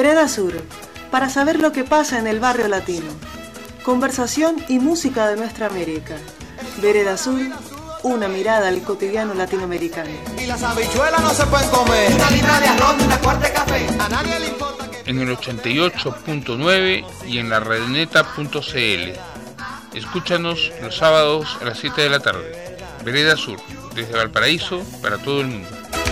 Vereda Sur, para saber lo que pasa en el barrio latino. Conversación y música de nuestra América. Vereda Sur, una mirada al cotidiano latinoamericano. Y las habichuelas no se pueden comer. Una libra de arroz y una cuarta de café. A nadie le importa que... En el 88.9 y en la radioneta.cl. Escúchanos los sábados a las 7 de la tarde. Vereda Sur, desde Valparaíso para todo el mundo.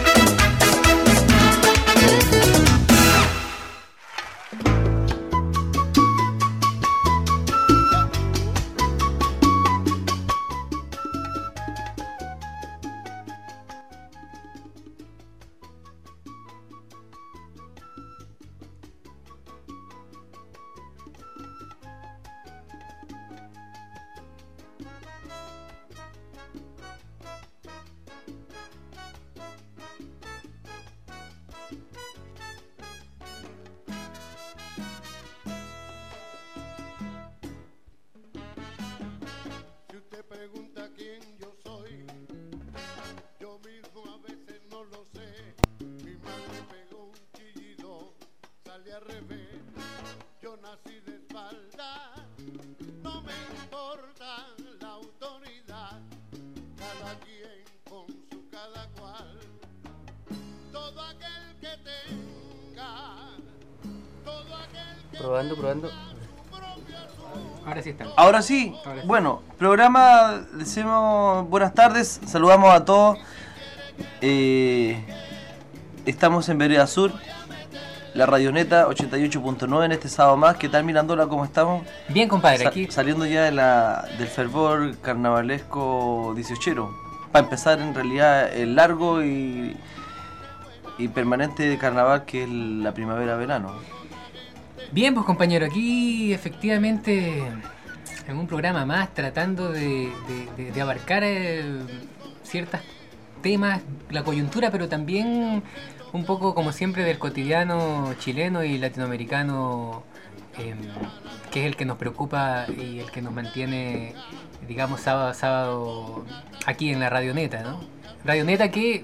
Probando. Ahora sí estamos. Ahora sí. Bueno, programa, decimos buenas tardes, saludamos a todos. Estamos en Vereda Sur, la radioneta 88.9 en este sábado más. ¿Qué tal, Mirandola? ¿Cómo estamos? Bien, compadre, aquí. Saliendo ya del fervor carnavalesco 18ero. Para empezar, en realidad, el largo y permanente carnaval que es la primavera-verano. Bien, pues compañero, aquí efectivamente en un programa más tratando de abarcar ciertos temas, la coyuntura, pero también un poco como siempre del cotidiano chileno y latinoamericano, que es el que nos preocupa y el que nos mantiene, digamos, sábado a sábado aquí en la radioneta, ¿no? Radioneta que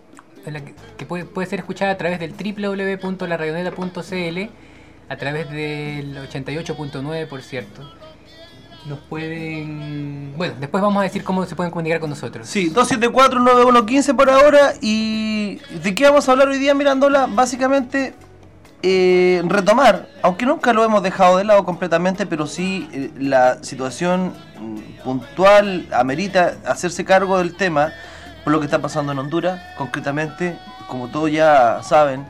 puede ser escuchada a través del www.laradioneta.cl, a través del 88.9, por cierto. Nos pueden... Bueno, después vamos a decir cómo se pueden comunicar con nosotros. Sí, 274-9115 por ahora. ¿Y de qué vamos a hablar hoy día, Mirandola? Básicamente, retomar, aunque nunca lo hemos dejado de lado completamente, pero sí la situación puntual amerita hacerse cargo del tema por lo que está pasando en Honduras. Concretamente, como todos ya saben,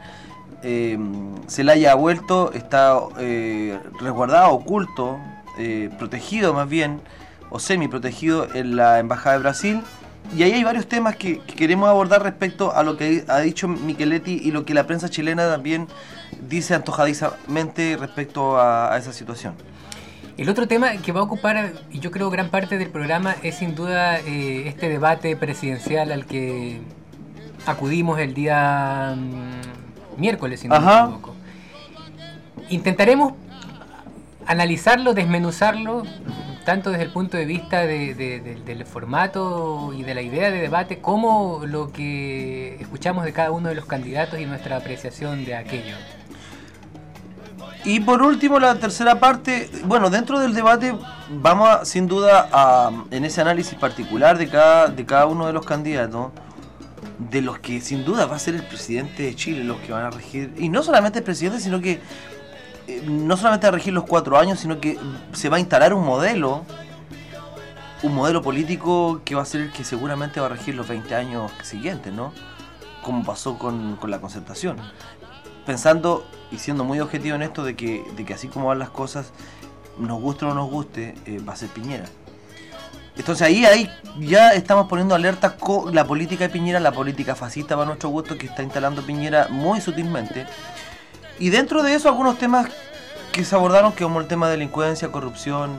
Zelaya ha vuelto, está resguardado, oculto, protegido más bien, o semi-protegido en la Embajada de Brasil. Y ahí hay varios temas que queremos abordar respecto a lo que ha dicho Micheletti y lo que la prensa chilena también dice antojadizamente respecto a esa situación. El otro tema que va a ocupar, y yo creo gran parte del programa, es sin duda este debate presidencial al que acudimos el día... miércoles, si no me equivoco. Intentaremos analizarlo, desmenuzarlo, tanto desde el punto de vista del formato y de la idea de debate, como lo que escuchamos de cada uno de los candidatos y nuestra apreciación de aquello. Y por último, la tercera parte, bueno, dentro del debate vamos sin duda en ese análisis particular de cada uno de los candidatos, de los que sin duda va a ser el presidente de Chile, los que van a regir, y no solamente el presidente, sino que no solamente a regir los 4 años, sino que se va a instalar un modelo político que va a ser el que seguramente va a regir los 20 años siguientes, ¿no? Como pasó con la Concertación. Pensando y siendo muy objetivo en esto de que así como van las cosas, nos guste o no nos guste, va a ser Piñera. Entonces ahí ya estamos poniendo alerta con la política de Piñera, la política fascista para nuestro gusto que está instalando Piñera muy sutilmente. Y dentro de eso algunos temas que se abordaron, que como el tema de delincuencia, corrupción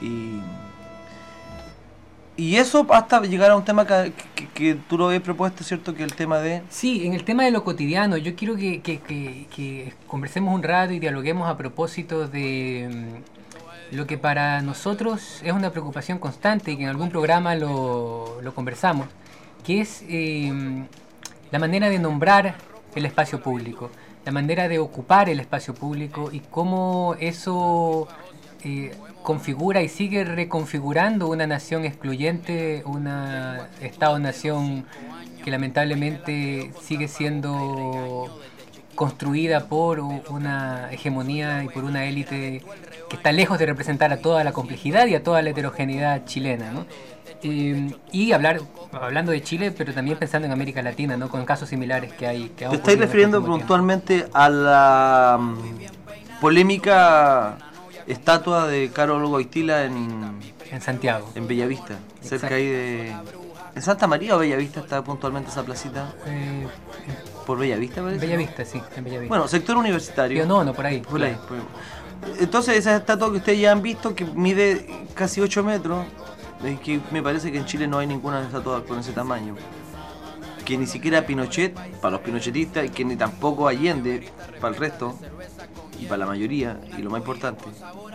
y eso hasta llegar a un tema que tú lo habías propuesto, ¿cierto? Que el tema de... Sí, en el tema de lo cotidiano, yo quiero que conversemos un rato y dialoguemos a propósito de... lo que para nosotros es una preocupación constante y que en algún programa lo conversamos, que es la manera de nombrar el espacio público. la manera de ocupar el espacio público y cómo eso configura y sigue reconfigurando una nación excluyente, una Estado-nación que lamentablemente sigue siendo construida por una hegemonía y por una élite que está lejos de representar a toda la complejidad y a toda la heterogeneidad chilena, ¿no? Y hablando de Chile, pero también pensando en América Latina, ¿no? Con casos similares que hay. Que ¿te estáis refiriendo puntualmente a la polémica estatua de Karol Wojtyla en Santiago? En Bellavista, Exacto. cerca ahí de... ¿En Santa María o Bellavista está puntualmente esa placita? ¿Por Bellavista parece? Bellavista, sí, en Bellavista. Bueno, sector universitario. No, por ahí. Por ahí. Entonces esa estatua que ustedes ya han visto, que mide casi 8 metros, que me parece que en Chile no hay ninguna estatua con ese tamaño. Que ni siquiera Pinochet, para los pinochetistas, y que ni tampoco Allende, para el resto, y para la mayoría, y lo más importante.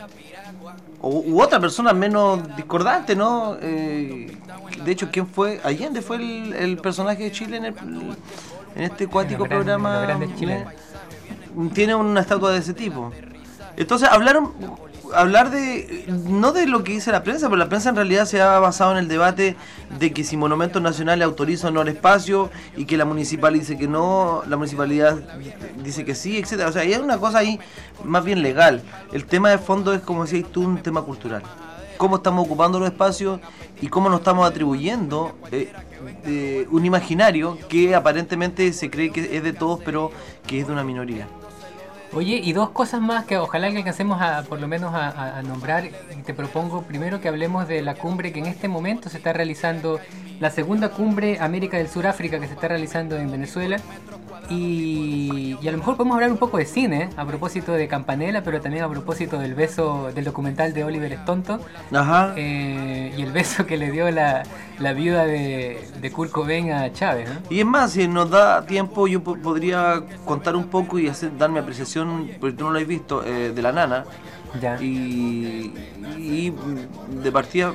U otra persona menos discordante, ¿no? De hecho, ¿quién fue? Allende fue el personaje de Chile en este cuático programa. Tiene una estatua de ese tipo. Entonces, hablar de no de lo que dice la prensa, pero la prensa en realidad se ha basado en el debate de que si Monumentos Nacionales autoriza o no el espacio y que la municipal dice que no, la municipalidad dice que sí, etcétera. O sea, hay una cosa ahí más bien legal. El tema de fondo es, como decías tú, un tema cultural. Cómo estamos ocupando los espacios y cómo nos estamos atribuyendo un imaginario que aparentemente se cree que es de todos, pero que es de una minoría. Oye, y dos cosas más que ojalá que alcancemos por lo menos a nombrar. Y te propongo primero que hablemos de la cumbre que en este momento se está realizando, la segunda cumbre América del Sur-África que se está realizando en Venezuela. Y a lo mejor podemos hablar un poco de cine, a propósito de Campanella, pero también a propósito del beso del documental de Oliver Stone. Ajá. Y el beso que le dio la viuda de Kurt Cobain a Chávez, ¿no? Y es más, si nos da tiempo, yo podría contar un poco y dar mi apreciación, porque tú no lo has visto, de La Nana. Ya. Y de partida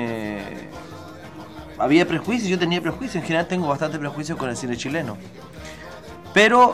había prejuicios, yo tenía prejuicios, en general tengo bastante prejuicios con el cine chileno. Pero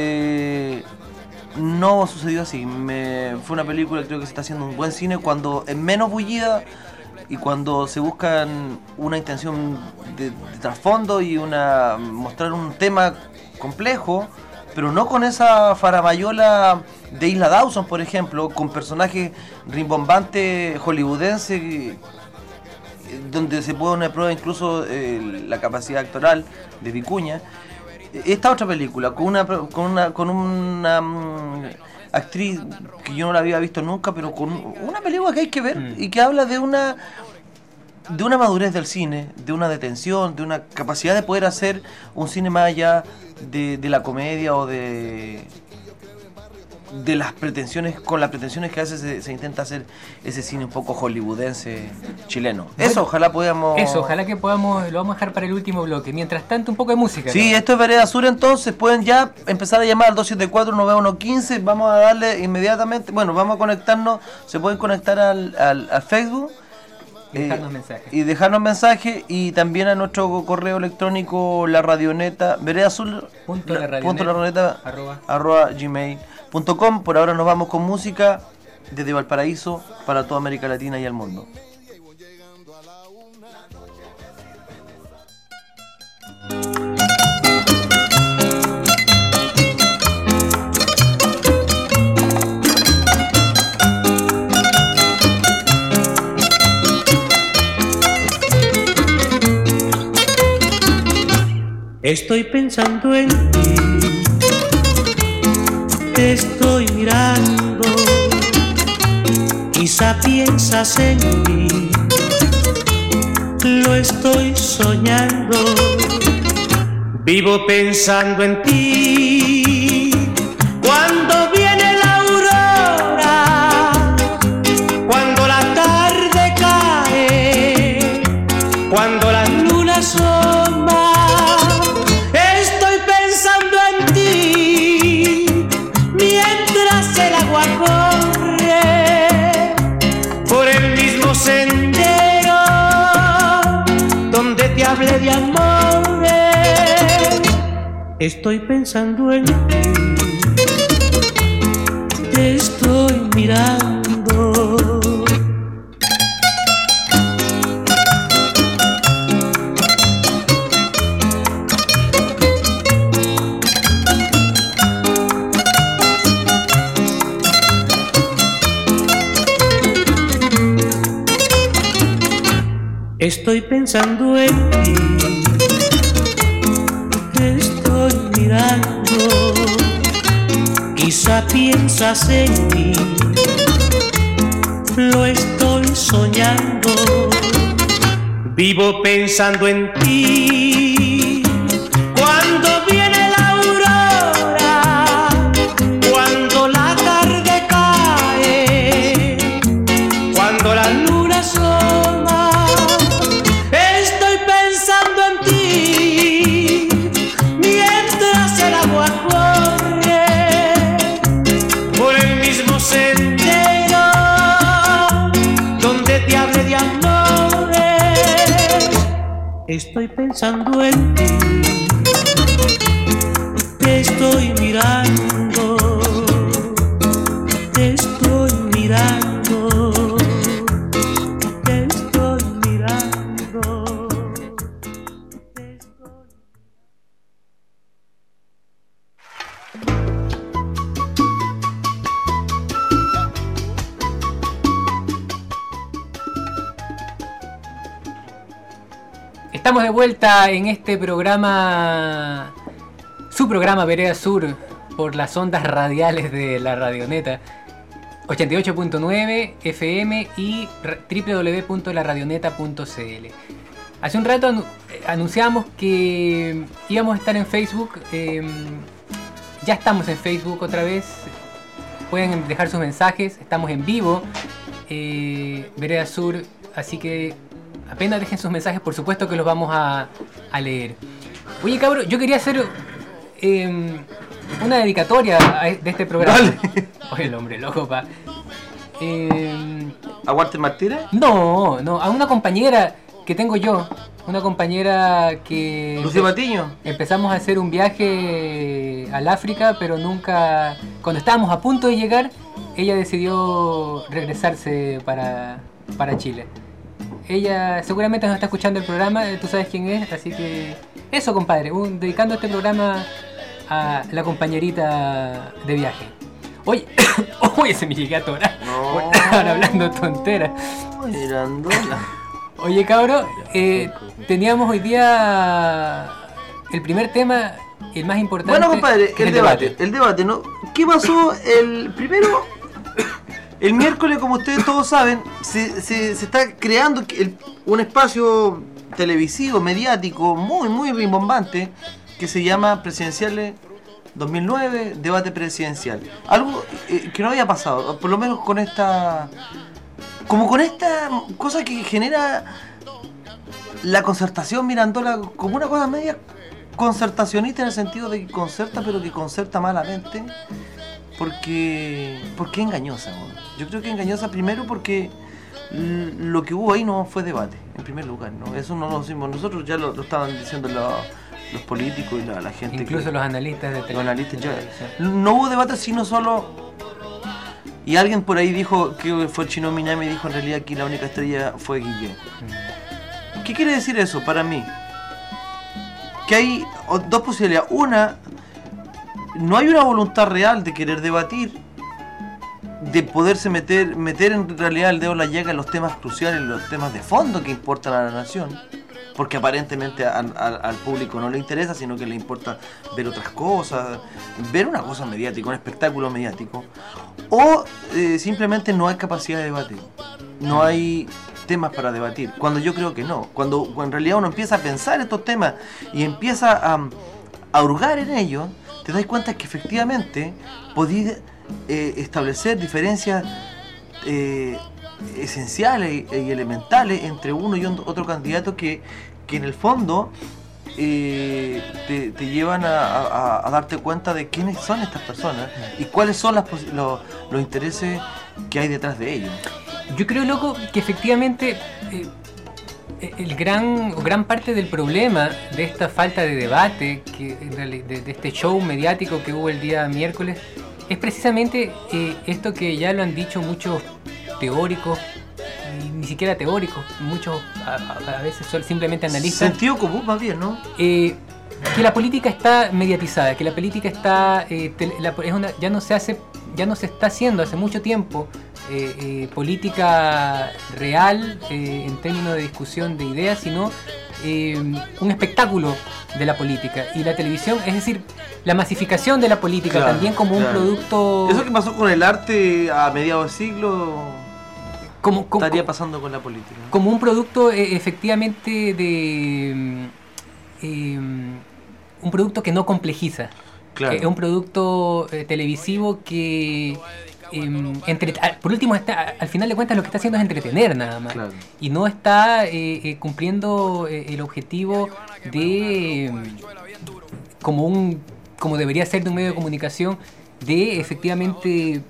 no sucedió así. Fue una película, creo que se está haciendo un buen cine cuando es menos bullida y cuando se buscan una intención de trasfondo y mostrar un tema complejo, pero no con esa faramayola de Isla Dawson, por ejemplo, con personajes rimbombantes hollywoodenses, donde se puede una prueba incluso la capacidad actoral de Vicuña. Esta otra película con una actriz que yo no la había visto nunca, pero con una película que hay que ver y que habla de una madurez del cine, de una detención, de una capacidad de poder hacer un cine más allá de la comedia o de las pretensiones, con las pretensiones que hace se intenta hacer ese cine un poco hollywoodense chileno. Eso, ojalá podamos... Eso, ojalá que podamos, lo vamos a dejar para el último bloque. Mientras tanto, un poco de música. Sí, ¿no? Esto es Vereda Sur, entonces pueden ya empezar a llamar al 274-911-15. Vamos a darle inmediatamente, bueno, vamos a conectarnos, se pueden conectar al Facebook. Y dejarnos mensajes. Y también a nuestro correo electrónico, la radioneta, veredazul.gmail.com. Por ahora nos vamos con música desde Valparaíso para toda América Latina y el mundo. Estoy pensando en ti, te estoy mirando, quizá piensas en mí, lo estoy soñando, vivo pensando en ti, cuando viene la aurora, cuando la tarde cae, cuando la luna asoma. Corre por el mismo sendero donde te hablé de amores. Estoy pensando en ti. te estoy mirando. Estoy pensando en ti, te estoy mirando, quizá piensas en mí, lo estoy soñando, vivo pensando en ti, cuando viene la aurora, cuando la tarde cae, cuando la luna asoma. Pensando en ti, mientras el agua corre por el mismo sendero donde te hablé de amores. Estoy pensando en ti, te estoy mirando, te estoy mirando. Estamos de vuelta en este programa, su programa Vereda Sur, por las ondas radiales de la Radioneta 88.9 FM y www.laradioneta.cl. Hace un rato anunciamos que íbamos a estar en Facebook. Ya estamos en Facebook otra vez. Pueden dejar sus mensajes. Estamos en vivo, Vereda Sur. Así que apenas dejen sus mensajes, por supuesto que los vamos a leer. Oye, cabrón, yo quería hacer una dedicatoria de este programa. Dale. Oye, el hombre loco, pa. ¿A Walter Martínez? No, a una compañera que tengo yo. Una compañera que... Lucía Patiño. Empezamos a hacer un viaje al África, pero nunca... Cuando estábamos a punto de llegar, ella decidió regresarse para Chile. Ella seguramente nos está escuchando el programa, tú sabes quién es, así que... Eso, compadre, dedicando este programa a la compañerita de viaje. Oye, oye, se me llegué a atorar. No. Estaban hablando tonteras. Mirandola. Oye, cabrón, teníamos hoy día el primer tema, el más importante. Bueno, compadre, el debate, ¿no? ¿Qué pasó el primero? El miércoles, como ustedes todos saben, se está creando un espacio televisivo, mediático, muy rimbombante, que se llama Presidenciales 2009, Debate Presidencial. Algo que no había pasado, por lo menos con esta... Como con esta cosa que genera la concertación Mirandola, como una cosa media concertacionista, en el sentido de que concerta, pero que concerta malamente. Porque es engañosa, ¿no? Yo creo que es engañosa primero porque lo que hubo ahí no fue debate, en primer lugar, ¿no? Eso no lo hicimos nosotros, ya lo estaban diciendo los políticos y la gente. Incluso los analistas de televisión. No hubo debate, sino solo... Y alguien por ahí dijo que fue el Chino Minami y dijo en realidad que la única estrella fue Guillén. ¿Qué quiere decir eso para mí? Que hay dos posibilidades. Una, no hay una voluntad real de querer debatir, de poderse meter en realidad el dedo en la llaga en los temas cruciales, los temas de fondo que importan a la nación, porque aparentemente al público no le interesa, sino que le importa ver otras cosas, ver una cosa mediática, un espectáculo mediático, o simplemente no hay capacidad de debatir, no hay temas para debatir, cuando yo creo que no, cuando en realidad uno empieza a pensar estos temas y empieza a hurgar en ellos, te das cuenta que efectivamente podés establecer diferencias esenciales y elementales entre uno y otro candidato que en el fondo te llevan a darte cuenta de quiénes son estas personas y cuáles son los intereses que hay detrás de ellos. Yo creo, loco, que efectivamente gran parte del problema de esta falta de debate, de este show mediático que hubo el día miércoles, es precisamente esto que ya lo han dicho muchos teóricos, y ni siquiera teóricos, muchos a veces son simplemente analistas. Sentido común más bien, ¿no? Que la política está mediatizada, que la política está ya no se está haciendo hace mucho tiempo política real en términos de discusión de ideas, sino un espectáculo de la política. Y la televisión, es decir, la masificación de la política, claro, también como un producto... Eso que pasó con el arte a mediados del siglo estaría pasando con la política, ¿no? Como un producto efectivamente de... un producto que no complejiza. Claro. Es un producto televisivo que... por último, al final de cuentas lo que está haciendo es entretener nada más, claro, y no está cumpliendo el objetivo de como debería ser de un medio de comunicación, de efectivamente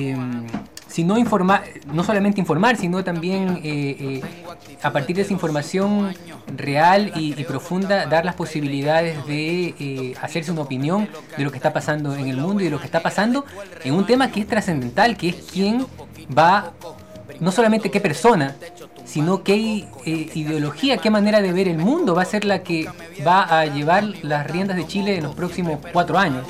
no solamente informar, sino también a partir de esa información real y profunda, dar las posibilidades de hacerse una opinión de lo que está pasando en el mundo y de lo que está pasando en un tema que es trascendental, que es quién va, no solamente qué persona, sino qué ideología, qué manera de ver el mundo va a ser la que va a llevar las riendas de Chile en los próximos 4 años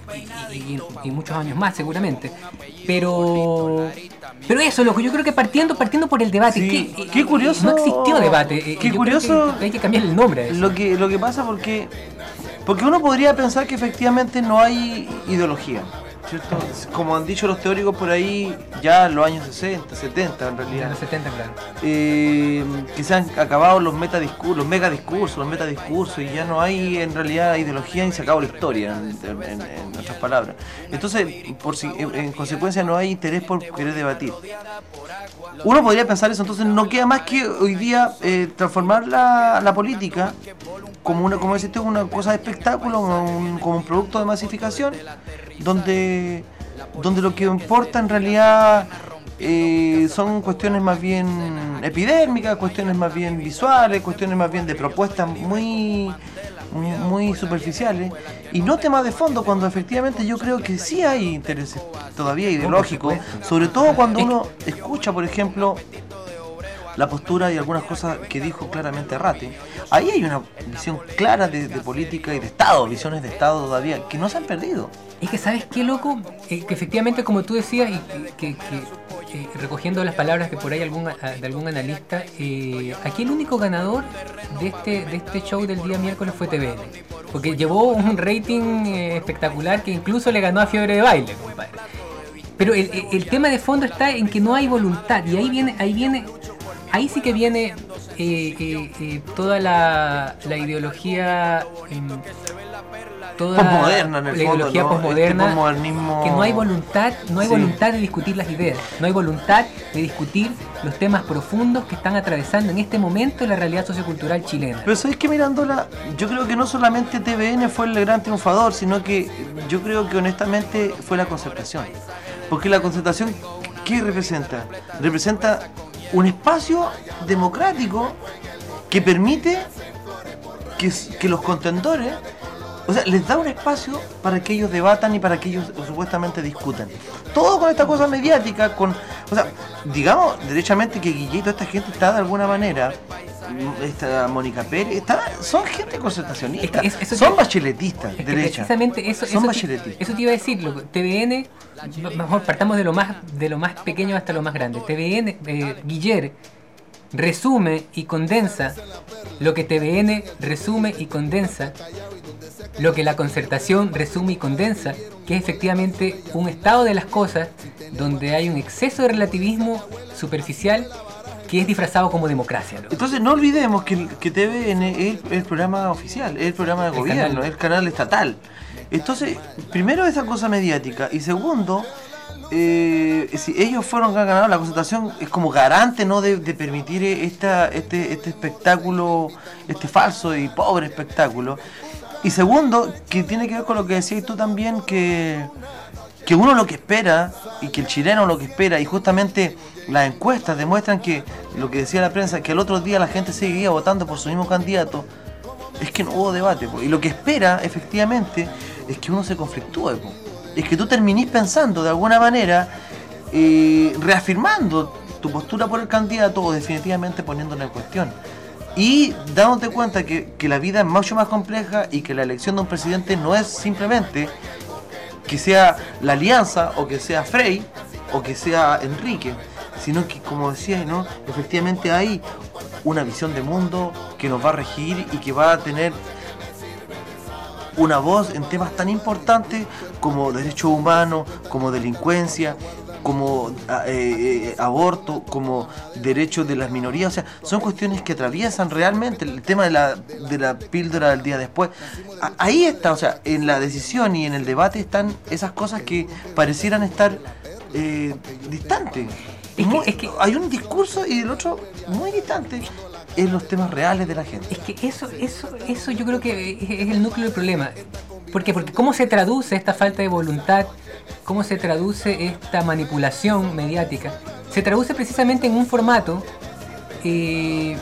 y muchos años más seguramente. Pero eso, loco, yo creo que partiendo por el debate, sí, qué curioso, no existió debate. Qué curioso, que hay que cambiar el nombre a eso. Lo que pasa porque uno podría pensar que efectivamente no hay ideología, ¿cierto? Como han dicho los teóricos por ahí, ya en los años 60, 70 en realidad. En los 70, claro. Que se han acabado los megadiscursos, los metadiscursos, y ya no hay en realidad ideología, y se acabó la historia, en otras palabras. Entonces, en consecuencia, no hay interés por querer debatir. Uno podría pensar eso, entonces no queda más que hoy día transformar la política como deciste, una cosa de espectáculo, como un producto de masificación, donde lo que importa en realidad son cuestiones más bien epidérmicas, cuestiones más bien visuales, cuestiones más bien de propuestas muy superficiales, y no temas de fondo, cuando efectivamente yo creo que sí hay intereses todavía ideológicos, sobre todo cuando uno escucha, por ejemplo, la postura y algunas cosas que dijo claramente Ratti. Ahí hay una visión clara de política y de Estado, visiones de Estado todavía, que no se han perdido. Es que, ¿sabes qué, loco? Que efectivamente, como tú decías, y que recogiendo las palabras que por ahí de algún analista, aquí el único ganador de este show del día miércoles fue TVN, porque llevó un rating espectacular que incluso le ganó a Fiebre de Baile, compadre. Pero el tema de fondo está en que no hay voluntad, y ahí sí que viene toda la ideología posmoderna, en el la ideología fondo, ¿no? posmoderna, posmodernismo... que no hay voluntad de discutir las ideas, no hay voluntad de discutir los temas profundos que están atravesando en este momento la realidad sociocultural chilena. Pero ¿sabes qué, Mirándola? Yo creo que no solamente TVN fue el gran triunfador, sino que yo creo que honestamente fue la Concertación. Porque la Concertación, ¿qué representa? Representa un espacio democrático que permite que los contendores, o sea, les da un espacio para que ellos debatan y para que ellos supuestamente discutan. Todo con esta cosa mediática, o sea, digamos derechamente que Guille y toda esta gente está de alguna manera, esta Mónica Pérez, son gente concertacionista, son bacheletistas, derecha. Precisamente eso te iba a decir, TVN, mejor partamos de lo más pequeño hasta lo más grande. TVN, Guiller resume y condensa lo que TVN resume y condensa, lo que la Concertación resume y condensa, que es efectivamente un estado de las cosas donde hay un exceso de relativismo superficial que es disfrazado como democracia, ¿no? Entonces no olvidemos que TVN es el programa oficial, es el programa de gobierno, es el canal estatal. Entonces, primero esa cosa mediática, y segundo, si ellos fueron ganadores, la Concertación es como garante, ¿no?, de permitir este espectáculo, este falso y pobre espectáculo. Y segundo, que tiene que ver con lo que decías tú también, que uno lo que espera, y que el chileno lo que espera, y justamente las encuestas demuestran que, lo que decía la prensa, que el otro día la gente seguía votando por su mismo candidato, es que no hubo debate, po. Y lo que espera, efectivamente, es que uno se conflictúe, po. es que tú terminís pensando de alguna manera, reafirmando tu postura por el candidato o definitivamente poniéndolo en cuestión. Y dándote cuenta que la vida es mucho más compleja y que la elección de un presidente no es simplemente que sea la Alianza o que sea Frei o que sea Enrique, sino que, como decía, ¿no?, efectivamente hay una visión de mundo que nos va a regir y que va a tener una voz en temas tan importantes como derechos humanos, como delincuencia, como aborto, como derechos de las minorías. O sea, son cuestiones que atraviesan realmente el tema de la píldora del día después. Ahí está, o sea, en la decisión y en el debate están esas cosas que parecieran estar distantes. Es que hay un discurso y el otro muy distante en los temas reales de la gente. Es que eso yo creo que es el núcleo del problema. ¿Por qué? Porque cómo se traduce esta falta de voluntad, cómo se traduce esta manipulación mediática, se traduce precisamente en un formato que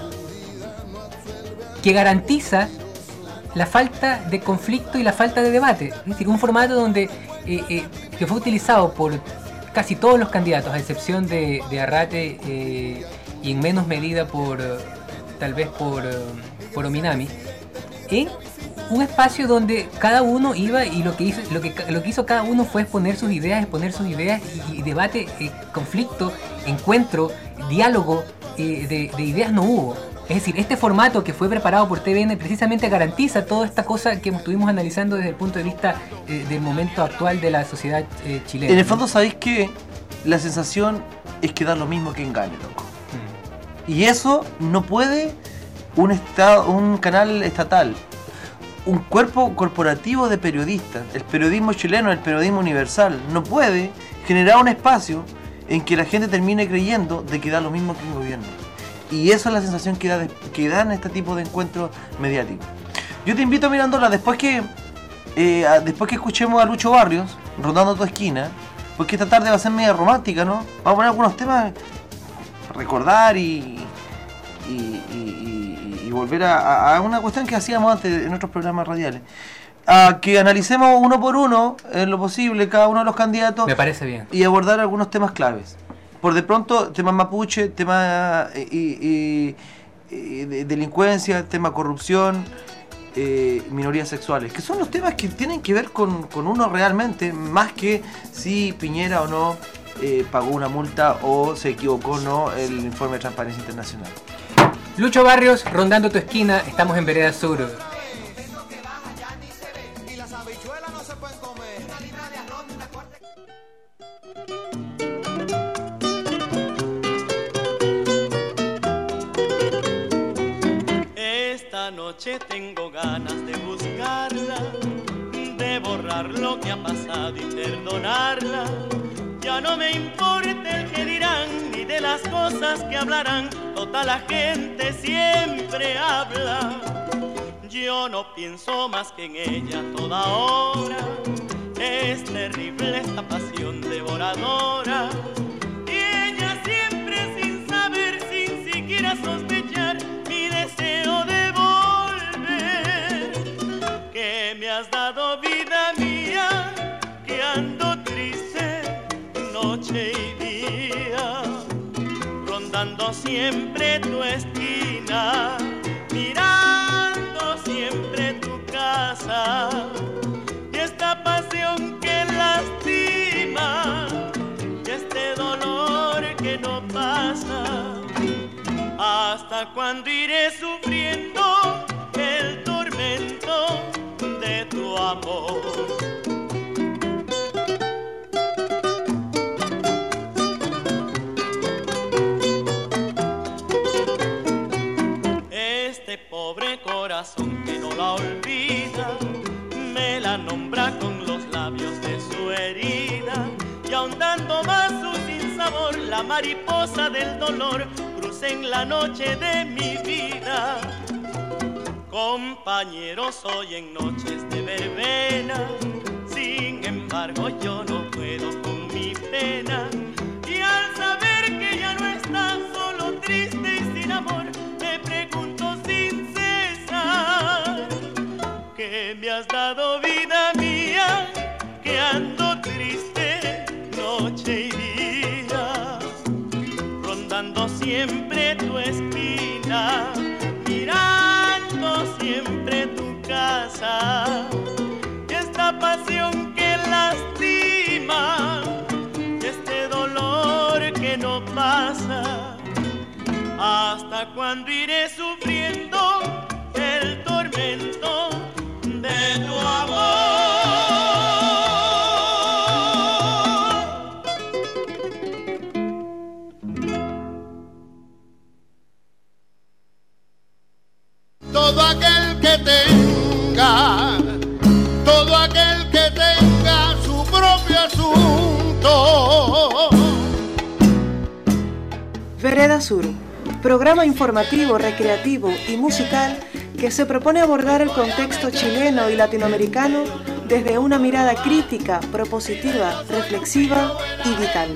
garantiza la falta de conflicto y la falta de debate. Es decir, un formato donde que fue utilizado por casi todos los candidatos, a excepción de Arrate y en menos medida tal vez por Ominami, en un espacio donde cada uno iba y lo que hizo cada uno fue exponer sus ideas y debate, conflicto, encuentro, diálogo de ideas no hubo. Es decir, este formato que fue preparado por TVN precisamente garantiza toda esta cosa que estuvimos analizando desde el punto de vista del momento actual de la sociedad chilena. En el fondo, ¿sabéis qué? La sensación es que da lo mismo que engane, loco. Y eso no puede un canal estatal, un cuerpo corporativo de periodistas, el periodismo chileno, el periodismo universal, no puede generar un espacio en que la gente termine creyendo de que da lo mismo que un gobierno. Y eso es la sensación que dan este tipo de encuentros mediáticos. Yo te invito, Mirandola, después que escuchemos a Lucho Barrios, Rondando tu esquina, porque esta tarde va a ser media romántica, ¿no? Vamos a poner algunos temas, recordar y volver a una cuestión que hacíamos antes en otros programas radiales. Que analicemos uno por uno, en lo posible, cada uno de los candidatos. Me parece bien. Y abordar algunos temas claves. Por de pronto, temas mapuche, temas delincuencia, tema corrupción, minorías sexuales, que son los temas que tienen que ver con uno realmente, más que si Piñera o no pagó una multa o se equivocó o no el informe de Transparencia Internacional. Lucho Barrios, Rondando tu esquina, estamos en Vereda Sur. Esta noche tengo ganas de buscarla, de borrar lo que ha pasado y perdonarla. Ya no me importa el que dirán, ni de las cosas que hablarán, toda la gente siempre habla. Yo no pienso más que en ella toda hora, es terrible esta pasión devoradora. Y ella siempre sin saber, sin siquiera sospechar, mi deseo de volver. Que me has dado vida mía, que ando triste noche y día, rondando siempre tu esquina, mirando siempre tu casa, y esta pasión que lastima, y este dolor que no pasa. ¿Hasta cuándo iré sufriendo el tormento de tu amor? Pobre corazón que no la olvida, me la nombra con los labios de su herida, y ahondando más su sinsabor, la mariposa del dolor cruza en la noche de mi vida. Compañero soy en noches de verbena, sin embargo yo no puedo con mi pena, y al saber que ya no estás solo, triste y sin amor, me pregunto sin cesar, que me has dado vida mía, que ando triste derecha, mirando siempre tu casa. Y esta pasión que lastima, y este dolor que no pasa, ¿hasta cuándo iré sufriendo el tormento de tu amor? Todo aquel que tenga su propio asunto. Vereda Sur, programa informativo, recreativo y musical que se propone abordar el contexto chileno y latinoamericano desde una mirada crítica, propositiva, reflexiva y vital.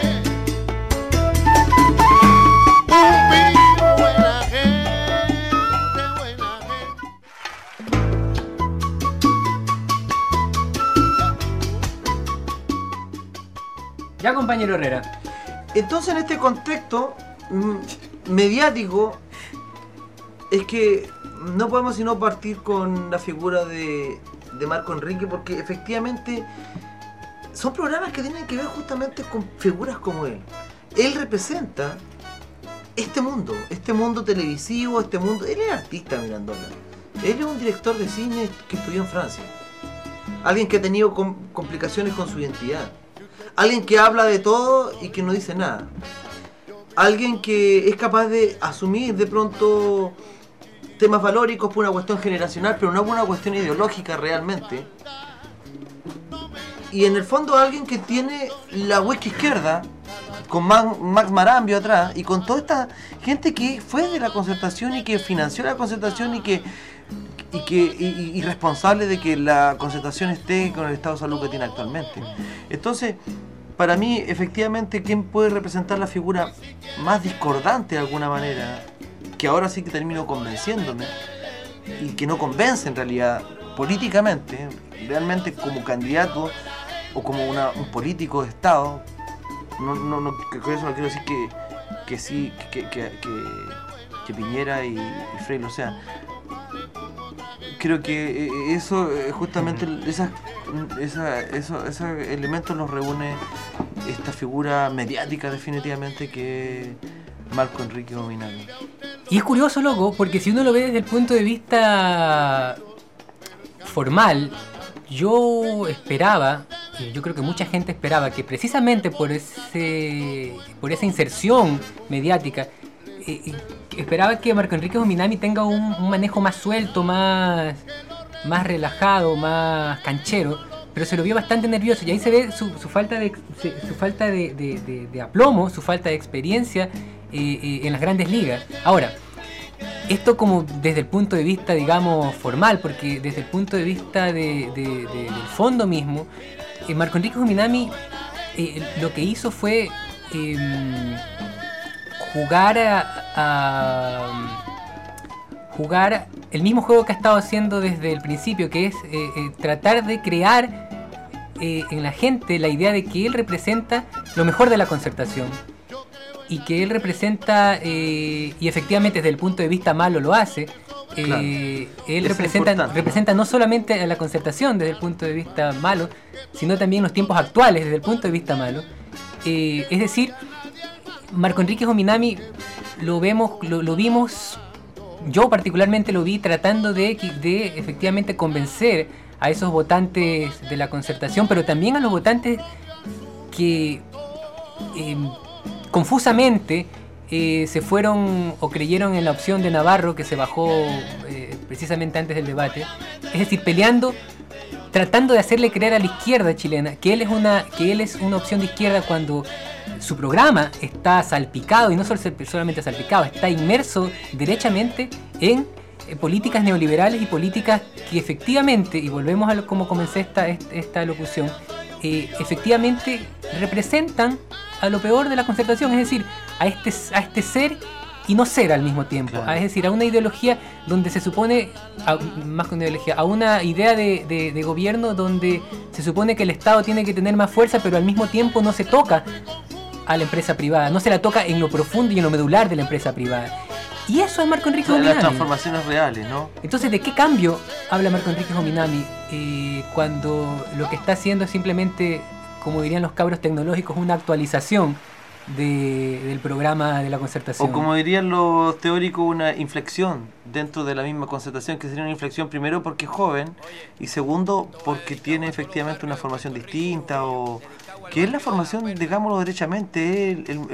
Ya, compañero Herrera. Entonces, en este contexto mediático, es que no podemos sino partir con la figura de Marco Enrique, porque efectivamente son programas que tienen que ver justamente con figuras como él. Él representa este mundo televisivo, este mundo. Él es artista, Mirandola. Él es un director de cine que estudió en Francia. Alguien que ha tenido complicaciones con su identidad. Alguien que habla de todo y que no dice nada. Alguien que es capaz de asumir de pronto temas valóricos por una cuestión generacional, pero no por una cuestión ideológica realmente. Y en el fondo alguien que tiene la huesca izquierda, con Max Marambio atrás, y con toda esta gente que fue de la Concertación y que financió la Concertación y responsable de que la Concertación esté con el estado de salud que tiene actualmente. Entonces, para mí, efectivamente, ¿quién puede representar la figura más discordante de alguna manera? Que ahora sí que termino convenciéndome, y que no convence en realidad políticamente, realmente como candidato o como un político de Estado. No, que con eso no quiero decir que sí, que Piñera y Frey lo sean. Creo que eso, justamente, esos elementos los reúne esta figura mediática definitivamente que es Marco Enrique Ominami. Y es curioso, loco, porque si uno lo ve desde el punto de vista formal, yo esperaba, y yo creo que mucha gente esperaba, que precisamente por esa inserción mediática, esperaba que Marco Enrique Ominami tenga un manejo más suelto, más relajado, más canchero, pero se lo vio bastante nervioso, y ahí se ve su falta de aplomo, su falta de experiencia en las grandes ligas. Ahora, esto como desde el punto de vista, digamos, formal, porque desde el punto de vista del fondo mismo, Marco Enrique Ominami lo que hizo fue jugar el mismo juego que ha estado haciendo desde el principio, que es tratar de crear en la gente la idea de que él representa lo mejor de la Concertación, y que él representa, y efectivamente desde el punto de vista malo lo hace. Claro, él representa no solamente a la Concertación desde el punto de vista malo, sino también los tiempos actuales desde el punto de vista malo. Es decir, Marco Enrique Ominami lo vimos, yo particularmente lo vi tratando de efectivamente convencer a esos votantes de la Concertación, pero también a los votantes que confusamente se fueron o creyeron en la opción de Navarro, que se bajó precisamente antes del debate. Es decir, peleando, tratando de hacerle creer a la izquierda chilena que él es una opción de izquierda, cuando su programa está salpicado, y no solamente salpicado, está inmerso derechamente en políticas neoliberales y políticas que efectivamente, y volvemos a como comencé esta locución, efectivamente representan a lo peor de la Concertación, es decir, a este ser y no ser al mismo tiempo. Claro. Es decir, a una ideología donde se supone, más que una ideología, a una idea de gobierno donde se supone que el Estado tiene que tener más fuerza, pero al mismo tiempo no se toca a la empresa privada, no se la toca en lo profundo y en lo medular de la empresa privada. Y eso es Marco Enrique Las Hominami. transformaciones reales, ¿no? Entonces, ¿de qué cambio habla Marco Enrique Hominami cuando lo que está haciendo es simplemente, como dirían los cabros tecnológicos, una actualización del programa de la concertación? O como dirían los teóricos, una inflexión dentro de la misma concertación, que sería una inflexión primero porque es joven y segundo porque tiene efectivamente una formación distinta, o que es la formación, digámoslo derechamente,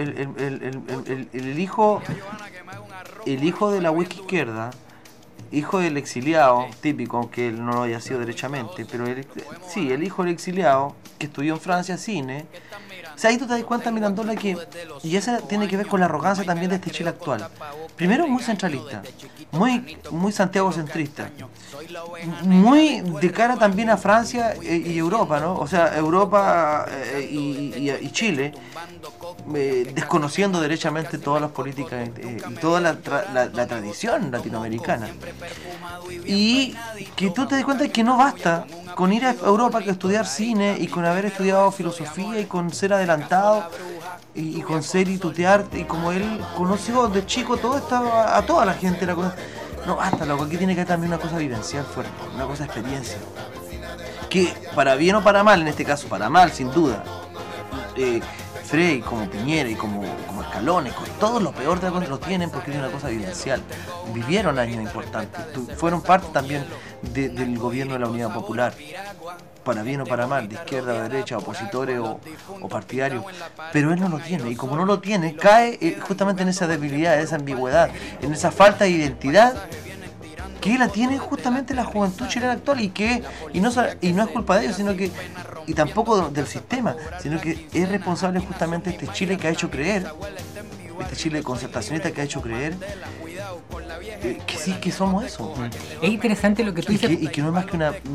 el hijo de la wiki izquierda, hijo del exiliado, típico, aunque él no lo haya sido derechamente, pero sí, el hijo del exiliado que estudió en Francia cine. O sea, ahí tú te das cuenta, Mirandola, que, y eso tiene que ver con la arrogancia también de este Chile actual. Primero, muy centralista, muy Santiago centrista, muy de cara también a Francia y Europa, ¿no? O sea, Europa y Chile, desconociendo derechamente todas las políticas y toda la tradición latinoamericana. Y que tú te das cuenta que no basta con ir a Europa, que estudiar cine y con haber estudiado filosofía y con ser adelantado y con ser y tutear, y como él conoció de chico todo a toda la gente la conoce. No basta, loco, aquí tiene que haber también una cosa vivencial fuerte, una cosa de experiencia, que para bien o para mal, en este caso para mal sin duda, Frey, como Piñera y como Escalones, con todo lo peor de la cosa lo tienen porque es una cosa vivencial. Vivieron años importantes, fueron parte también del gobierno de la Unidad Popular, para bien o para mal, de izquierda o derecha, opositores o partidarios, pero él no lo tiene, y como no lo tiene, cae justamente en esa debilidad, en esa ambigüedad, en esa falta de identidad que la tiene justamente la juventud chilena actual, y no es culpa de ellos, sino que, y tampoco del sistema, sino que es responsable justamente este Chile que ha hecho creer, este Chile concertacionista que ha hecho creer que sí, que somos eso. Es interesante lo que tú dices. Y que no es más que una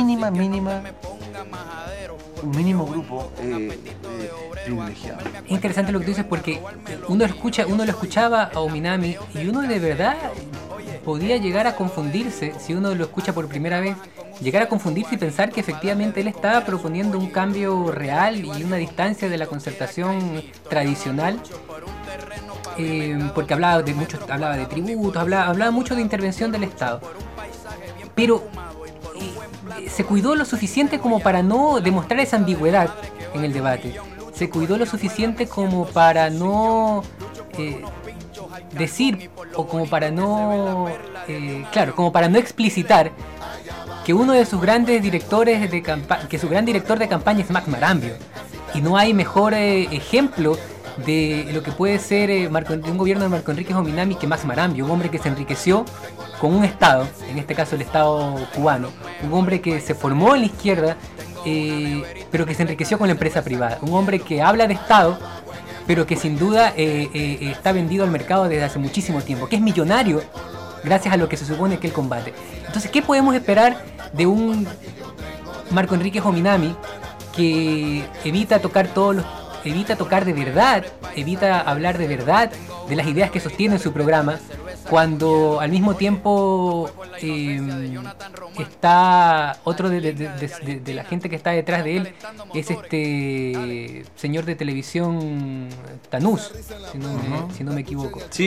un mínimo grupo privilegiado. Es interesante lo que tú dices porque uno lo escuchaba a Hominami y uno de verdad podía llegar a confundirse, si uno lo escucha por primera vez, llegar a confundirse y pensar que efectivamente él estaba proponiendo un cambio real y una distancia de la concertación tradicional, porque hablaba de tributos, hablaba mucho de intervención del Estado, pero se cuidó lo suficiente como para no demostrar esa ambigüedad en el debate, se cuidó lo suficiente como para no decir, o como para no como para no explicitar que uno de sus grandes directores de campaña, que su gran director de campaña es Max Marambio, y no hay mejor ejemplo de lo que puede ser de un gobierno de Marco Enrique Hominami que Max Marambio, un hombre que se enriqueció con un Estado, en este caso el Estado cubano, un hombre que se formó en la izquierda, pero que se enriqueció con la empresa privada, un hombre que habla de Estado, pero que sin duda está vendido al mercado desde hace muchísimo tiempo, que es millonario gracias a lo que se supone que él combate. Entonces, ¿qué podemos esperar de un Marco Enrique Hominami que evita tocar de verdad, evita hablar de verdad de las ideas que sostiene en su programa, cuando al mismo tiempo está otro de la gente que está detrás de él, es este señor de televisión Tanús, si no me equivoco? Sí,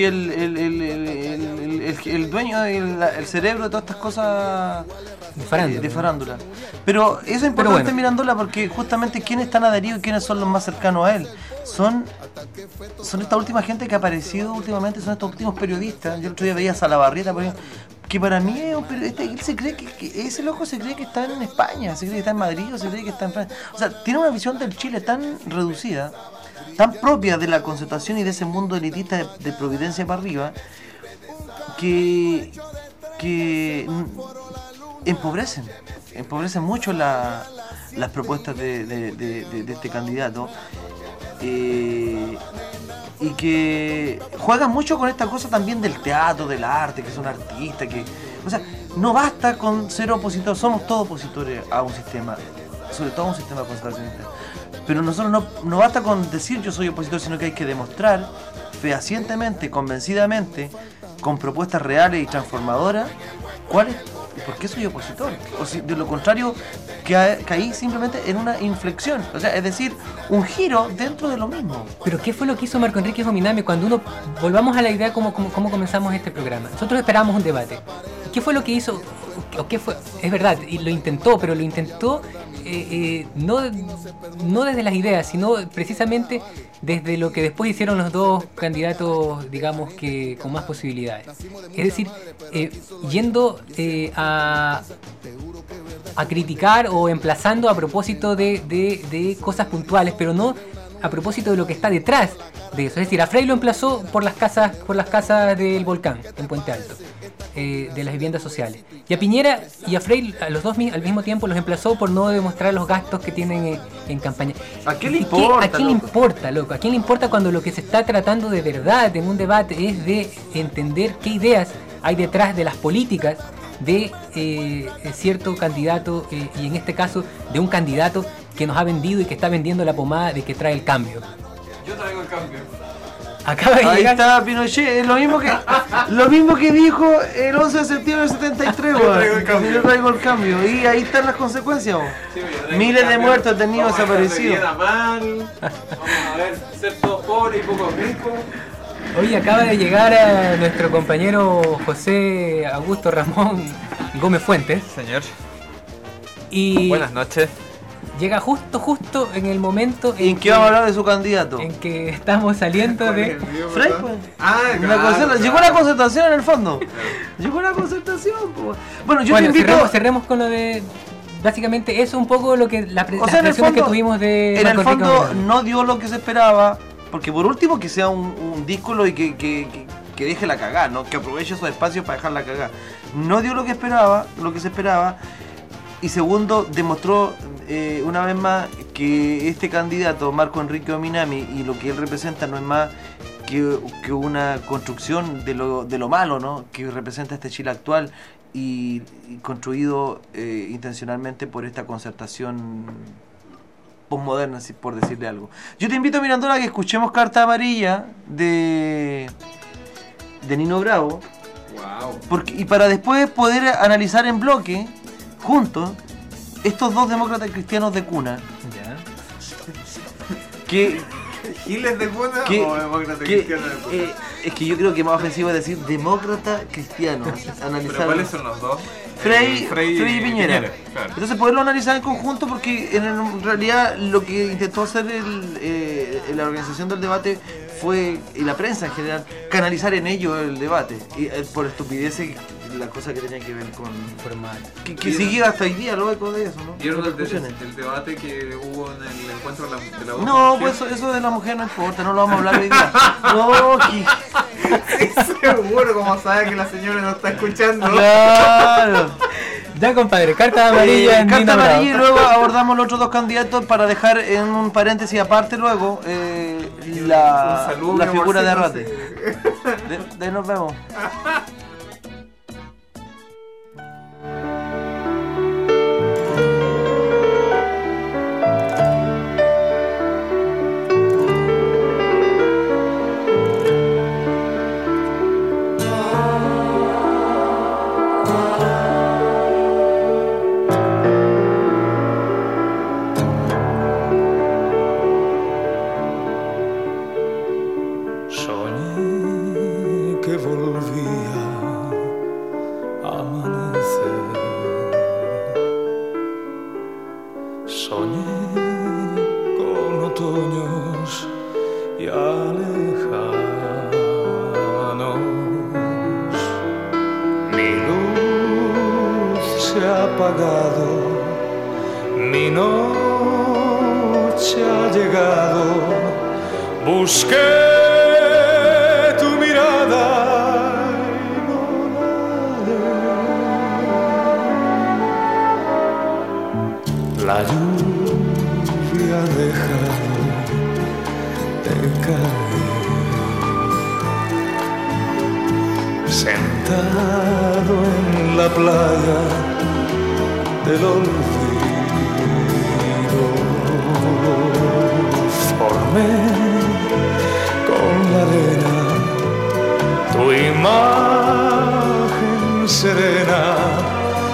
el dueño del cerebro de todas estas cosas de farándula. Pero eso es importante, bueno, Mirandola, porque justamente quienes están adheridos y quienes son los más cercanos a él son esta última gente que ha aparecido últimamente, son estos últimos periodistas. Yo el otro día veía a Salabarrieta, por ejemplo, que para mí es un periodista, él se cree que ese loco se cree que está en España, se cree que está en Madrid, o se cree que está en Francia. O sea, tiene una visión del Chile tan reducida, tan propia de la concertación y de ese mundo elitista de Providencia para arriba, que empobrecen mucho las propuestas de este candidato, y que juegan mucho con esta cosa también del teatro, del arte, que son artistas, o sea, no basta con ser opositor, somos todos opositores a un sistema, sobre todo a un sistema concertacionista, pero nosotros no basta con decir yo soy opositor, sino que hay que demostrar fehacientemente, convencidamente, con propuestas reales y transformadoras, ¿por qué soy opositor? O si de lo contrario, caí simplemente en una inflexión, o sea, es decir, un giro dentro de lo mismo. Pero ¿qué fue lo que hizo Marco Enrique Jominami cuando volvamos a la idea cómo comenzamos este programa? Nosotros esperábamos un debate. ¿Qué fue lo que hizo? ¿O qué fue? Es verdad, y lo intentó, pero lo intentó no desde las ideas, sino precisamente desde lo que después hicieron los dos candidatos, digamos que con más posibilidades. Es decir, yendo a criticar o emplazando a propósito de cosas puntuales, pero no a propósito de lo que está detrás de eso. Es decir, a Frei lo emplazó por las casas del Volcán en Puente Alto, de las viviendas sociales. Y a Piñera y a Frei a los dos al mismo tiempo los emplazó por no demostrar los gastos que tienen en campaña. ¿A quién le importa? ¿A quién le importa, loco? ¿A quién le importa cuando lo que se está tratando de verdad en un debate es de entender qué ideas hay detrás de las políticas de cierto candidato, y en este caso de un candidato que nos ha vendido y que está vendiendo la pomada de que trae el cambio? Yo traigo el cambio. Acaba de Ahí llegar. está Pinochet, es lo mismo que dijo el 11 de septiembre del 73, yo traigo el cambio. Y ahí están las consecuencias, Sí, miles de muertos, detenidos, desaparecidos. Vamos a ver, ser todos pobres y pocos ricos. Hoy acaba de llegar a nuestro compañero José Augusto Ramón Gómez Fuentes. Señor. Y buenas noches. Llega justo en el momento en que vamos a hablar de su candidato. En que estamos saliendo de Frei, pues. Llegó la concertación en el fondo. Llegó la concertación, pues. Bueno, te invito. Cerremos con lo de básicamente eso, un poco lo que las presiones que tuvimos de en el fondo no dio lo que se esperaba, porque por último que sea un díscolo y que deje la cagada, ¿no? Que aproveche esos espacios para dejarla cagar. No dio lo que se esperaba. Y segundo, demostró una vez más que este candidato, Marco Enrique Jominami, y lo que él representa no es más que una construcción de lo malo, ¿no? Que representa este Chile actual y construido intencionalmente por esta concertación postmoderna, por decirle algo. Yo te invito, Mirandola, a que escuchemos Carta Amarilla de Nino Bravo. Wow. Y para después poder analizar en bloque juntos estos dos demócratas cristianos de cuna. Ya. ¿Giles de cuna o demócratas cristianos de cuna? Es que yo creo que más ofensivo es decir demócrata cristiano. ¿Pero cuáles son los dos? Frei y Piñera. Claro. Entonces poderlo analizar en conjunto, porque en realidad lo que intentó hacer la organización del debate fue, y la prensa en general, canalizar en ello el debate. Y por estupideces, las cosas que tenían que ver con formal. Que siguiera hasta hoy día, lo eco de eso, ¿no? ¿Vieron el debate que hubo en el encuentro de la voz? No, pues eso de la mujer no importa, no lo vamos a hablar hoy día. No, sí, seguro, como sabe que la señora no está escuchando. Claro. Ya, compadre, carta amarilla. Carta amarilla, y luego abordamos los otros dos candidatos para dejar en un paréntesis aparte luego la figura de Arrate. De nos vemos. Mi noche ha llegado, busqué tu mirada y no la hallé. La lluvia ha dejado de caer, sentado en la playa del olvido, formé con la arena tu imagen serena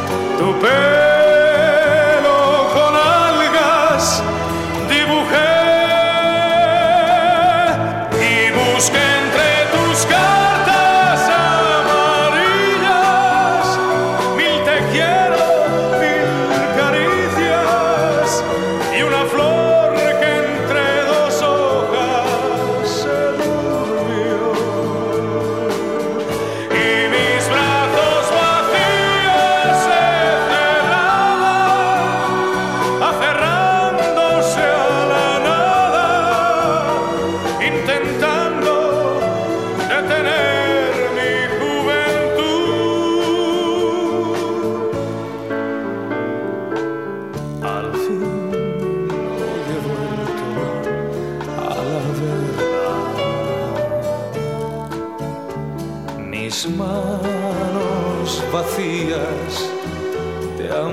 vacías te han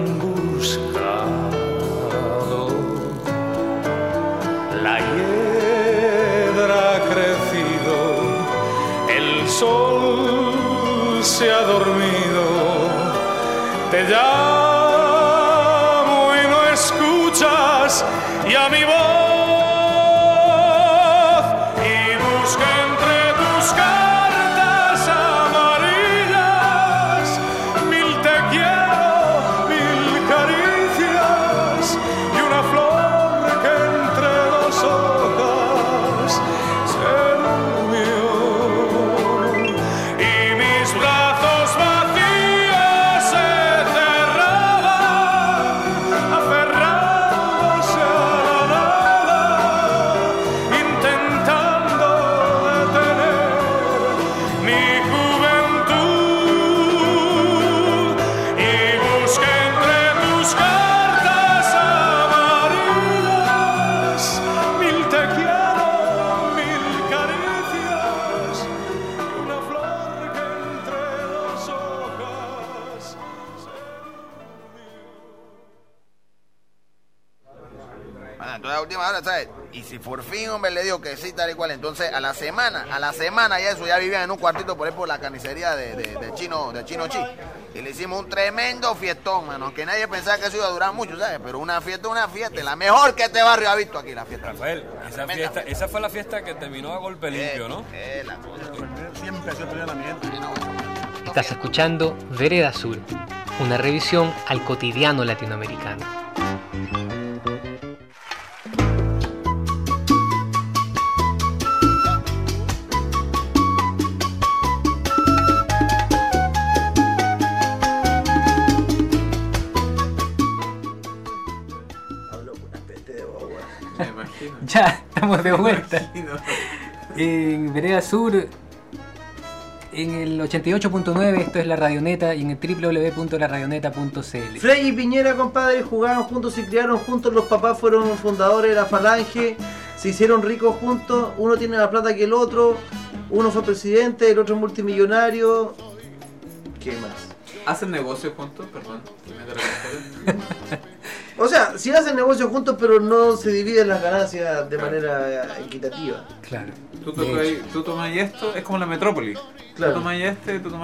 buscado. La hiedra ha crecido, el sol se ha dormido, te llamo y no escuchas, y a mi voz y si por fin, hombre, le digo que sí, tal y cual, entonces a la semana ya eso, ya vivían en un cuartito por ahí por la carnicería de Chino Chi, y le hicimos un tremendo fiestón, mano, aunque nadie pensaba que eso iba a durar mucho, ¿sabes? Pero una fiesta, la mejor que este barrio ha visto aquí, la fiesta. Rafael, esa fue la fiesta que terminó a golpe limpio, ¿no? La cosa. Siempre se pelea la mierda. Estás escuchando Vereda Sur, una revisión al cotidiano latinoamericano. Ya, estamos de vuelta en Vereda Sur, en el 88.9, esto es La Radioneta, y en el www.laradioneta.cl. Frei y Piñera, compadre, jugaron juntos, se criaron juntos, los papás fueron fundadores de la Falange, se hicieron ricos juntos, uno tiene más plata que el otro, uno fue presidente, el otro es multimillonario. ¿Qué más? ¿Hacen negocios juntos? Perdón. O sea, sí hacen negocios juntos, pero no se dividen las ganancias de manera equitativa. Claro. Tú tomas esto, es como la metrópoli. Claro. Tú tomas este otro.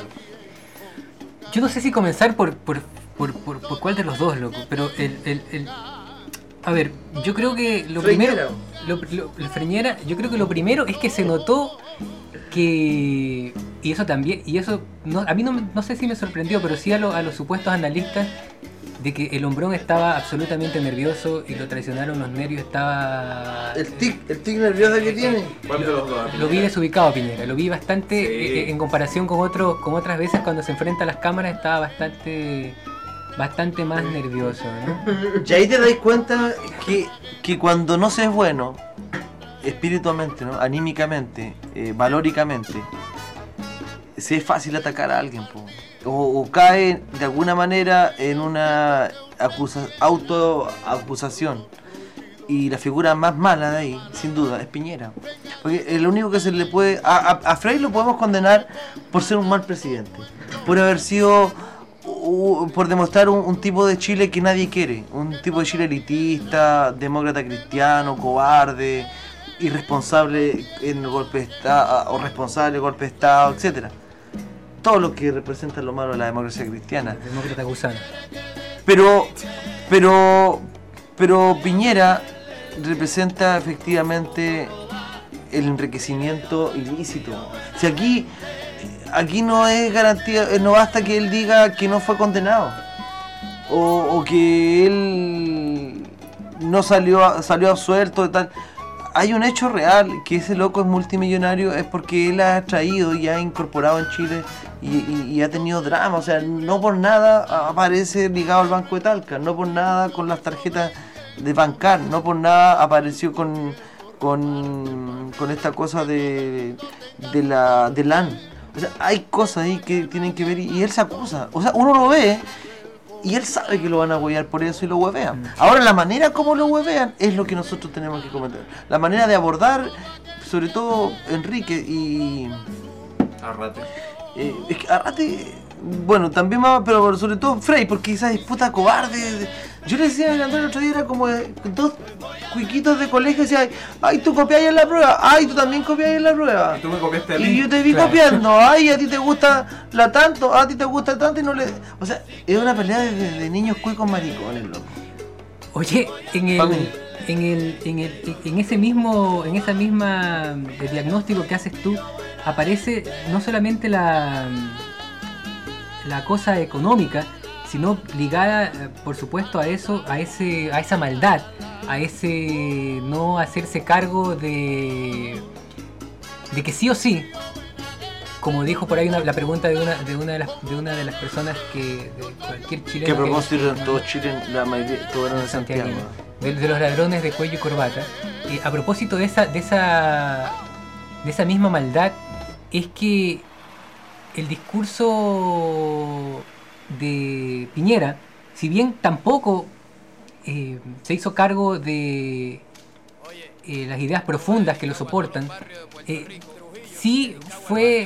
Yo no sé si comenzar por cuál de los dos, loco, pero a ver, yo creo que lo Freñera. primero... Freñera, yo creo que lo primero es que se notó que... Y eso también, a mí no sé si me sorprendió, pero sí a los supuestos analistas, de que el hombrón estaba absolutamente nervioso y lo traicionaron los nervios, estaba... El tic nervioso que tiene. ¿Cuál de los dos? Lo vi desubicado, Piñera, lo vi bastante, Sí. en comparación con otras veces cuando se enfrenta a las cámaras, estaba bastante más nervioso, ¿no? Y ahí te das cuenta que cuando no se es bueno, espiritualmente, ¿no? Anímicamente, valóricamente, se es fácil atacar a alguien, po. O cae de alguna manera en una autoacusación. Y la figura más mala de ahí, sin duda, es Piñera. Porque lo único que se le puede... A Frei lo podemos condenar por ser un mal presidente. Por haber sido... por demostrar un tipo de Chile que nadie quiere. Un tipo de Chile elitista, demócrata cristiano, cobarde, irresponsable en el golpe de Estado, o responsable del golpe de Estado, etcétera. Todo lo que representa lo malo de la democracia cristiana. Demócrata gusano. Pero Piñera representa efectivamente el enriquecimiento ilícito. Si aquí no es garantía, no basta que él diga que no fue condenado o que él no salió absuelto, tal. Hay un hecho real, que ese loco es multimillonario, es porque él ha traído y ha incorporado en Chile y ha tenido drama. O sea, no por nada aparece ligado al Banco de Talca, no por nada con las tarjetas de Bancar, no por nada apareció con esta cosa de LAN. O sea, hay cosas ahí que tienen que ver y él se acusa. O sea, uno lo ve y él sabe que lo van a huevear por eso y lo huevean. Ahora, la manera como lo huevean es lo que nosotros tenemos que comentar. La manera de abordar, sobre todo Enrique y... Arrate. Es que Arrate bueno, también más, pero sobre todo Frey, porque esa disputa cobarde. Yo le decía a Mirandol el otro día, era como dos cuiquitos de colegio, decía, ay, tú copias en la prueba, ay, tú también copias en la prueba. Y tú me copiaste a mí. Y yo te vi copiando, ay, a ti te gusta la tanto, a ti te gusta tanto y no le... O sea, es una pelea de niños cuicos maricones, loco. Oye, en esa misma diagnóstico que haces tú, aparece no solamente la cosa económica, sino ligada, por supuesto, a esa maldad, a ese no hacerse cargo de que sí o sí, como dijo por ahí la pregunta de una de las personas de cualquier chileno que propósito en todo Chile, la mayoría, todo era de Santiago, de los ladrones de cuello y corbata, a propósito de esa misma maldad, es que el discurso de Piñera, si bien tampoco se hizo cargo de las ideas profundas que lo soportan, sí fue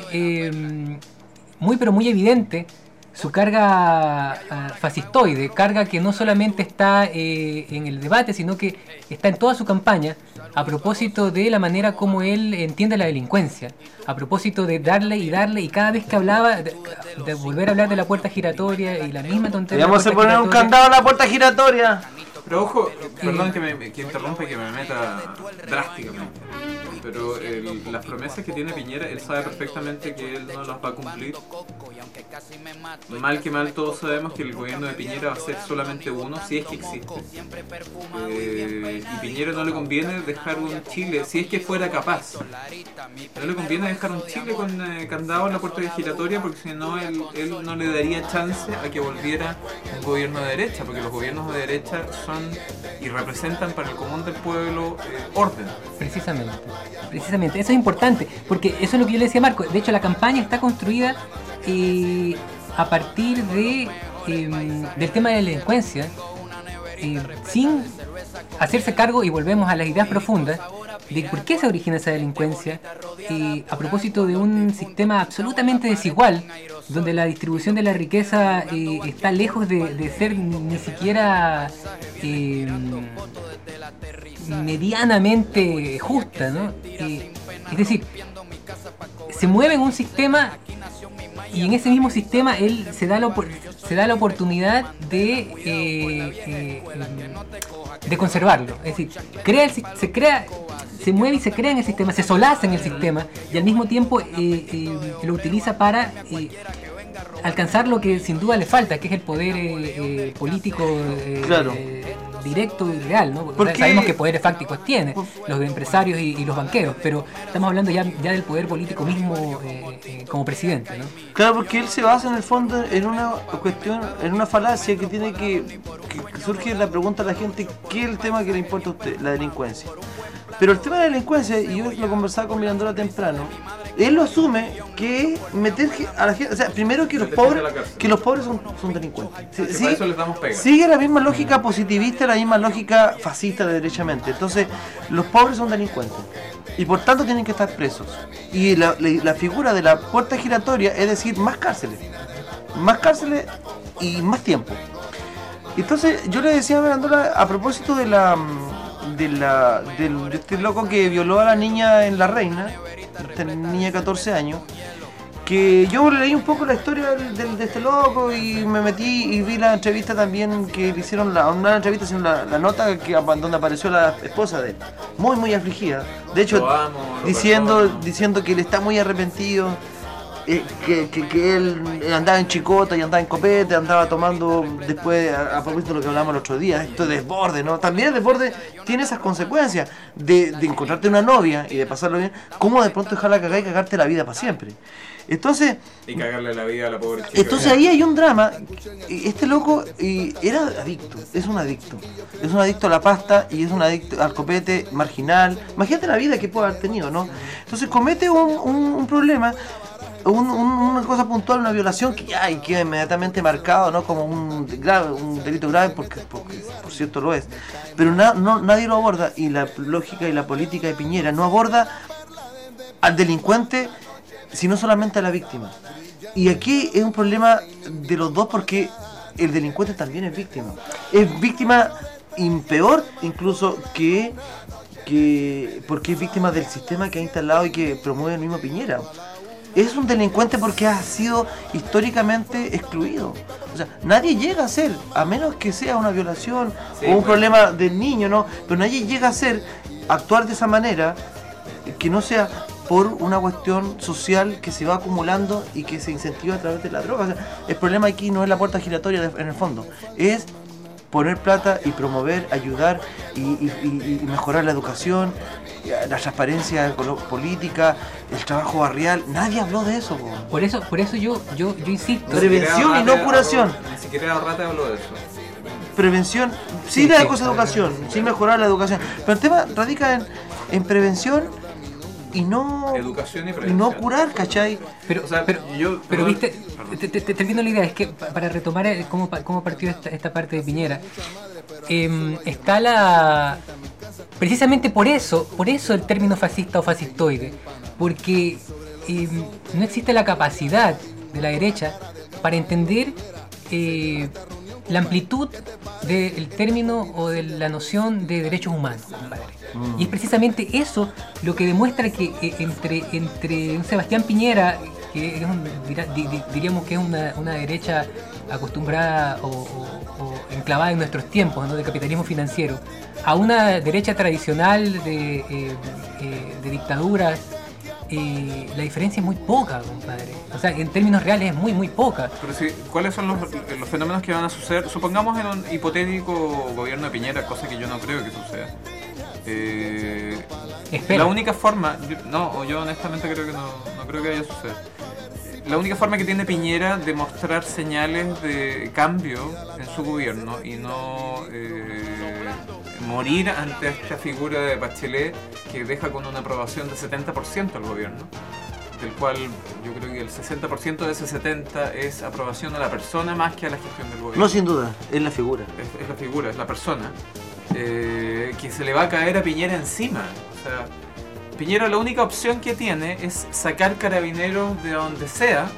muy evidente su carga fascistoide, carga que no solamente está en el debate, sino que está en toda su campaña, a propósito de la manera como él entiende la delincuencia, a propósito de darle, y cada vez que hablaba, de volver a hablar de la puerta giratoria y la misma tontería. Vamos a poner un candado a la puerta giratoria. Pero ojo, perdón que interrumpa y que me meta drásticamente. Pero las promesas que tiene Piñera, él sabe perfectamente que él no las va a cumplir. Mal que mal, todos sabemos que el gobierno de Piñera va a ser solamente uno, si es que existe. Y Piñera no le conviene dejar un Chile, si es que fuera capaz. No le conviene dejar un Chile con candado en la puerta giratoria, porque si no, él no le daría chance a que volviera un gobierno de derecha, porque los gobiernos de derecha son y representan para el común del pueblo orden. Precisamente, eso es importante, porque eso es lo que yo le decía a Marco. De hecho, la campaña está construida a partir del tema de la delincuencia, sin hacerse cargo, y volvemos a las ideas profundas de por qué se origina esa delincuencia, a propósito de un sistema absolutamente desigual, donde la distribución de la riqueza está lejos de ser ni siquiera medianamente justa, ¿no? Es decir, se mueve en un sistema, y en ese mismo sistema él se da la oportunidad de conservarlo. Es decir, se mueve y se crea en el sistema, se solaza en el sistema, y al mismo tiempo lo utiliza para alcanzar lo que sin duda le falta, que es el poder político claro, directo y real, ¿no? Porque sabemos que poderes fácticos tiene los empresarios y los banqueros, pero estamos hablando ya del poder político mismo como presidente, ¿no? Claro, porque él se basa en el fondo en una cuestión, en una falacia que tiene que surge la pregunta a la gente: ¿qué es el tema que le importa a usted? La delincuencia. Pero el tema de la delincuencia, y yo lo conversaba con Mirandola temprano, él lo asume que es meter a la gente, o sea, primero que los pobres son delincuentes. Para eso les damos pega. Sigue la misma lógica positivista, la misma lógica fascista de derechamente. Entonces, los pobres son delincuentes y por tanto tienen que estar presos. Y la figura de la puerta giratoria es decir, más cárceles y más tiempo. Entonces, yo le decía a Mirandola, a propósito de este loco que violó a la niña en La Reina, esta niña de 14 años, que yo leí un poco la historia de este loco y me metí y vi la entrevista también que le hicieron, una entrevista, sino la nota donde apareció la esposa de él, muy afligida, de hecho diciendo que él está muy arrepentido, que él andaba en chicota y andaba en copete, andaba tomando después, a propósito de lo que hablamos el otro día, esto de desborde, ¿no? También el desborde tiene esas consecuencias de encontrarte una novia y de pasarlo bien, como de pronto dejarla cagar y cagarte la vida para siempre. Entonces, y cagarle la vida a la pobre chica. Entonces ahí hay un drama. Este loco era adicto, es un adicto a la pasta y es un adicto al copete, marginal. Imagínate la vida que puede haber tenido, ¿no? Entonces comete un problema, una cosa puntual, una violación que ya queda inmediatamente marcado, ¿no? Como un delito grave, porque por cierto lo es. Pero nadie lo aborda, y la lógica y la política de Piñera no aborda al delincuente, sino solamente a la víctima. Y aquí es un problema de los dos porque el delincuente también es víctima. Es víctima y peor incluso que porque es víctima del sistema que ha instalado y que promueve el mismo Piñera. Es un delincuente porque ha sido históricamente excluido. O sea, nadie llega a ser, a menos que sea una violación o un problema del niño, ¿no? Pero nadie llega a ser, actuar de esa manera, que no sea por una cuestión social que se va acumulando y que se incentiva a través de la droga. O sea, el problema aquí no es la puerta giratoria en el fondo, es poner plata y promover, ayudar y mejorar la educación, la transparencia política, el trabajo barrial. Nadie habló de eso. Por eso yo insisto. Prevención y no curación. Ni siquiera Rata habló de eso. Prevención, sí, la cosa de educación, sí mejorar la educación. Pero el tema radica en prevención y no educación y no curar, ¿cachai? Pero viste, te entiendo la idea, es que para retomar cómo partió esta parte de Piñera, está precisamente por eso el término fascista o fascistoide, porque no existe la capacidad de la derecha para entender la amplitud del término o de la noción de derechos humanos, compadre. Y es precisamente eso lo que demuestra que entre un Sebastián Piñera, que es diríamos que es una derecha acostumbrada o enclavada en nuestros tiempos, ¿no?, de capitalismo financiero, a una derecha tradicional de dictaduras, la diferencia es muy poca, compadre. O sea, en términos reales es muy, muy poca. Pero sí, ¿cuáles son los fenómenos que van a suceder? Supongamos en un hipotético gobierno de Piñera, cosa que yo no creo que suceda. La única forma, yo honestamente creo que no creo que vaya a suceder. La única forma que tiene Piñera de mostrar señales de cambio en su gobierno y no morir ante esta figura de Bachelet que deja con una aprobación de 70% al gobierno, del cual yo creo que el 60% de ese 70% es aprobación a la persona más que a la gestión del gobierno. No, sin duda, es la figura. Es la figura, es la persona. Que se le va a caer a Piñera encima. O sea, Piñera la única opción que tiene es sacar carabineros de donde sea,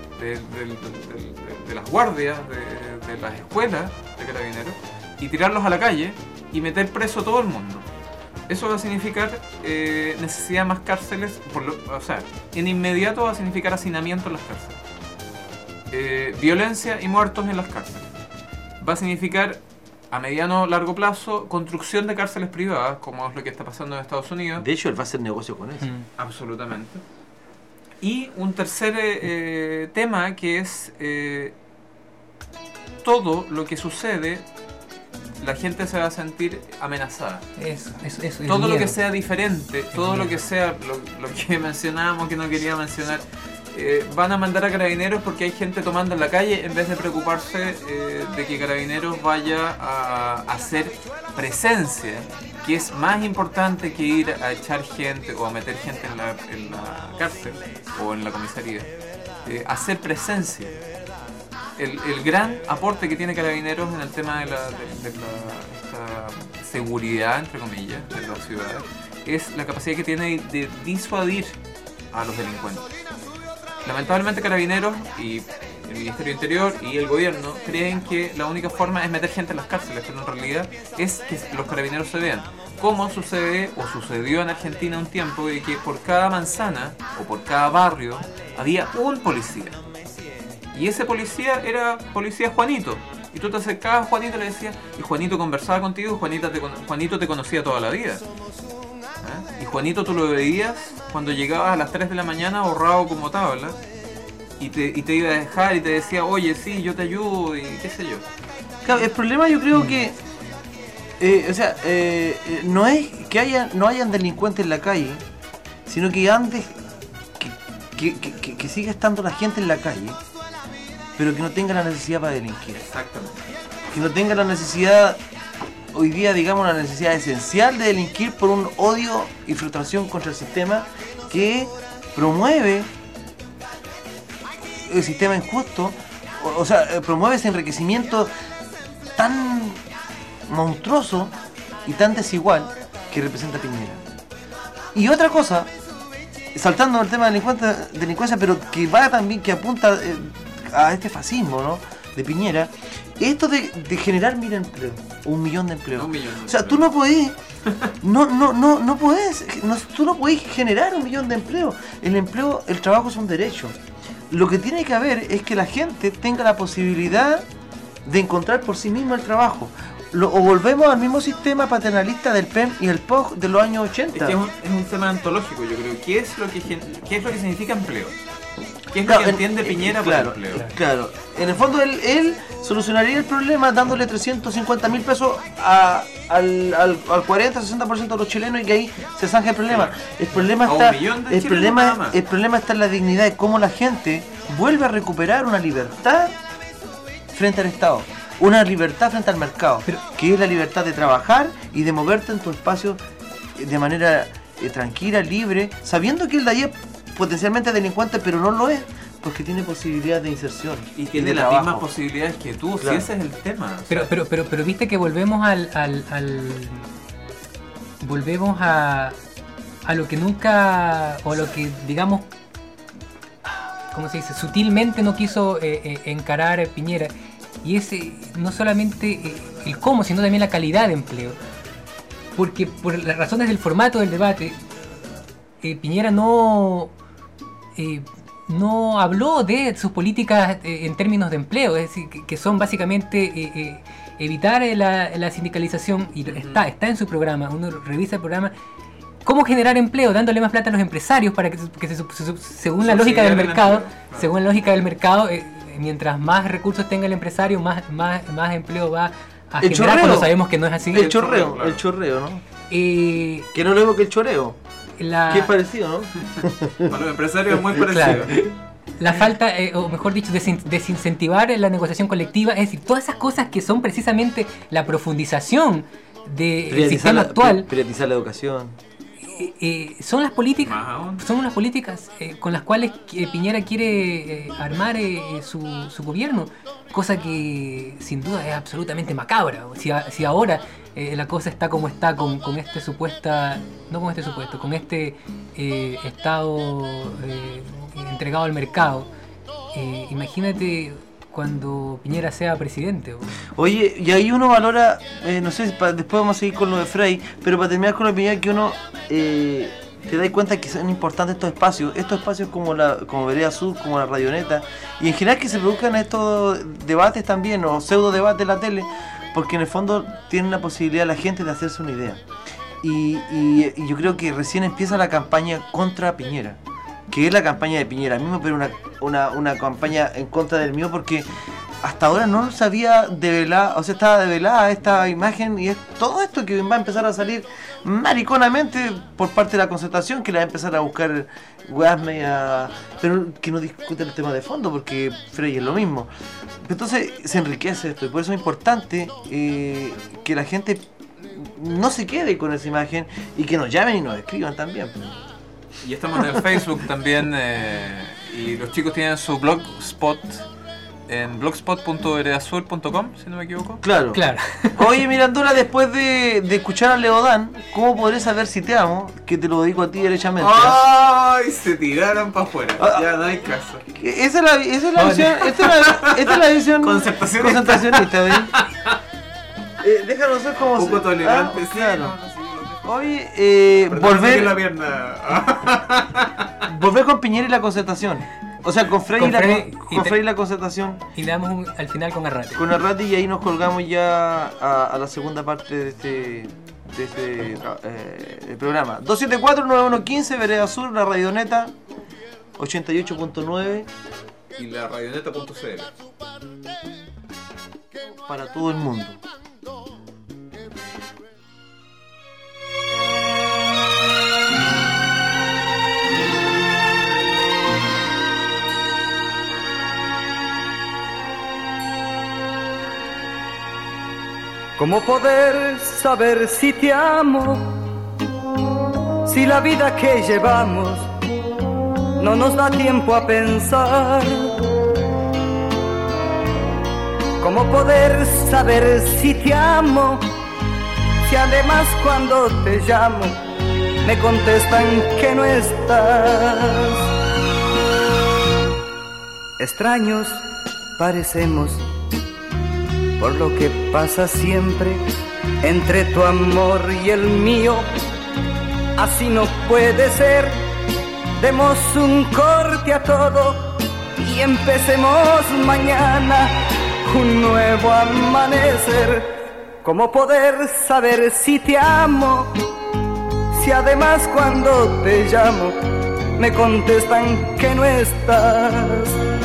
de las guardias, de las escuelas de carabineros, y tirarlos a la calle y meter preso a todo el mundo. Eso va a significar necesidad de más cárceles, o sea, en inmediato va a significar hacinamiento en las cárceles. Violencia y muertos en las cárceles. Va a significar a mediano o largo plazo construcción de cárceles privadas, como es lo que está pasando en Estados Unidos. De hecho, él va a hacer negocio con eso. Absolutamente. Y un tercer tema que es todo lo que sucede, la gente se va a sentir amenazada. Eso, todo lo que sea diferente, todo lo que sea lo que mencionábamos que no quería mencionar, van a mandar a Carabineros porque hay gente tomando en la calle en vez de preocuparse de que Carabineros vaya a hacer presencia, que es más importante que ir a echar gente o a meter gente en la cárcel o en la comisaría. Hacer presencia. El gran aporte que tiene Carabineros en el tema de esta seguridad, entre comillas, de las ciudades, es la capacidad que tiene de disuadir a los delincuentes. Lamentablemente Carabineros y el Ministerio del Interior y el gobierno creen que la única forma es meter gente en las cárceles, pero en realidad es que los carabineros se vean. Como sucede o sucedió en Argentina un tiempo de que por cada manzana o por cada barrio había un policía. Y ese policía era policía Juanito. Y tú te acercabas a Juanito y le decías, y Juanito conversaba contigo, Juanito te conocía toda la vida. Y Juanito tú lo veías cuando llegabas a las 3 de la mañana borrado como tabla y te iba a dejar y te decía, oye, sí, yo te ayudo y qué sé yo. Claro, el problema yo creo que no es que no hayan delincuentes en la calle, sino que antes que siga estando la gente en la calle, pero que no tenga la necesidad para delinquir. Exactamente. Que no tenga la necesidad, hoy día digamos la necesidad esencial de delinquir por un odio y frustración contra el sistema que promueve el sistema injusto, o sea, promueve ese enriquecimiento tan monstruoso y tan desigual que representa Piñera. Y otra cosa saltando el tema de delincuencia, pero que va también, que apunta a este fascismo, ¿no? De Piñera, esto de generar 1000 empleos, 1 millón de empleos. O sea, tú no podés, tú no podés generar 1 millón de empleos. El trabajo es un derecho. Lo que tiene que haber es que la gente tenga la posibilidad de encontrar por sí misma el trabajo. O volvemos al mismo sistema paternalista del PEM y el POG de los años 80. Es un tema antológico, yo creo. ¿Qué es lo que significa empleo? ¿Qué es lo que entiende Piñera por empleo? Claro, en el fondo él solucionaría el problema dándole 350.000 pesos al 40-60% de los chilenos y que ahí se zanje el problema. El problema está en la dignidad de cómo la gente vuelve a recuperar una libertad frente al Estado. Una libertad frente al mercado, que es la libertad de trabajar y de moverte en tu espacio de manera tranquila, libre, sabiendo que el de ahí es potencialmente delincuente, pero no lo es, porque tiene posibilidades de inserción. Y tiene las mismas posibilidades que tú, claro. Si ese es el tema. Pero viste que volvemos volvemos a lo que nunca, o lo que digamos, ¿cómo se dice? Sutilmente no quiso encarar Piñera. Y ese no solamente el cómo, sino también la calidad de empleo. Porque por las razones del formato del debate, Piñera no habló de sus políticas en términos de empleo, es decir, que son básicamente evitar la sindicalización, y está en su programa. Uno revisa el programa, cómo generar empleo, dándole más plata a los empresarios para que según la lógica del mercado, mientras más recursos tenga el empresario, más empleo va a generar, cuando sabemos que no es así. El chorreo, ¿no? Que no lo mismo que el choreo. Que es parecido, ¿no? Para los empresarios es muy parecido. Claro. La falta, o mejor dicho, desincentivar la negociación colectiva, es decir, todas esas cosas que son precisamente la profundización del sistema actual. Privatizar la educación. Son las políticas con las cuales Piñera quiere armar su gobierno, cosa que sin duda es absolutamente macabra. Si ahora la cosa está como está con este Estado entregado al mercado, imagínate cuando Piñera sea presidente. Oye, y ahí uno valora, no sé, después vamos a seguir con lo de Frey, pero para terminar con la Piñera, que uno te da cuenta que son importantes estos espacios como Vereda Sur, como la Radioneta, y en general que se produzcan estos debates también, o pseudo debates en la tele, porque en el fondo tienen la posibilidad la gente de hacerse una idea. Y yo creo que recién empieza la campaña contra Piñera, que es la campaña de Piñera mismo, pero una campaña en contra del mío, porque hasta ahora no se había develado, o sea, estaba develada esta imagen, y es todo esto que va a empezar a salir mariconamente por parte de la Concertación, que la va a empezar a buscar weas media, pero que no discute el tema de fondo, porque Frey es lo mismo. Entonces se enriquece esto, y por eso es importante que la gente no se quede con esa imagen, y que nos llamen y nos escriban también. Y estamos en el Facebook también, y los chicos tienen su blogspot en blogspot.veredasur.com, si no me equivoco. Claro. Oye, Mirandola, después de escuchar a Leodán, ¿cómo podré saber si te amo? Que te lo digo a ti derechamente. ¡Ay! Se tiraron para afuera. Ya no hay caso. Esa es la visión. Esta es la visión concentracionista. Déjanos ser como... Un poco tolerante, sí. Claro. Oye, volver con Piñera y la Concertación. O sea, con Frey y la Concertación. Y le damos al final con Arrate. Con Arrate, y ahí nos colgamos ya a la segunda parte de este programa. 274-9115, Vereda Sur, la Radioneta 88.9 y la radioneta.cl para todo el mundo. ¿Cómo poder saber si te amo? Si la vida que llevamos no nos da tiempo a pensar. ¿Cómo poder saber si te amo? Si además cuando te llamo me contestan que no estás. Extraños parecemos por lo que pasa siempre entre tu amor y el mío. Así no puede ser, demos un corte a todo y empecemos mañana un nuevo amanecer. ¿Cómo poder saber si te amo? Si además cuando te llamo me contestan que no estás.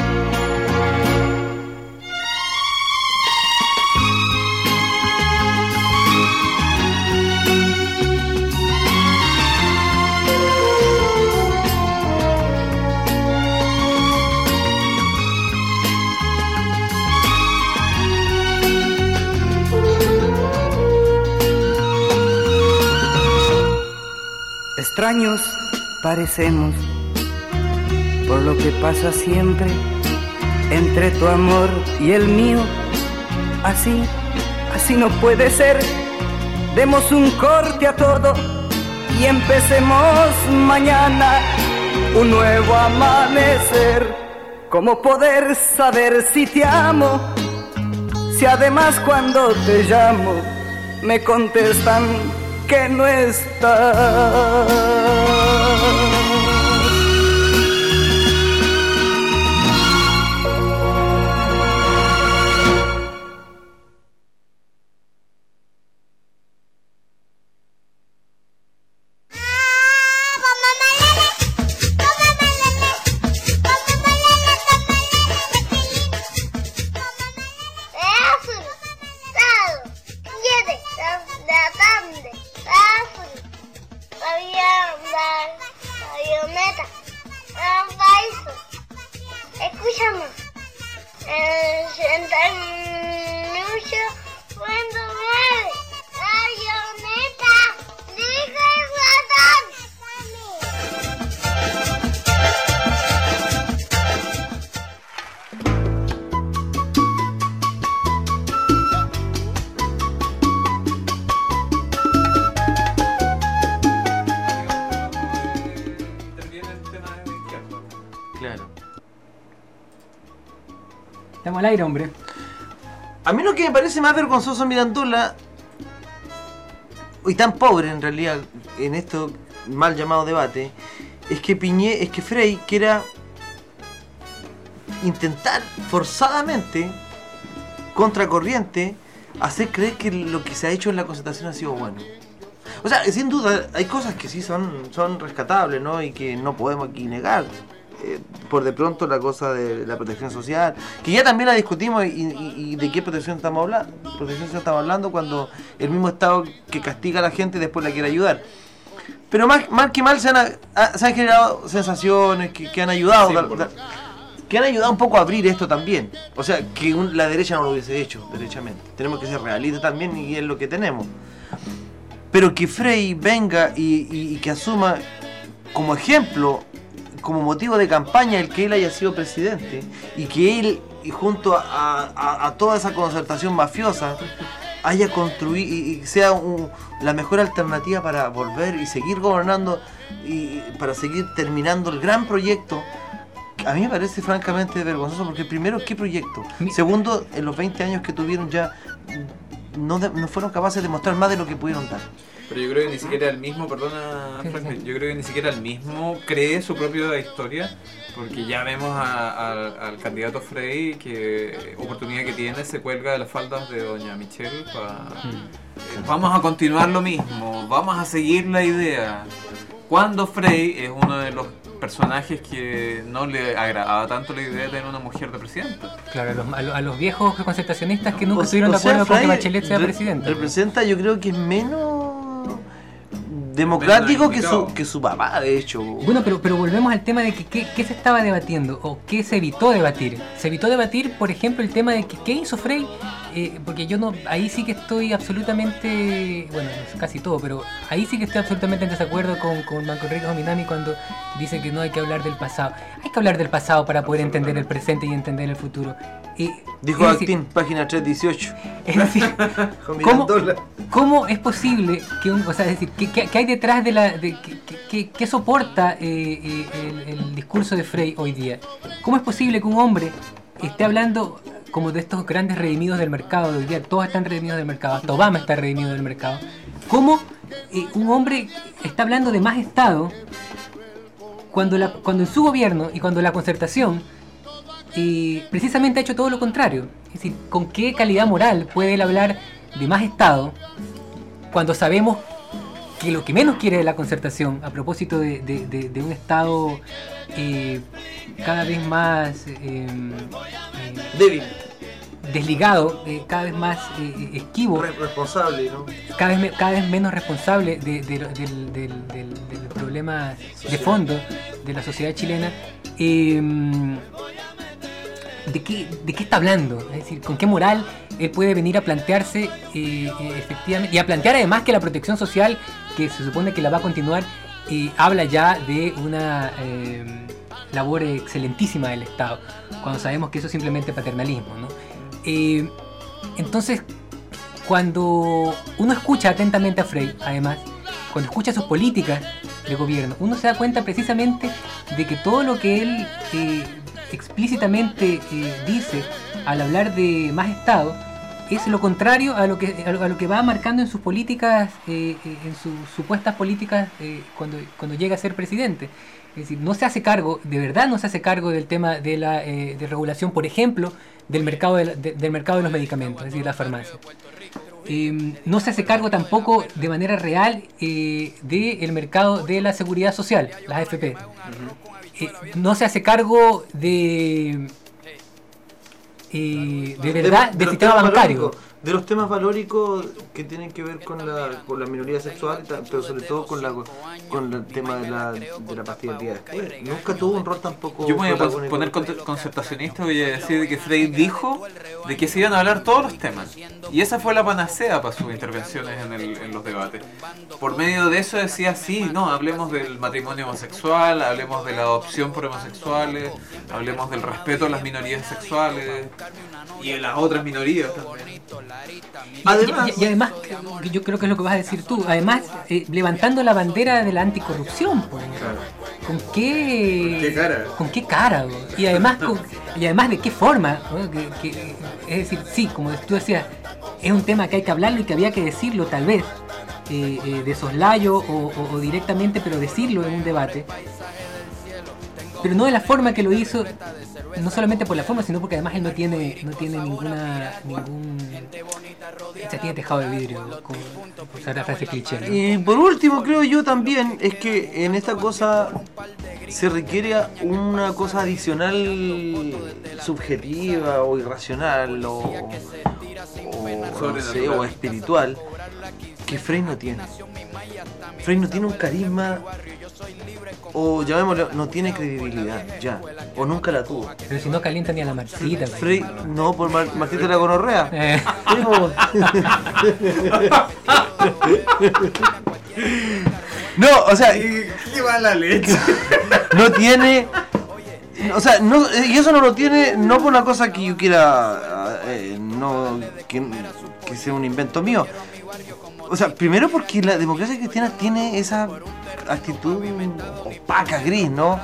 Extraños parecemos por lo que pasa siempre entre tu amor y el mío. Así no puede ser. Demos un corte a todo y empecemos mañana un nuevo amanecer. ¿Cómo poder saber si te amo? Si además cuando te llamo me contestan que no estás. Estamos al aire, hombre. A mí lo que me parece más vergonzoso, Mirandola, y tan pobre en realidad en esto mal llamado debate, es que Frey quiera intentar forzadamente, contracorriente, hacer creer que lo que se ha hecho en la concertación ha sido bueno. O sea, sin duda hay cosas que sí son rescatables, ¿no? Y que no podemos aquí negar. Por de pronto la cosa de la protección social, que ya también la discutimos, y de qué protección estamos hablando cuando el mismo Estado que castiga a la gente después la quiere ayudar. Pero mal que mal se han generado sensaciones que han ayudado, sí, que han ayudado un poco a abrir esto también. O sea, que la derecha no lo hubiese hecho, derechamente. Tenemos que ser realistas también, y es lo que tenemos. Pero que Frey venga y que asuma como ejemplo, como motivo de campaña, el que él haya sido presidente, y que él, y junto a toda esa concertación mafiosa, haya construido y sea la mejor alternativa para volver y seguir gobernando y para seguir terminando el gran proyecto. A mí me parece francamente vergonzoso, porque primero, ¿qué proyecto? Segundo, en los 20 años que tuvieron ya no fueron capaces de mostrar más de lo que pudieron dar. Pero yo creo que ni siquiera el mismo, perdona Frank, yo creo que ni siquiera el mismo cree su propia historia, porque ya vemos al candidato Frey que oportunidad que tiene se cuelga de las faldas de doña Michelle vamos a continuar lo mismo, vamos a seguir la idea, cuando Frey es uno de los personajes que no le agradaba tanto la idea de tener una mujer de presidenta. Claro, a los viejos concertacionistas que nunca estuvieron de acuerdo con que Bachelet sea presidenta. Representa, yo creo que es menos democrático que su papá, de hecho. Bueno, pero volvemos al tema de que qué se estaba debatiendo o qué se evitó debatir. Se evitó debatir, por ejemplo, el tema de que qué hizo Frey porque yo no, ahí sí que estoy absolutamente, bueno, casi todo, pero ahí sí que estoy absolutamente en desacuerdo con Marco Enrique Minami cuando dice que no hay que hablar del pasado. Hay que hablar del pasado para poder entender el presente y entender el futuro. Dijo Actin, página 318. Es decir, ¿cómo es posible que o sea, es decir, ¿qué hay detrás de qué soporta el discurso de Frey hoy día? ¿Cómo es posible que un hombre esté hablando como de estos grandes redimidos del mercado de hoy día? Todos están redimidos del mercado, hasta Obama está redimido del mercado. ¿Cómo un hombre está hablando de más Estado cuando en su gobierno y cuando la concertación precisamente ha hecho todo lo contrario? Es decir, ¿con qué calidad moral puede él hablar de más Estado cuando sabemos que lo que menos quiere la concertación, a propósito de un Estado cada vez más débil, desligado, cada vez más esquivo, responsable, ¿no? cada vez menos responsable del problema de fondo de la sociedad chilena? ¿De qué está hablando? Es decir, ¿con qué moral él puede venir a plantearse efectivamente, y a plantear además que la protección social, que se supone que la va a continuar, habla ya de una labor excelentísima del Estado, cuando sabemos que eso es simplemente paternalismo, ¿no? Entonces, cuando uno escucha atentamente a Frey, además, cuando escucha sus políticas de gobierno, uno se da cuenta precisamente de que todo lo que él explícitamente dice al hablar de más Estado es lo contrario a lo que va marcando en sus políticas, en sus supuestas políticas cuando llega a ser presidente. Es decir, no se hace cargo, de verdad no se hace cargo del tema de la de regulación, por ejemplo, del mercado del mercado de los medicamentos, es decir, la farmacia. No se hace cargo tampoco de manera real del mercado de la seguridad social, las AFP. No se hace cargo del sistema bancario. De los temas valóricos que tienen que ver con la minoría sexual, pero sobre todo con el tema de la pastilla del día después. Nunca tuvo un rol tampoco. Yo me voy a poner concertacionista, voy a decir que Frey dijo de que se iban a hablar todos los temas. Y esa fue la panacea para sus intervenciones en los debates. Por medio de eso decía, sí, no, hablemos del matrimonio homosexual, hablemos de la adopción por homosexuales, hablemos del respeto a las minorías sexuales y a las otras minorías también. Además, y además, yo creo que es lo que vas a decir tú, además levantando la bandera de la anticorrupción, pues. Claro. ¿Con qué cara? Y además de qué forma, ¿no? Es decir, sí, como tú decías, es un tema que hay que hablarlo y que había que decirlo tal vez de soslayo o directamente, pero decirlo en un debate, pero no de la forma que lo hizo. No solamente por la forma, sino porque además él no tiene se tiene tejado de vidrio, como usar la frase cliché, ¿no? Y por último, creo yo también, es que en esta cosa se requiere una cosa adicional subjetiva o irracional o espiritual que Frey no tiene. Frey no tiene un carisma, o llamémoslo, no tiene credibilidad, ya, o nunca la tuvo. Pero si no calienta ni a la Marcita. Frey, no, por Marcita de la gonorrea. No, o sea, qué mala leche. No tiene, o sea, no, y eso no lo tiene, no por una cosa que yo quiera, que sea un invento mío. O sea, primero porque la democracia cristiana tiene esa actitud opaca, gris, ¿no?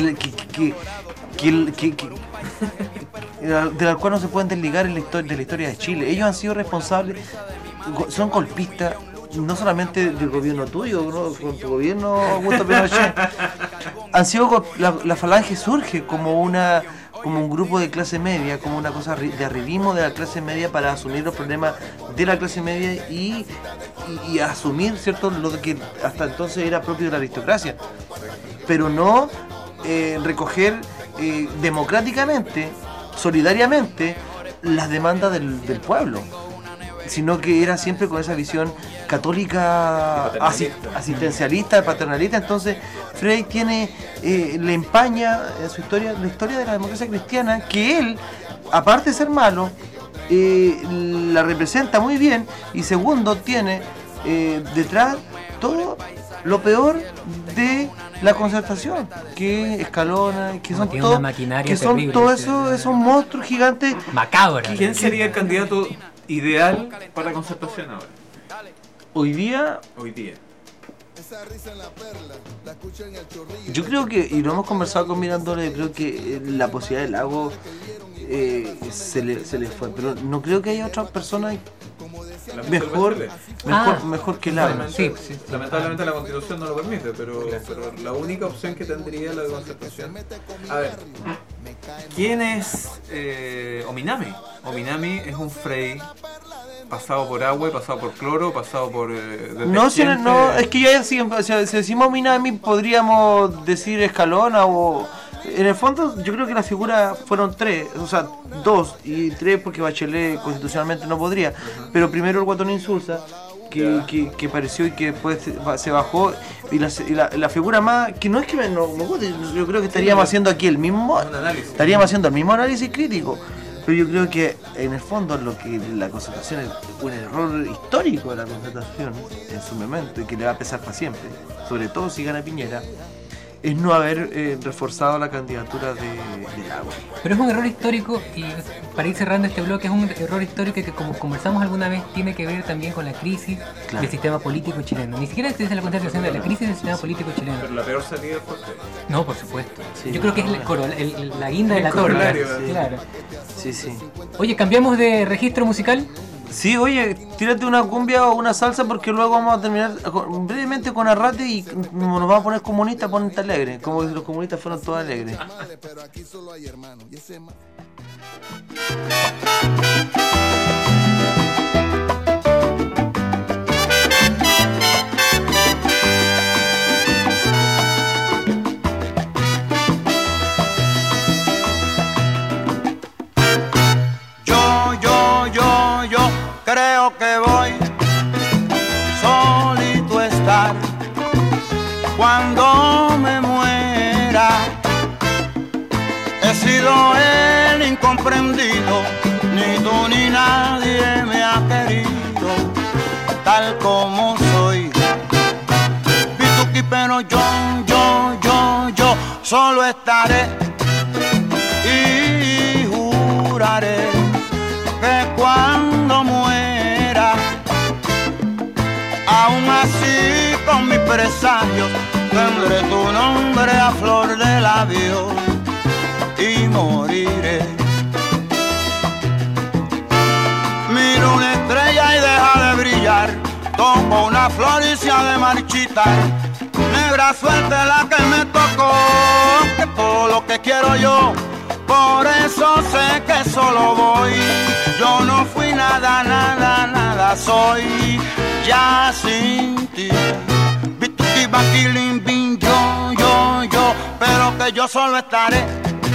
De la cual no se pueden desligar de la historia de Chile. Ellos han sido responsables, son golpistas, no solamente del gobierno tuyo, ¿no? Con tu gobierno, Augusto Pinochet. Han sido, la falange surge como un grupo de clase media, como una cosa de arribismo de la clase media para asumir los problemas de la clase media y asumir, ¿cierto?, lo que hasta entonces era propio de la aristocracia, pero no recoger democráticamente, solidariamente, las demandas del pueblo, sino que era siempre con esa visión católica asistencialista, paternalista. Entonces Frey le empaña en su historia, la historia de la democracia cristiana, que él, aparte de ser malo, la representa muy bien, y segundo, tiene detrás todo lo peor de la Concertación, que Escalona, que son todos, que son terrible, todos esos monstruos gigantes macabros. ¿Quién sería el candidato ideal para la Concertación ahora? Hoy día. Yo creo que, y lo hemos conversado con Mirandola, yo creo que la posibilidad del Lago se le fue, pero no creo que haya otra persona mejor que Lago. Lamentablemente la Constitución no lo permite, pero la única opción que tendría la de Concertación. A ver, ¿quién es Ominami? Ominami es un Frey pasado por agua, pasado por cloro, pasado por no, es que ya si decimos Minami podríamos decir Escalona, o en el fondo yo creo que las figuras fueron tres, o sea, dos y tres, porque Bachelet constitucionalmente no podría, pero primero el Guatón Insulza, que apareció y que después se bajó, y la figura más, que no es que yo creo que estaríamos haciendo aquí el mismo análisis crítico. Pero yo creo que en el fondo lo que la Concertación es un error histórico de la Concertación en su momento, y que le va a pesar para siempre, sobre todo si gana Piñera, es no haber reforzado la candidatura de Lago. Pero es un error histórico, y para ir cerrando este bloque, es un error histórico que, como conversamos alguna vez, tiene que ver también con la crisis del sistema político chileno. Ni siquiera se dice la Concertación, de la crisis del sistema político chileno. Pero la peor salida fue usted. No, por supuesto. Sí. Yo creo que es la guinda de la torta. Claro. Sí. Oye, ¿cambiamos de registro musical? Sí, oye, tírate una cumbia o una salsa, porque luego vamos a terminar brevemente con Arrate y nos vamos a poner comunistas, ponerte alegre, como si los comunistas fueron todos alegres. Pero aquí solo hay hermanos y ese más. Creo que voy solito a estar cuando me muera. He sido el incomprendido, ni tú ni nadie me ha querido tal como soy. Pituqui, pero yo solo estaré y juraré que cuando muera, aún así con mis presagios, tendré tu nombre a flor de labios y moriré. Miro una estrella y deja de brillar, toco una flor y se ha de marchitar. Negra suerte la que me tocó, que todo lo que quiero yo, por eso sé que solo voy. Yo no fui nada, soy ya sin ti. Bituki, baquilín, bin, yo, pero que yo solo estaré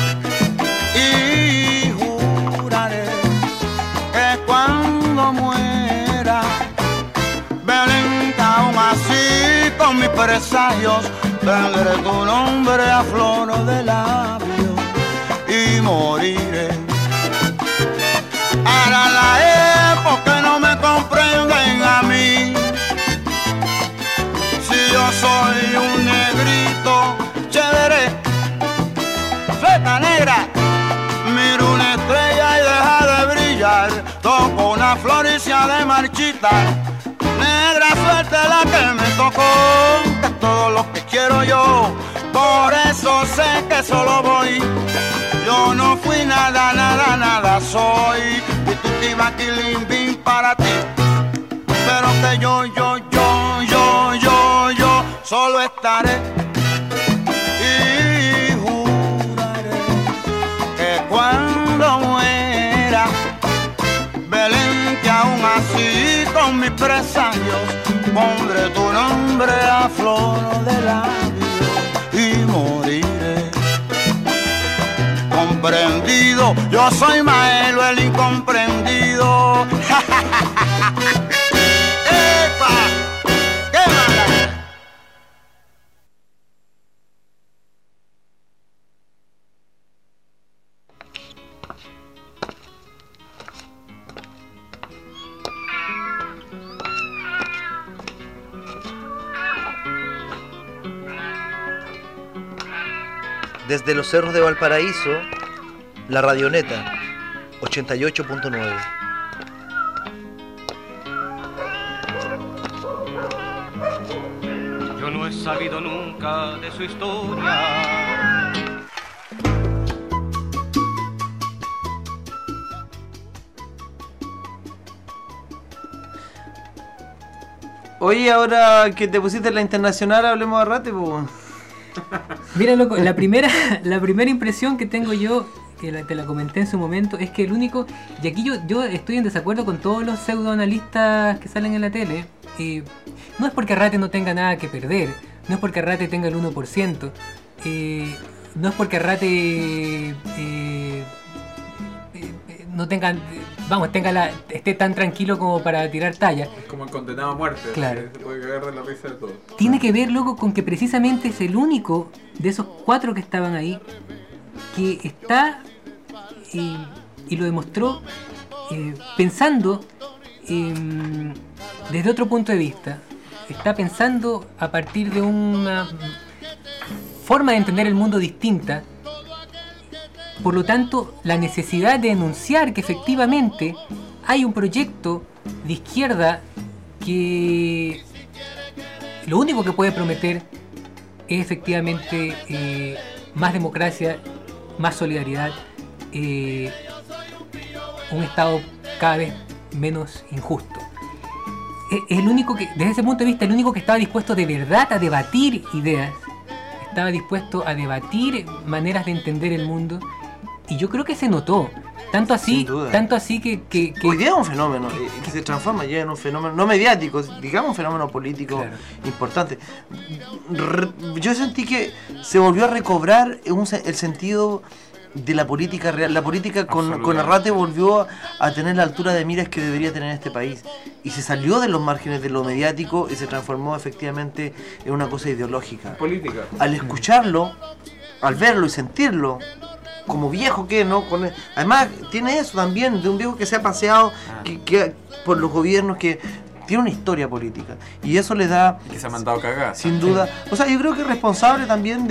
y juraré que cuando muera, Belén, aún así con mis presagios, tendré tu nombre a flor de labios y moriré. Para la época no me comprenden a mí, si yo soy un negrito chévere, fleta negra, miro una estrella y deja de brillar, toco una flor y se ha de marchitar. Negra suerte la que me tocó, que es todo lo que quiero yo, por eso sé que solo voy. Yo no fui nada, soy Bituki, baquilín, bin para ti. Pero que yo solo estaré y juraré que cuando muera, Belén, que aún así con mis presagios, pondré tu nombre a flor de labios y moriré. Comprendido, yo soy Maelo el incomprendido. ¡Epa! ¡Qué mala! Desde los cerros de Valparaíso, la Radioneta 88.9. Yo no he sabido nunca de su historia. Oye, ahora que te pusiste en la internacional, hablemos de Arrate, pues. Mira, loco, la primera impresión que tengo yo, que te la comenté en su momento, es que el único... Y aquí yo estoy en desacuerdo con todos los pseudoanalistas que salen en la tele. No es porque Arrate no tenga nada que perder, no es porque Arrate tenga el 1%, no es porque Arrate no tenga... esté tan tranquilo como para tirar talla. Es como el condenado a muerte. Claro. Se puede cagar de la risa de todo. Tiene que ver, loco, con que precisamente es el único de esos 4 que estaban ahí que está, y lo demostró, pensando desde otro punto de vista. Está pensando a partir de una forma de entender el mundo distinta. Por lo tanto, la necesidad de enunciar que efectivamente hay un proyecto de izquierda que lo único que puede prometer es efectivamente más democracia, más solidaridad, un Estado cada vez menos injusto. Es el único que, desde ese punto de vista, el único que estaba dispuesto de verdad a debatir ideas, estaba dispuesto a debatir maneras de entender el mundo. Y yo creo que se notó, tanto así que hoy día es un fenómeno que se transforma ya en un fenómeno no mediático, digamos un fenómeno político, claro, importante. Yo sentí que se volvió a recobrar el sentido de la política real. La política con Arrate volvió a tener la altura de miras que debería tener este país, y se salió de los márgenes de lo mediático y se transformó efectivamente en una cosa ideológica. Política. Al escucharlo, al verlo y sentirlo, como viejo que, ¿no? Además, tiene eso también, de un viejo que se ha paseado que por los gobiernos, que tiene una historia política. Y eso le da... Que se ha mandado cagar. Sin duda. O sea, yo creo que es responsable también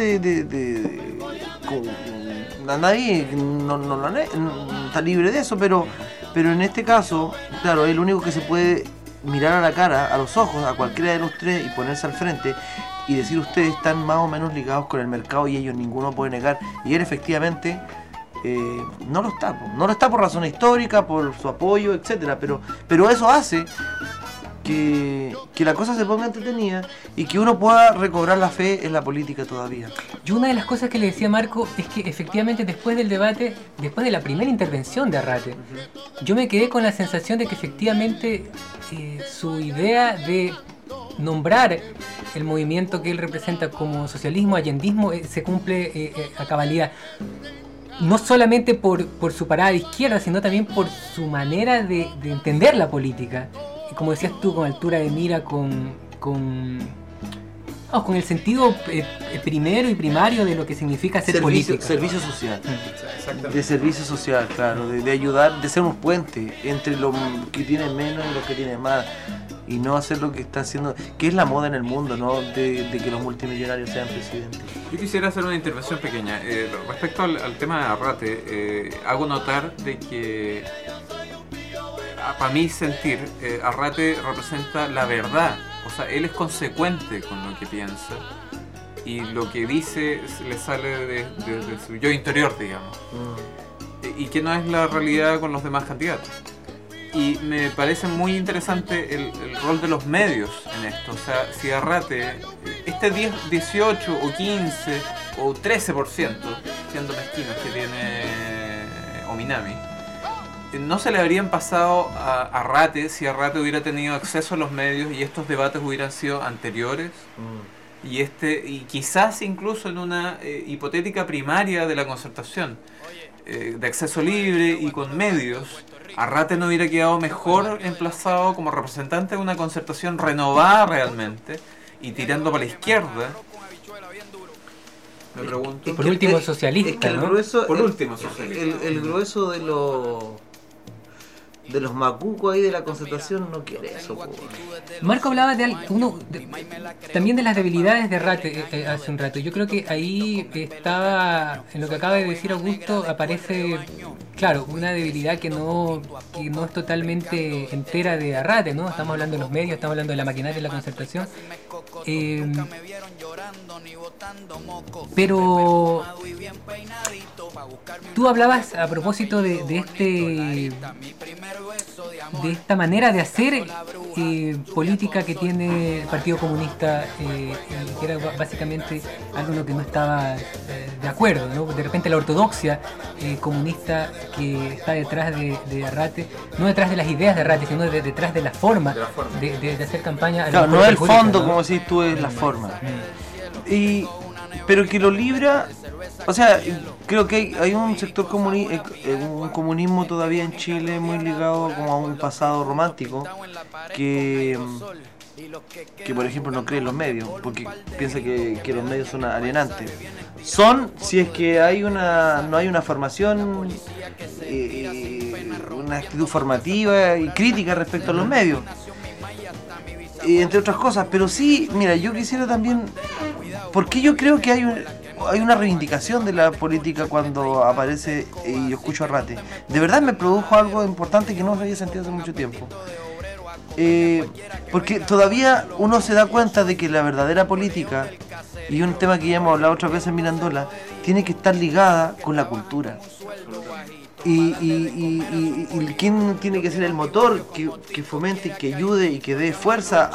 nadie no está libre de eso, pero en este caso, claro, es el único que se puede mirar a la cara, a los ojos, a cualquiera de los tres y ponerse al frente y decir: ustedes están más o menos ligados con el mercado y ellos ninguno puede negar. Y él efectivamente no lo está por razón histórica, por su apoyo, etcétera, pero eso hace que la cosa se ponga entretenida y que uno pueda recobrar la fe en la política todavía. Y una de las cosas que le decía Marco es que efectivamente después del debate, después de la primera intervención de Arrate, yo me quedé con la sensación de que efectivamente su idea de nombrar el movimiento que él representa como socialismo, allendismo, se cumple a cabalidad. No solamente por su parada de izquierda, sino también por su manera de entender la política. Y como decías tú, con altura de mira, con el sentido primero y primario de lo que significa ser política. Servicio social. De servicio social, claro. De ayudar, de ser un puente entre los que tienen menos y los que tienen más. Y no hacer lo que está haciendo, que es la moda en el mundo, ¿no? De que los multimillonarios sean presidentes. Yo quisiera hacer una intervención pequeña. Respecto al tema de Arrate, hago notar de que, para mí sentir, Arrate representa la verdad. O sea, él es consecuente con lo que piensa. Y lo que dice le sale de su yo interior, digamos. Y que no es la realidad con los demás candidatos. Y me parece muy interesante el rol de los medios en esto. O sea, si Arrate, este 18 o 15 o 13%, siendo mezquinos, que tiene Ominami, no se le habrían pasado a Arrate si Arrate hubiera tenido acceso a los medios y estos debates hubieran sido anteriores. Y quizás incluso en una hipotética primaria de la Concertación, de acceso libre y con medios, Arrate no hubiera quedado mejor emplazado como representante de una Concertación renovada realmente y tirando para la izquierda. Me pregunto. Por último socialista, el ¿no? Grueso, por último socialista. El grueso de los de los macucos ahí de la Concertación no quiere eso, po. Marco hablaba también de las debilidades de Rate hace un rato. Yo creo que ahí estaba, en lo que acaba de decir Augusto, aparece, claro, una debilidad que no es totalmente entera de Arrate, ¿no? Estamos hablando de los medios, estamos hablando de la maquinaria de la Concertación. Pero tú hablabas a propósito de esta manera de hacer política que tiene el Partido Comunista, que era básicamente algo en lo que no estaba de acuerdo, ¿no? De repente la ortodoxia comunista que está detrás de Arrate, no detrás de las ideas de Arrate, sino detrás de la forma de hacer campaña. Claro, no es el fondo, ¿no? Como decís tú, es la forma. Pero que lo libra, o sea, creo que hay un sector un comunismo todavía en Chile muy ligado como a un pasado romántico que por ejemplo no cree en los medios, porque piensa que los medios son alienantes. Si es que no hay una formación, una actitud formativa y crítica respecto a los medios, entre otras cosas. Pero sí, mira, yo quisiera también, porque yo creo que hay una reivindicación de la política cuando aparece y yo escucho a Arrate. De verdad me produjo algo importante que no había sentido hace mucho tiempo. Porque todavía uno se da cuenta de que la verdadera política, y un tema que ya hemos hablado otras veces en Mirandola, tiene que estar ligada con la cultura. Y quién tiene que ser el motor que fomente, que ayude y que dé fuerza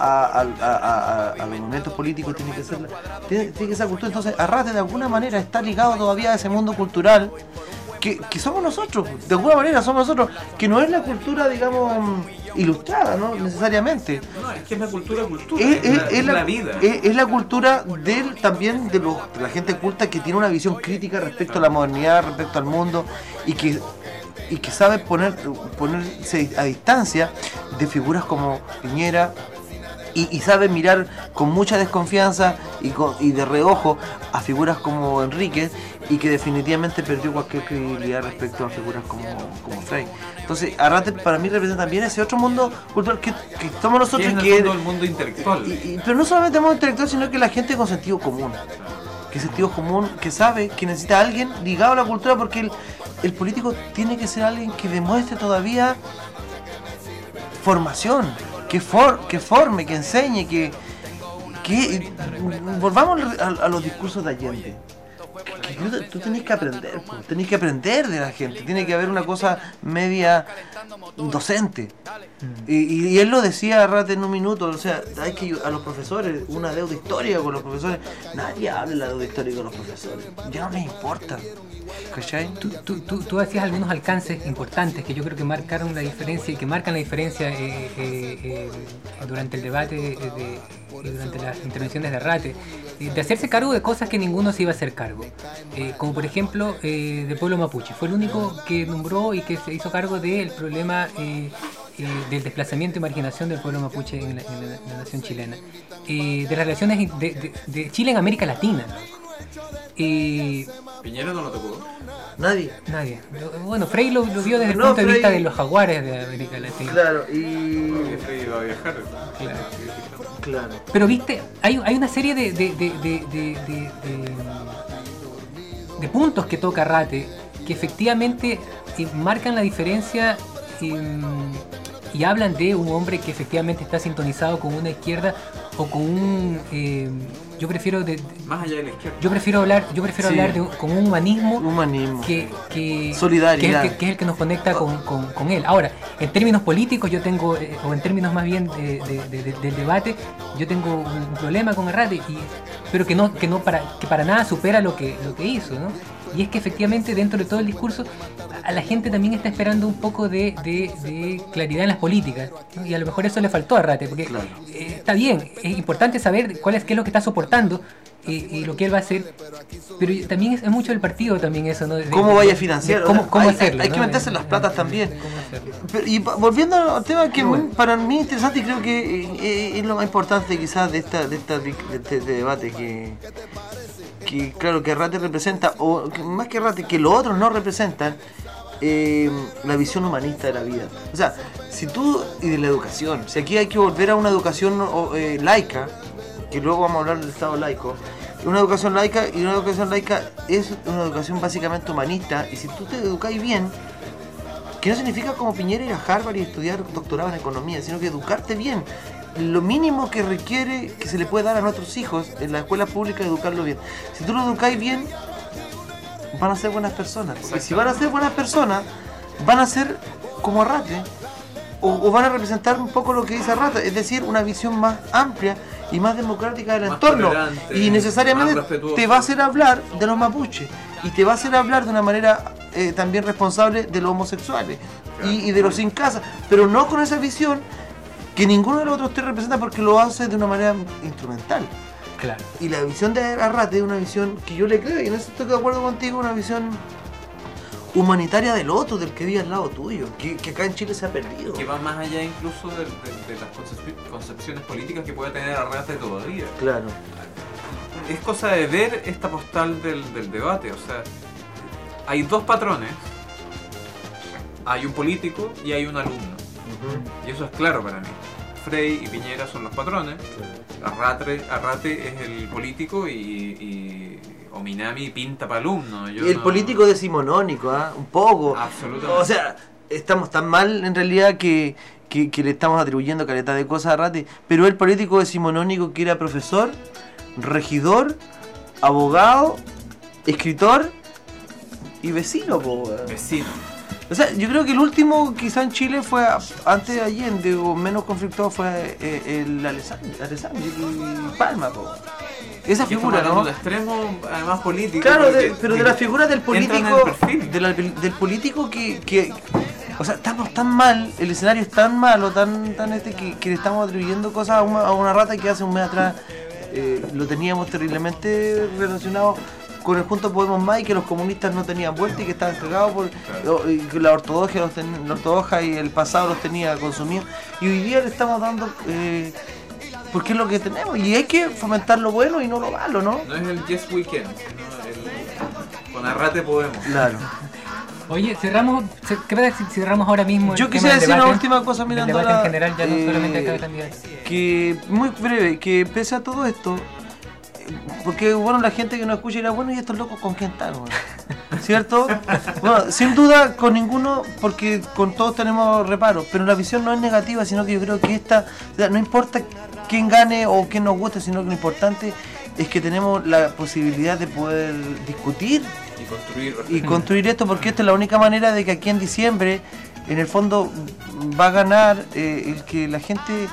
a los momentos políticos, tiene que ser la cultura. Entonces Arrate de alguna manera está ligado todavía a ese mundo cultural que somos nosotros, de alguna manera somos nosotros, que no es la cultura, digamos, ilustrada, ¿no? Necesariamente. No, es que es la cultura, es la vida. Es la cultura también de la gente culta que tiene una visión crítica respecto a la modernidad, respecto al mundo, y que sabe ponerse a distancia de figuras como Piñera, y sabe mirar con mucha desconfianza y de reojo a figuras como Enríquez, y que definitivamente perdió cualquier credibilidad respecto a figuras como Frey. Entonces Arrate para mí representa también ese otro mundo cultural que somos nosotros, que es el mundo intelectual. Pero no solamente el mundo intelectual, sino que la gente con sentido común, que sabe que necesita a alguien ligado a la cultura, porque el político tiene que ser alguien que demuestre todavía formación, que forme, que enseñe, que volvamos a los discursos de Allende. Tú tenés que aprender de la gente, tiene que haber una cosa media docente. Y él lo decía Arrate en un minuto, o sea, hay que a los profesores, una deuda histórica con los profesores. Nadie habla de la deuda histórica con los profesores, ya no les importa. ¿Cachai? Tú hacías algunos alcances importantes que yo creo que marcaron la diferencia y que marcan la diferencia durante el debate, durante las intervenciones de Arrate, de hacerse cargo de cosas que ninguno se iba a hacer cargo, como por ejemplo del pueblo mapuche. Fue el único que nombró y que se hizo cargo del problema del desplazamiento y marginación del pueblo mapuche en la nación chilena, de las relaciones de Chile en América Latina. ¿Piñera no lo tocó? Nadie. Bueno, Frey lo vio desde el punto de vista de los jaguares de América Latina. Claro, Porque Frey iba a viajar. Claro. Pero viste, hay una serie de puntos que toca Arrate que efectivamente marcan la diferencia y hablan de un hombre que efectivamente está sintonizado con una izquierda o con un yo prefiero más allá de la izquierda. Yo prefiero hablar con un humanismo que solidaridad, que es el que nos conecta con él. Ahora, en términos políticos yo tengo, o en términos más bien del debate, yo tengo un problema con Arrate, pero que para nada supera lo que hizo, ¿no? Y es que efectivamente dentro de todo el discurso a la gente también está esperando un poco de claridad en las políticas, ¿no? Y a lo mejor eso le faltó a Arrate, porque claro, está bien, es importante saber qué es lo que está soportando y lo que él va a hacer, pero también es mucho del partido tamí eso, ¿no? ¿Cómo vaya a financiar? ¿Cómo hacerlo? Hay que meterse en las platas también. Pero, y volviendo al tema que para mí es interesante y creo que es lo más importante quizás de este debate, que claro, que Arrate representa, o más que Arrate, que los otros no representan, la visión humanista de la vida. O sea, si tú, y de la educación, si aquí hay que volver a una educación laica, que luego vamos a hablar del Estado laico, una educación laica, y una educación laica es una educación básicamente humanista, y si tú te educáis bien, que no significa como Piñera ir a Harvard y estudiar doctorado en economía, sino que educarte bien, lo mínimo que requiere, que se le puede dar a nuestros hijos en la escuela pública, educarlo bien. Si tú lo educáis bien, van a ser buenas personas, porque si van a ser buenas personas, van a ser como Arrate, o van a representar un poco lo que dice Arrate, es decir, una visión más amplia y más democrática del entorno, y necesariamente te va a hacer hablar de los mapuches, y te va a hacer hablar de una manera también responsable de los homosexuales, y de los sin casa, pero no con esa visión que ninguno de los otros tres representa, porque lo hace de una manera instrumental. Claro. Y la visión de Arrate es una visión que yo le creo, y en eso estoy de acuerdo contigo, una visión humanitaria del otro, del que vive al lado tuyo, que acá en Chile se ha perdido. Que va más allá incluso de las concepciones políticas que puede tener Arrate todavía. Claro. Es cosa de ver esta postal del debate, o sea, hay dos patrones, hay un político y hay un alumno, y eso es claro para mí. Frei y Piñera son los patrones, Arrate es el político y Ominami pinta para alumno. El político decimonónico, un poco. Absolutamente. O sea, estamos tan mal en realidad que le estamos atribuyendo caleta de cosas a Arrate, pero el político decimonónico que era profesor, regidor, abogado, escritor y vecino, Vecino. O sea, yo creo que el último quizá en Chile fue, antes de Allende, o menos conflictuado, fue el Alessandri y Palma, esa figura, ¿no? De extremo, además político. Claro, pero de la figura del político, del político que o sea, estamos tan mal, el escenario es tan malo, tan que le estamos atribuyendo cosas a una rata que hace un mes atrás lo teníamos terriblemente relacionado con el Juntos Podemos Más, y que los comunistas no tenían vuelta y que estaban cagados y que la ortodoxia y el pasado los tenía consumidos, y hoy día le estamos dando porque es lo que tenemos, y hay que fomentar lo bueno y no lo malo, ¿no? No es el Yes Weekend, sino con Arrate podemos. Claro. Oye, ¿qué pasa si cerramos ahora mismo? Yo quisiera decir una última cosa mirando el debate en general, ya no solamente a cada candidato. Que, muy breve, que pese a todo esto, porque bueno, la gente que nos escucha dirá, bueno, ¿y estos locos con quién están? Bueno? ¿Cierto? Bueno, sin duda con ninguno, porque con todos tenemos reparos, pero la visión no es negativa, sino que yo creo que o sea, no importa quién gane o quién nos guste, sino que lo importante es que tenemos la posibilidad de poder discutir y construir esto, porque esta es la única manera de que aquí en diciembre, en el fondo, va a ganar el que la gente...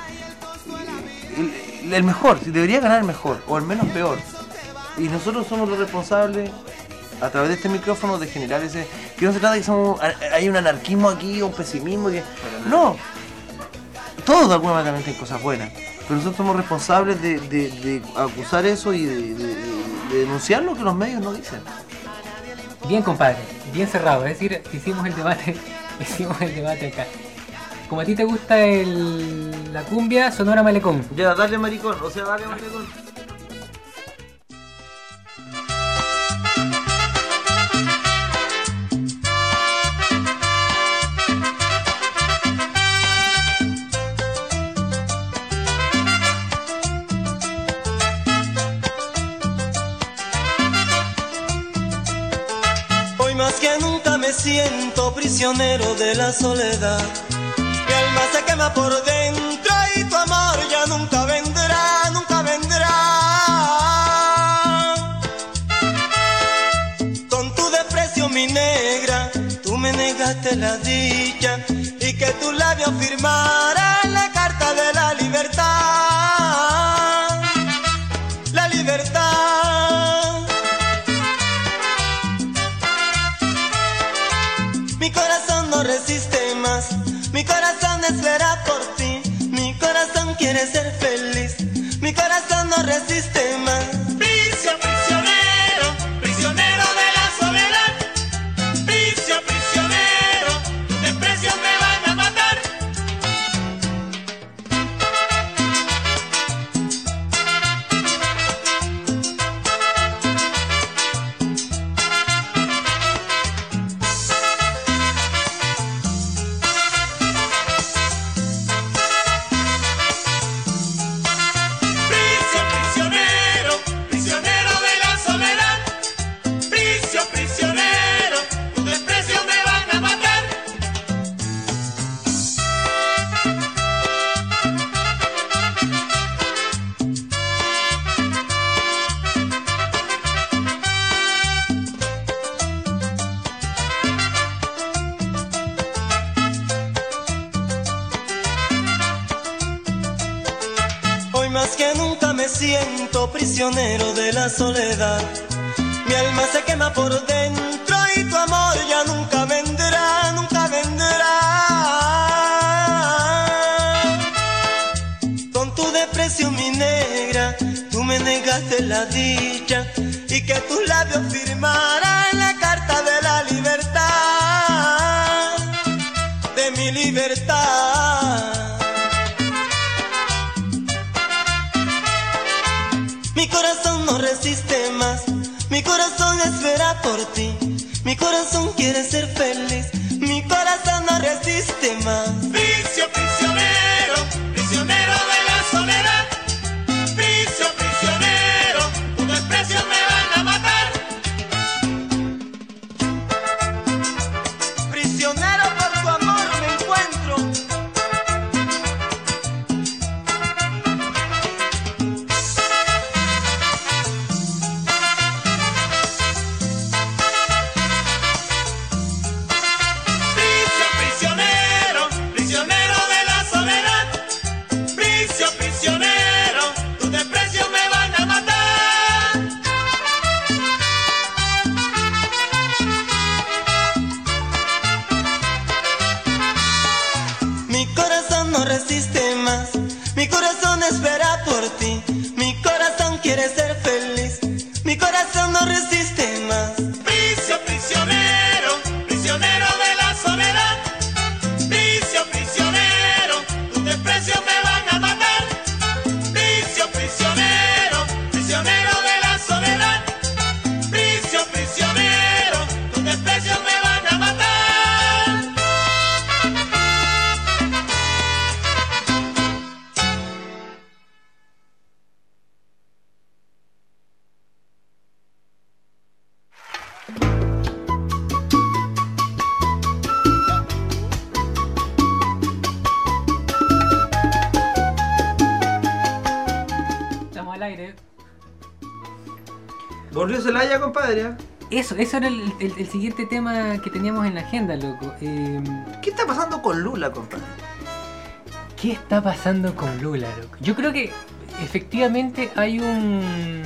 el mejor, debería ganar el mejor, o al menos peor. Y nosotros somos los responsables, a través de este micrófono, de generar ese... Que no se trata de que hay un anarquismo aquí, un pesimismo, que... No, todos de alguna manera tienen cosas buenas, pero nosotros somos responsables de acusar eso y de denunciar lo que los medios no dicen. Bien, compadre, bien cerrado, es decir, hicimos el debate acá. Como a ti te gusta la cumbia, Sonora Malecón. Ya, dale maricón, o sea, dale malecón. Hoy más que nunca me siento prisionero de la soledad. Mi alma se quema por dentro y tu amor ya nunca vendrá, nunca vendrá. Con tu desprecio, mi negra, tú me negaste la dicha y que tus labios firmaran la carta de la libertad. La libertad. Mi corazón no resiste más. Mi corazón espera por ti, mi corazón quiere ser feliz, mi corazón no resiste más. Prisionero, prisionero de la soledad, prisionero, tus desprecios me van a matar. más que nunca me siento prisionero de la soledad. Mi alma se quema por dentro y tu amor ya nunca vendrá, nunca vendrá. Con tu desprecio, mi negra, tú me negaste la dicha y que tus labios firmaran la carta de la libertad, de mi libertad. Mi corazón no resiste más, mi corazón espera por ti, mi corazón quiere ser feliz, mi corazón no resiste más. Vicio prisionero, prisionero de la soledad. Vicio prisionero, tus desprecios me van a matar. Prisionero por tu amor me encuentro. Mi corazón espera por ti, mi corazón quiere ser feliz, mi corazón no resiste más. Vicio prisionero, prisionero de la soledad. Vicio prisionero, tus desprecios me van a matar. Vicio prisionero, prisionero de la soledad. Vicio prisionero, tus desprecios me van a matar. Volvió Celaya, compadre. Eso era el siguiente tema que teníamos en la agenda, loco. ¿Qué está pasando con Lula, compadre? ¿Qué está pasando con Lula, loco? Yo creo que efectivamente hay un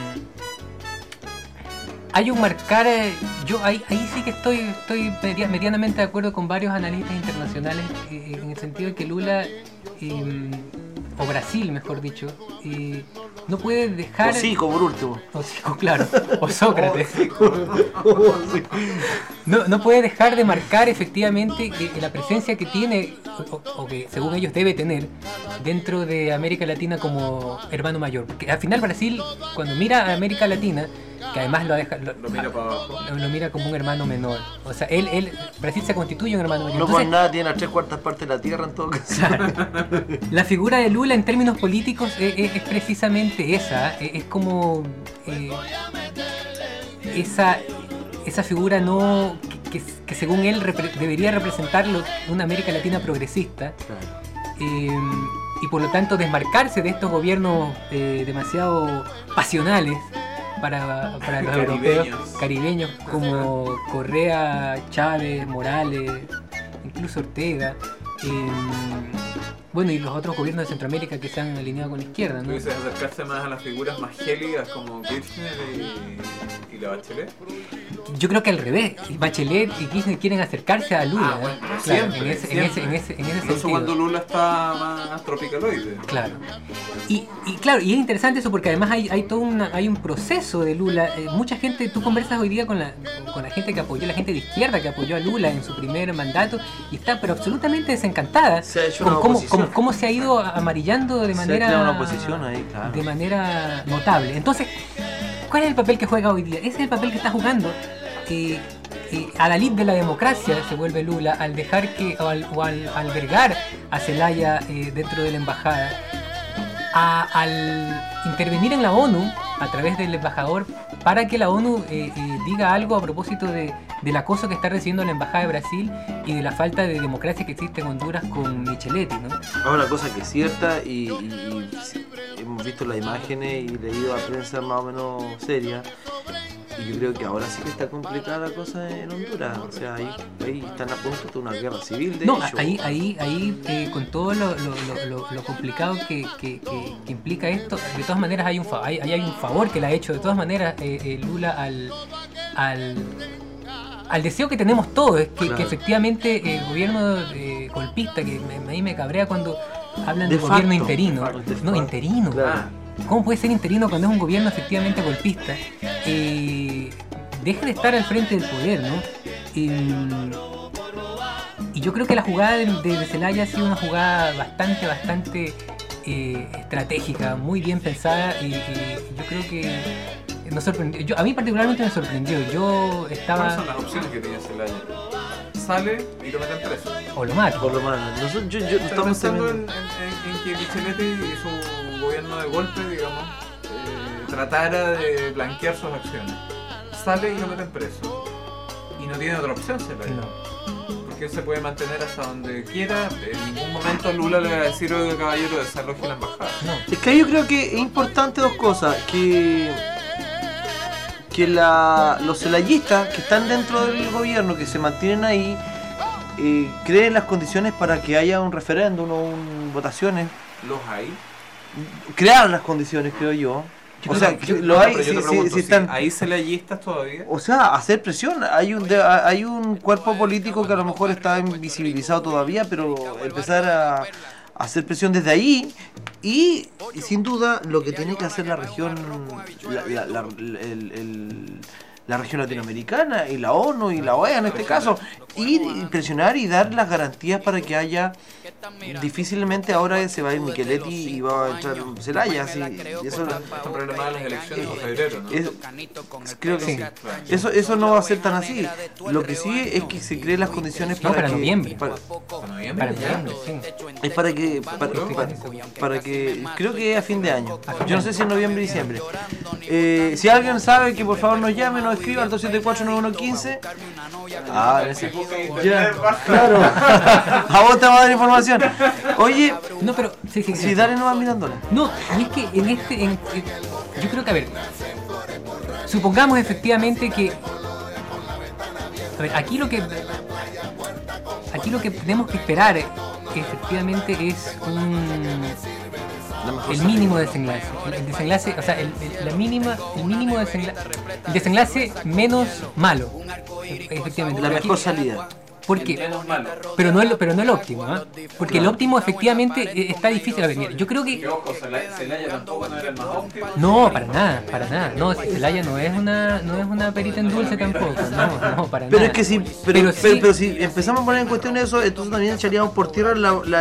marcar. Yo ahí sí que estoy medianamente de acuerdo con varios analistas internacionales en el sentido de que Lula o Brasil, mejor dicho, no puede dejar... Hocico, por último. Hocico, claro. O Sócrates. No puede dejar de marcar efectivamente la presencia que tiene, o que según ellos debe tener, dentro de América Latina como hermano mayor. Porque al final Brasil, cuando mira a América Latina, que además lo mira para abajo, lo mira como un hermano menor. O sea, Brasil se constituye un hermano mayor. No por nada tiene las 3/4 partes de la tierra en todo caso. Claro. La figura de Lula en términos políticos es precisamente esa. Es como esa figura que según él debería representar una América Latina progresista. Claro. Y por lo tanto desmarcarse de estos gobiernos demasiado pasionales para los europeos caribeños como Correa, Chávez, Morales, incluso Ortega. Bueno, y los otros gobiernos de Centroamérica que se han alineado con la izquierda, ¿no? ¿Tú dices acercarse más a las figuras más gélidas como Kirchner y la Bachelet? Yo creo que al revés, Bachelet y Kirchner quieren acercarse a Lula. Bueno, claro, siempre, en ese incluso sentido. cuando Lula está más tropicaloide. Claro. Y claro, y es interesante eso porque además hay todo un proceso de Lula. Mucha gente, tú conversas hoy día con la gente que apoyó, la gente de izquierda que apoyó a Lula en su primer mandato y está pero absolutamente desencantada con cómo se ha ido amarillando de manera una oposición ahí, claro. De manera notable. Entonces, ¿cuál es el papel que juega hoy día? Ese es el papel que está jugando a la lid de la democracia se vuelve Lula al dejar o al albergar a Zelaya dentro de la embajada, al intervenir en la ONU a través del embajador para que la ONU diga algo a propósito del acoso que está recibiendo la embajada de Brasil y de la falta de democracia que existe en Honduras con Micheletti, ¿no? Ahora, una cosa que es cierta y hemos visto las imágenes y leído a prensa más o menos seria, Y yo creo que ahora sí que está complicada la cosa en Honduras. O sea, ahí están a punto de una guerra civil, de no, hecho. ahí con todo lo complicado que implica esto, de todas maneras hay un favor que le ha hecho de todas maneras Lula al deseo que tenemos todos, es que, Claro. que efectivamente el gobierno golpista, que a mí me cabrea cuando hablan de De gobierno facto. interino. De facto. No, interino. Claro. ¿Cómo puede ser interino cuando es un gobierno efectivamente golpista? Deja de estar al frente del poder, ¿no? Y yo creo que la jugada de Zelaya ha sido una jugada bastante estratégica, muy bien pensada, y yo creo que nos sorprendió. A mí particularmente me sorprendió. Yo estaba... ¿Cuáles son las opciones que tenía Zelaya? Sale y lo meten preso. O lo mata. Por lo menos. Yo Estoy estamos pensando teniendo- en que Micheletti y su gobierno de golpe, digamos, tratara de blanquear sus acciones. Sale y lo meten preso. Y no tiene otra opción, Zelaya. Porque él se puede mantener hasta donde quiera. En ningún momento Lula le va a decir, oiga caballero, desaloje la embajada. Es que ahí yo creo que es importante dos cosas, que los celayistas que están dentro del gobierno, que se mantienen ahí, creen las condiciones para que haya un referéndum o votaciones. ¿Los hay? Crear las condiciones, creo yo. O sea, lo hay, si están... ¿Hay celayistas todavía? O sea, hacer presión. Hay un cuerpo político que a lo mejor está invisibilizado todavía, pero empezar a hacer presión desde ahí. Y sin duda lo que tiene que hacer la región, la región latinoamericana y la ONU y la OEA en este caso, ir y presionar y dar las garantías para que haya. Difícilmente ahora se va a ir Micheletti y va a entrar Zelaya, así, y eso Están programadas las elecciones en febrero, ¿no? creo que sí. Eso no va a ser tan así. Lo que sí es que se creen las condiciones para para que noviembre. para noviembre, sí. es para que creo que es a fin de año. Yo no sé si en noviembre o diciembre. Si alguien sabe, que por favor nos llame, nos escriba al 274-9115. Ya, claro. A vos te vamos a dar información. Oye, no, pero si dale no va mirándola. No, y es que yo creo que, a ver, supongamos efectivamente que, a ver, aquí lo que tenemos que esperar efectivamente es el mínimo desenlace, el desenlace, o sea, el desenlace menos malo, efectivamente. La mejor salida. ¿Por qué? Pero no el óptimo, ¿eh? Porque el óptimo efectivamente está difícil. A ver, mira, yo creo que... Ojo, Zelaya tampoco no era el más óptimo. No, para nada. No, Zelaya no es una perita en dulce tampoco. No, para pero nada. Es que sí, pero si empezamos a poner en cuestión eso, entonces también echaríamos por tierra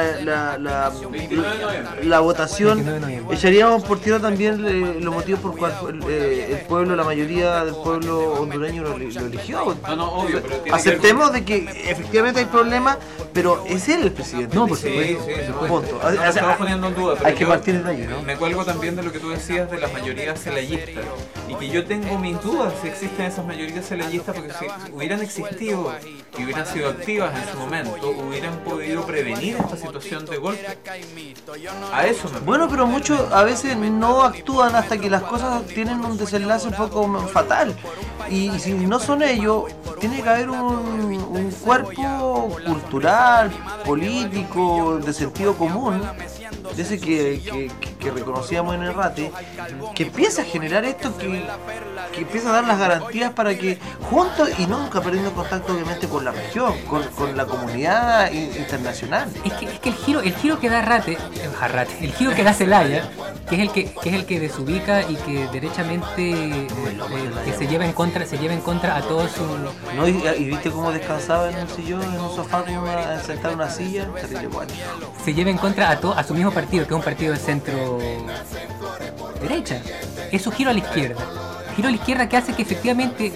la votación. Echaríamos por tierra también los motivos por cual el pueblo, la mayoría del pueblo hondureño lo eligió. No, obvio, pero tiene aceptemos de que efectivamente hay problemas, pero es él el presidente. No, por supuesto. Punto. No lo estaba poniendo en duda, pero hay que partir de ahí, ¿no? Me cuelgo también de lo que tú decías de las mayorías celayistas. Y que yo tengo mis dudas si existen esas mayorías celayistas, porque si hubieran existido y hubieran sido activas en su momento, hubieran podido prevenir esta situación de golpe. A eso me Bueno, pero muchos a veces no actúan hasta que las cosas tienen un desenlace un poco fatal. Y si no son ellos, tiene que haber un cuerpo cultural, político, de sentido común, de ese que reconocíamos en el RATE, que empieza a generar esto, que empieza a dar las garantías para que juntos, y nunca perdiendo contacto obviamente con la región, con la comunidad internacional. Es que el giro que da el giro que da Zelaya, que es el que desubica y que derechamente que se lleva en contra a todos sus... No, y viste cómo descansaba en un sillón, en un sofá, sentado en una silla, terrible bueno. Se lleva en contra a su mismo partido, que es un partido de centro derecha. Es su giro a la izquierda. Giro a la izquierda que hace que efectivamente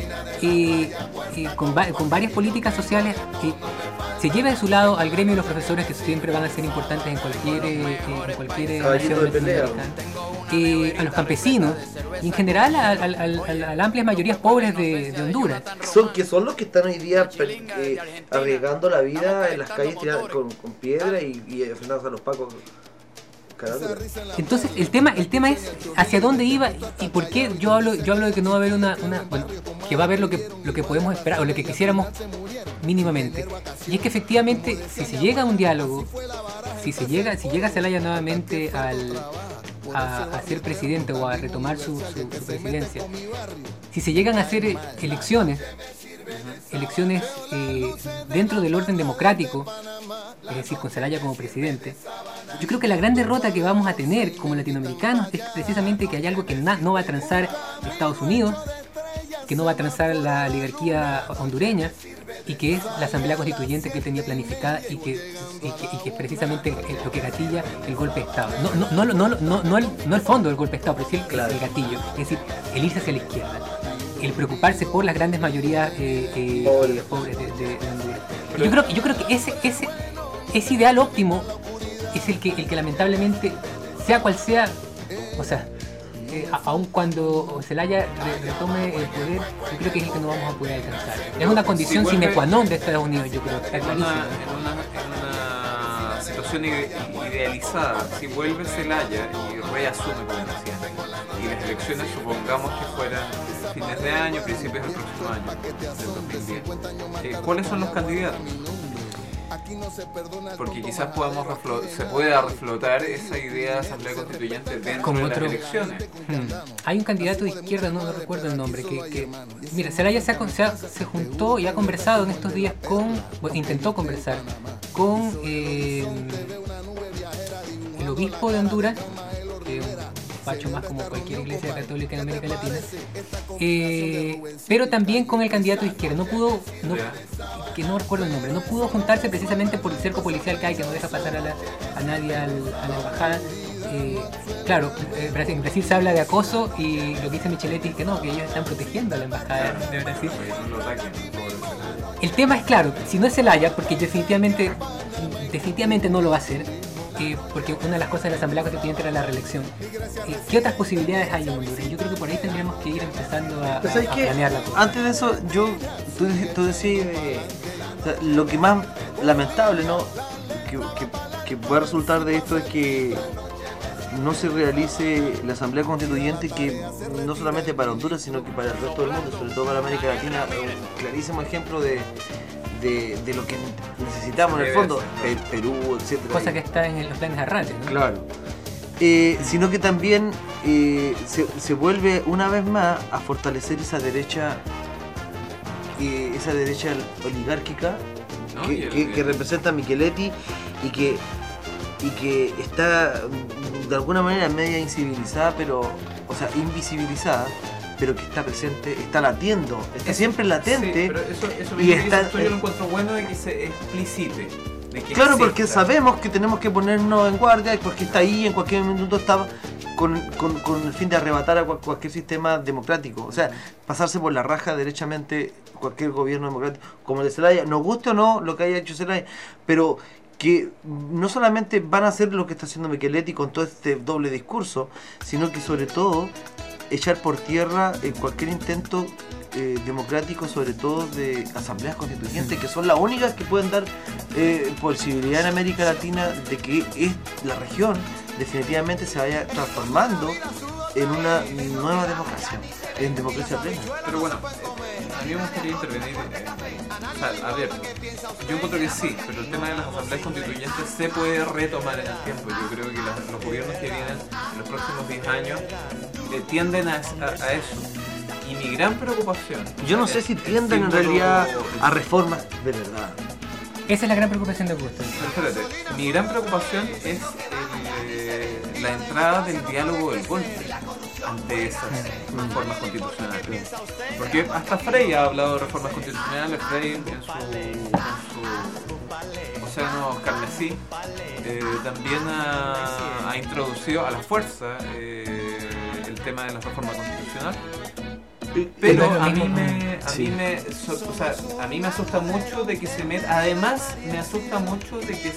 con varias políticas sociales se lleve de su lado al gremio de los profesores, que siempre van a ser importantes en cualquier nación latinoamericana, a los campesinos y en general a las amplias mayorías pobres de Honduras. Son los que están hoy día arriesgando la vida en las calles con piedra y enfrentándose a los pacos. Entonces el tema es hacia dónde iba y por qué yo hablo de que no va a haber una bueno, que va a ver lo que podemos esperar o lo que quisiéramos mínimamente. Y es que efectivamente, si se llega a un diálogo, si llega Zelaya nuevamente a ser presidente o a retomar su presidencia, si se llegan a hacer elecciones dentro del orden democrático, es decir, con Zelaya como presidente, yo creo que la gran derrota que vamos a tener como latinoamericanos es precisamente que hay algo que no va a transar Estados Unidos, que no va a transar la oligarquía hondureña, y que es la asamblea constituyente que tenía planificada y que es precisamente lo que gatilla el golpe de Estado. No el fondo del golpe de Estado, pero sí el gatillo. Es decir, el irse hacia la izquierda, el preocuparse por las grandes mayorías pobres de Honduras. Yo creo que ese ideal óptimo es el que lamentablemente, sea cual sea, o sea, aun cuando Zelaya retome el poder, yo creo que es el que no vamos a poder alcanzar. Es una condición sine qua non de Estados Unidos, yo creo. Está clarísimo. En una situación idealizada, si vuelve Zelaya y reasume como presidente, y las elecciones supongamos que fueran fines de año, principios del próximo año, del 2010, ¿cuáles son los candidatos? Porque quizás se pueda reflotar esa idea de asamblea constituyente dentro de las elecciones. Hay un candidato de izquierda, no recuerdo el nombre, mira, Zelaya se juntó y ha conversado en estos días intentó conversar con el obispo de Honduras, despacho más como cualquier iglesia católica en América Latina, pero también con el candidato de izquierda. Que no recuerdo el nombre, no pudo juntarse precisamente por el cerco policial que hay, que no deja pasar a nadie a la embajada. Claro, en Brasil se habla de acoso, y lo que dice Micheletti es que no, que ellos están protegiendo a la embajada de Brasil. El tema es, claro, si no es Zelaya, porque definitivamente no lo va a hacer, porque una de las cosas de la Asamblea Constituyente era la reelección. ¿Qué otras posibilidades hay en Honduras? Yo creo que por ahí tendríamos que ir empezando a planear la cosa. Antes de eso, tú decías, o sea, lo que más lamentable, ¿no?, que pueda resultar de esto es que no se realice la Asamblea Constituyente, que no solamente para Honduras, sino que para el resto del mundo, sobre todo para América Latina, un clarísimo ejemplo de lo que necesitamos en el fondo, Perú, etcétera. Cosa que está en los planes errantes, ¿no? Claro. Sino que también se vuelve una vez más a fortalecer esa derecha oligárquica, ¿no?, que representa a Micheletti y que está de alguna manera media incivilizada, invisibilizada, pero que está presente, está latiendo, está siempre latente. Sí, pero eso yo lo encuentro bueno de que se explicite. Claro, porque sabemos que tenemos que ponernos en guardia, porque está ahí, en cualquier minuto está con el fin de arrebatar a cualquier sistema democrático. O sea, pasarse por la raja derechamente cualquier gobierno democrático, como el de Zelaya, nos guste o no lo que haya hecho Zelaya, pero que no solamente van a hacer lo que está haciendo Micheletti con todo este doble discurso, sino que sobre todo echar por tierra cualquier intento democrático, sobre todo de asambleas constituyentes, que son las únicas que pueden dar posibilidad en América Latina de que la región definitivamente se vaya transformando en una nueva democracia, en democracia plena. Pero bueno, a mí me gustaría intervenir. A ver, yo encuentro que sí, pero el tema de las asambleas constituyentes se puede retomar en el tiempo. Yo creo que los gobiernos que vienen en los próximos 10 años tienden a eso. Y mi gran preocupación... Yo no sé si tienden en realidad a reformas de verdad. Esa es la gran preocupación de Augusto. Pero espérate, mi gran preocupación es la entrada del diálogo del golpe ante esas reformas constitucionales. Porque hasta Frey ha hablado de reformas constitucionales, Frey en su Océano Carmesí también ha introducido a la fuerza el tema de la reforma constitucional. Pero a mí me asusta mucho de que se meta. Además me asusta mucho de que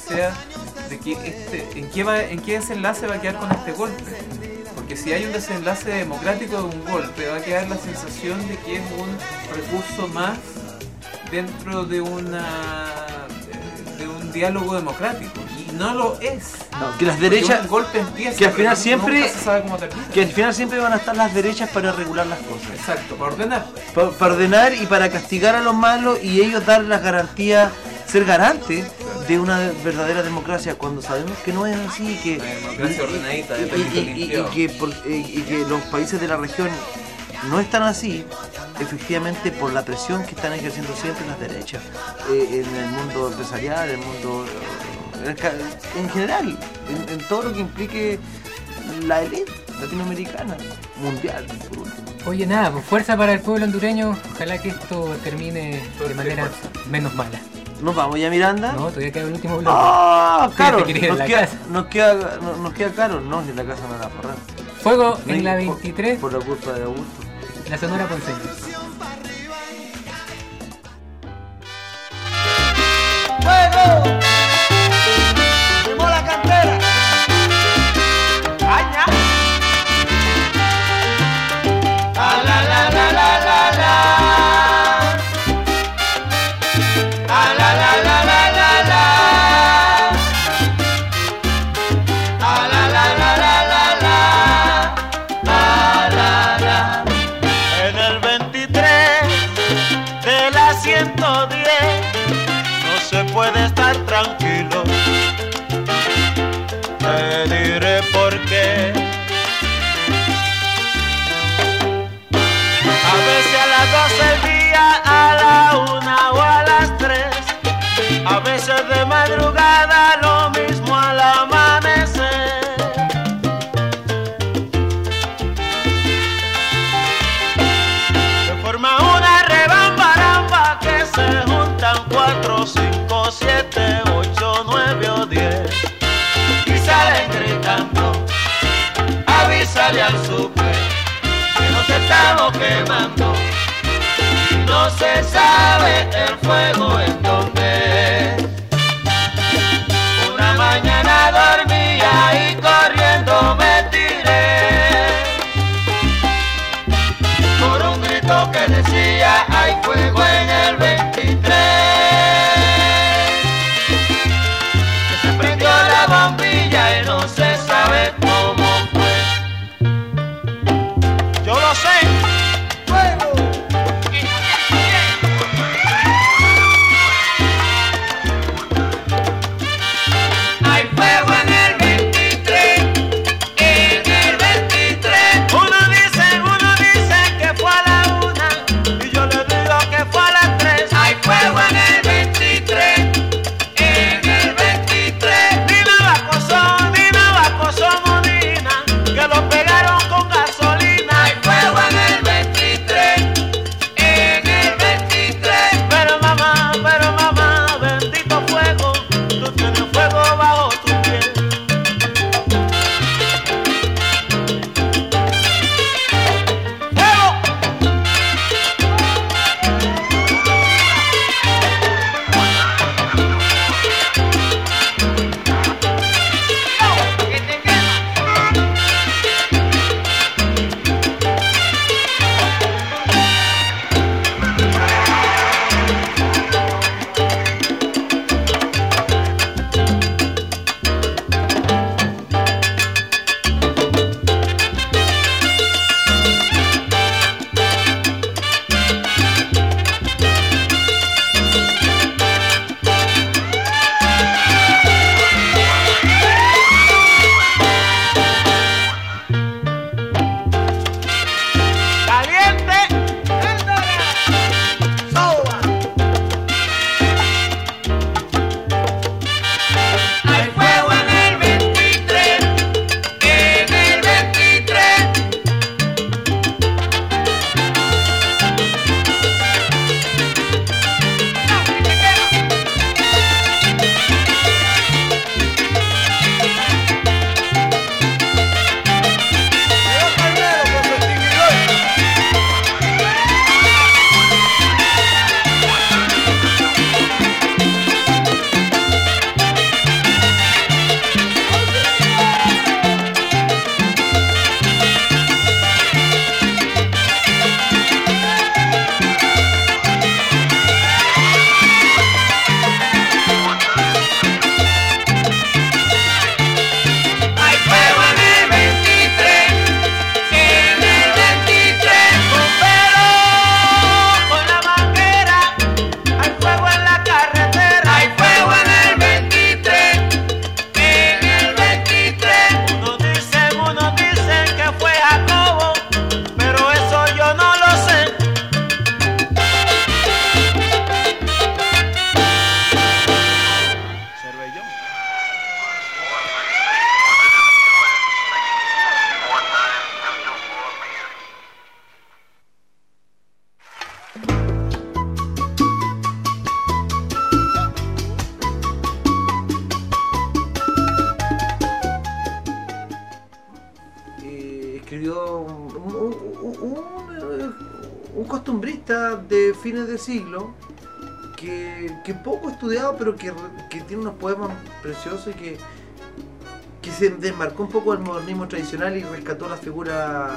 en qué desenlace va a quedar con este golpe. Porque si hay un desenlace democrático de un golpe, va a quedar la sensación de que es un recurso más dentro de un diálogo democrático. Y no lo es. No, que las derechas, un golpe empieza, que al final pero siempre, nunca se sabe cómo termina. que al final siempre van a estar las derechas para regular las cosas. Exacto, para ordenar. Para ordenar y para castigar a los malos y ellos dar las garantías, ser garantes de una verdadera democracia, cuando sabemos que no es así, que la democracia ordenadita, de y que los países de la región no están así, efectivamente, por la presión que están ejerciendo siempre las derechas en el mundo empresarial, en el mundo en general, en todo lo que implique la élite latinoamericana, mundial, por último. Oye, nada, pues fuerza para el pueblo hondureño. Ojalá que esto termine de manera menos mala. ¿Nos vamos ya, Miranda? No, todavía queda el último bloque. ¡Ah, Carol! Nos queda Carol. No, si en la casa no la forrar. Fuego no en la 23. Por la culpa de Augusto. La Sonora Ponceña. ¡Fuego! ¡Quemó la cantera! ¡Aña! ¡A la la la la la la! ¡A la la la la la la! ¡A la la la la la la! ¡A la la! En el 23 de la 110 no se puede estar tranquilo. Te diré por qué. A veces a las 12 del día, a la 1 o a las 3. A veces de madrugada, lo mismo al amanecer. Se forma una rebambaramba que se juntan 4, 5, 7, 8, 9 o 10 y salen gritando: avísale al super que nos estamos quemando. No se sabe el fuego en dónde. Una mañana dormía y corriendo me tiré por un grito que decía: hay fuego en el 23. Que se prendió la bombilla y no se sabe cómo fue. Yo lo sé. ¡Fuego! escribió un costumbrista de fines de siglo que poco estudiado, pero que tiene unos poemas preciosos y que se desmarcó un poco del modernismo tradicional y rescató las figuras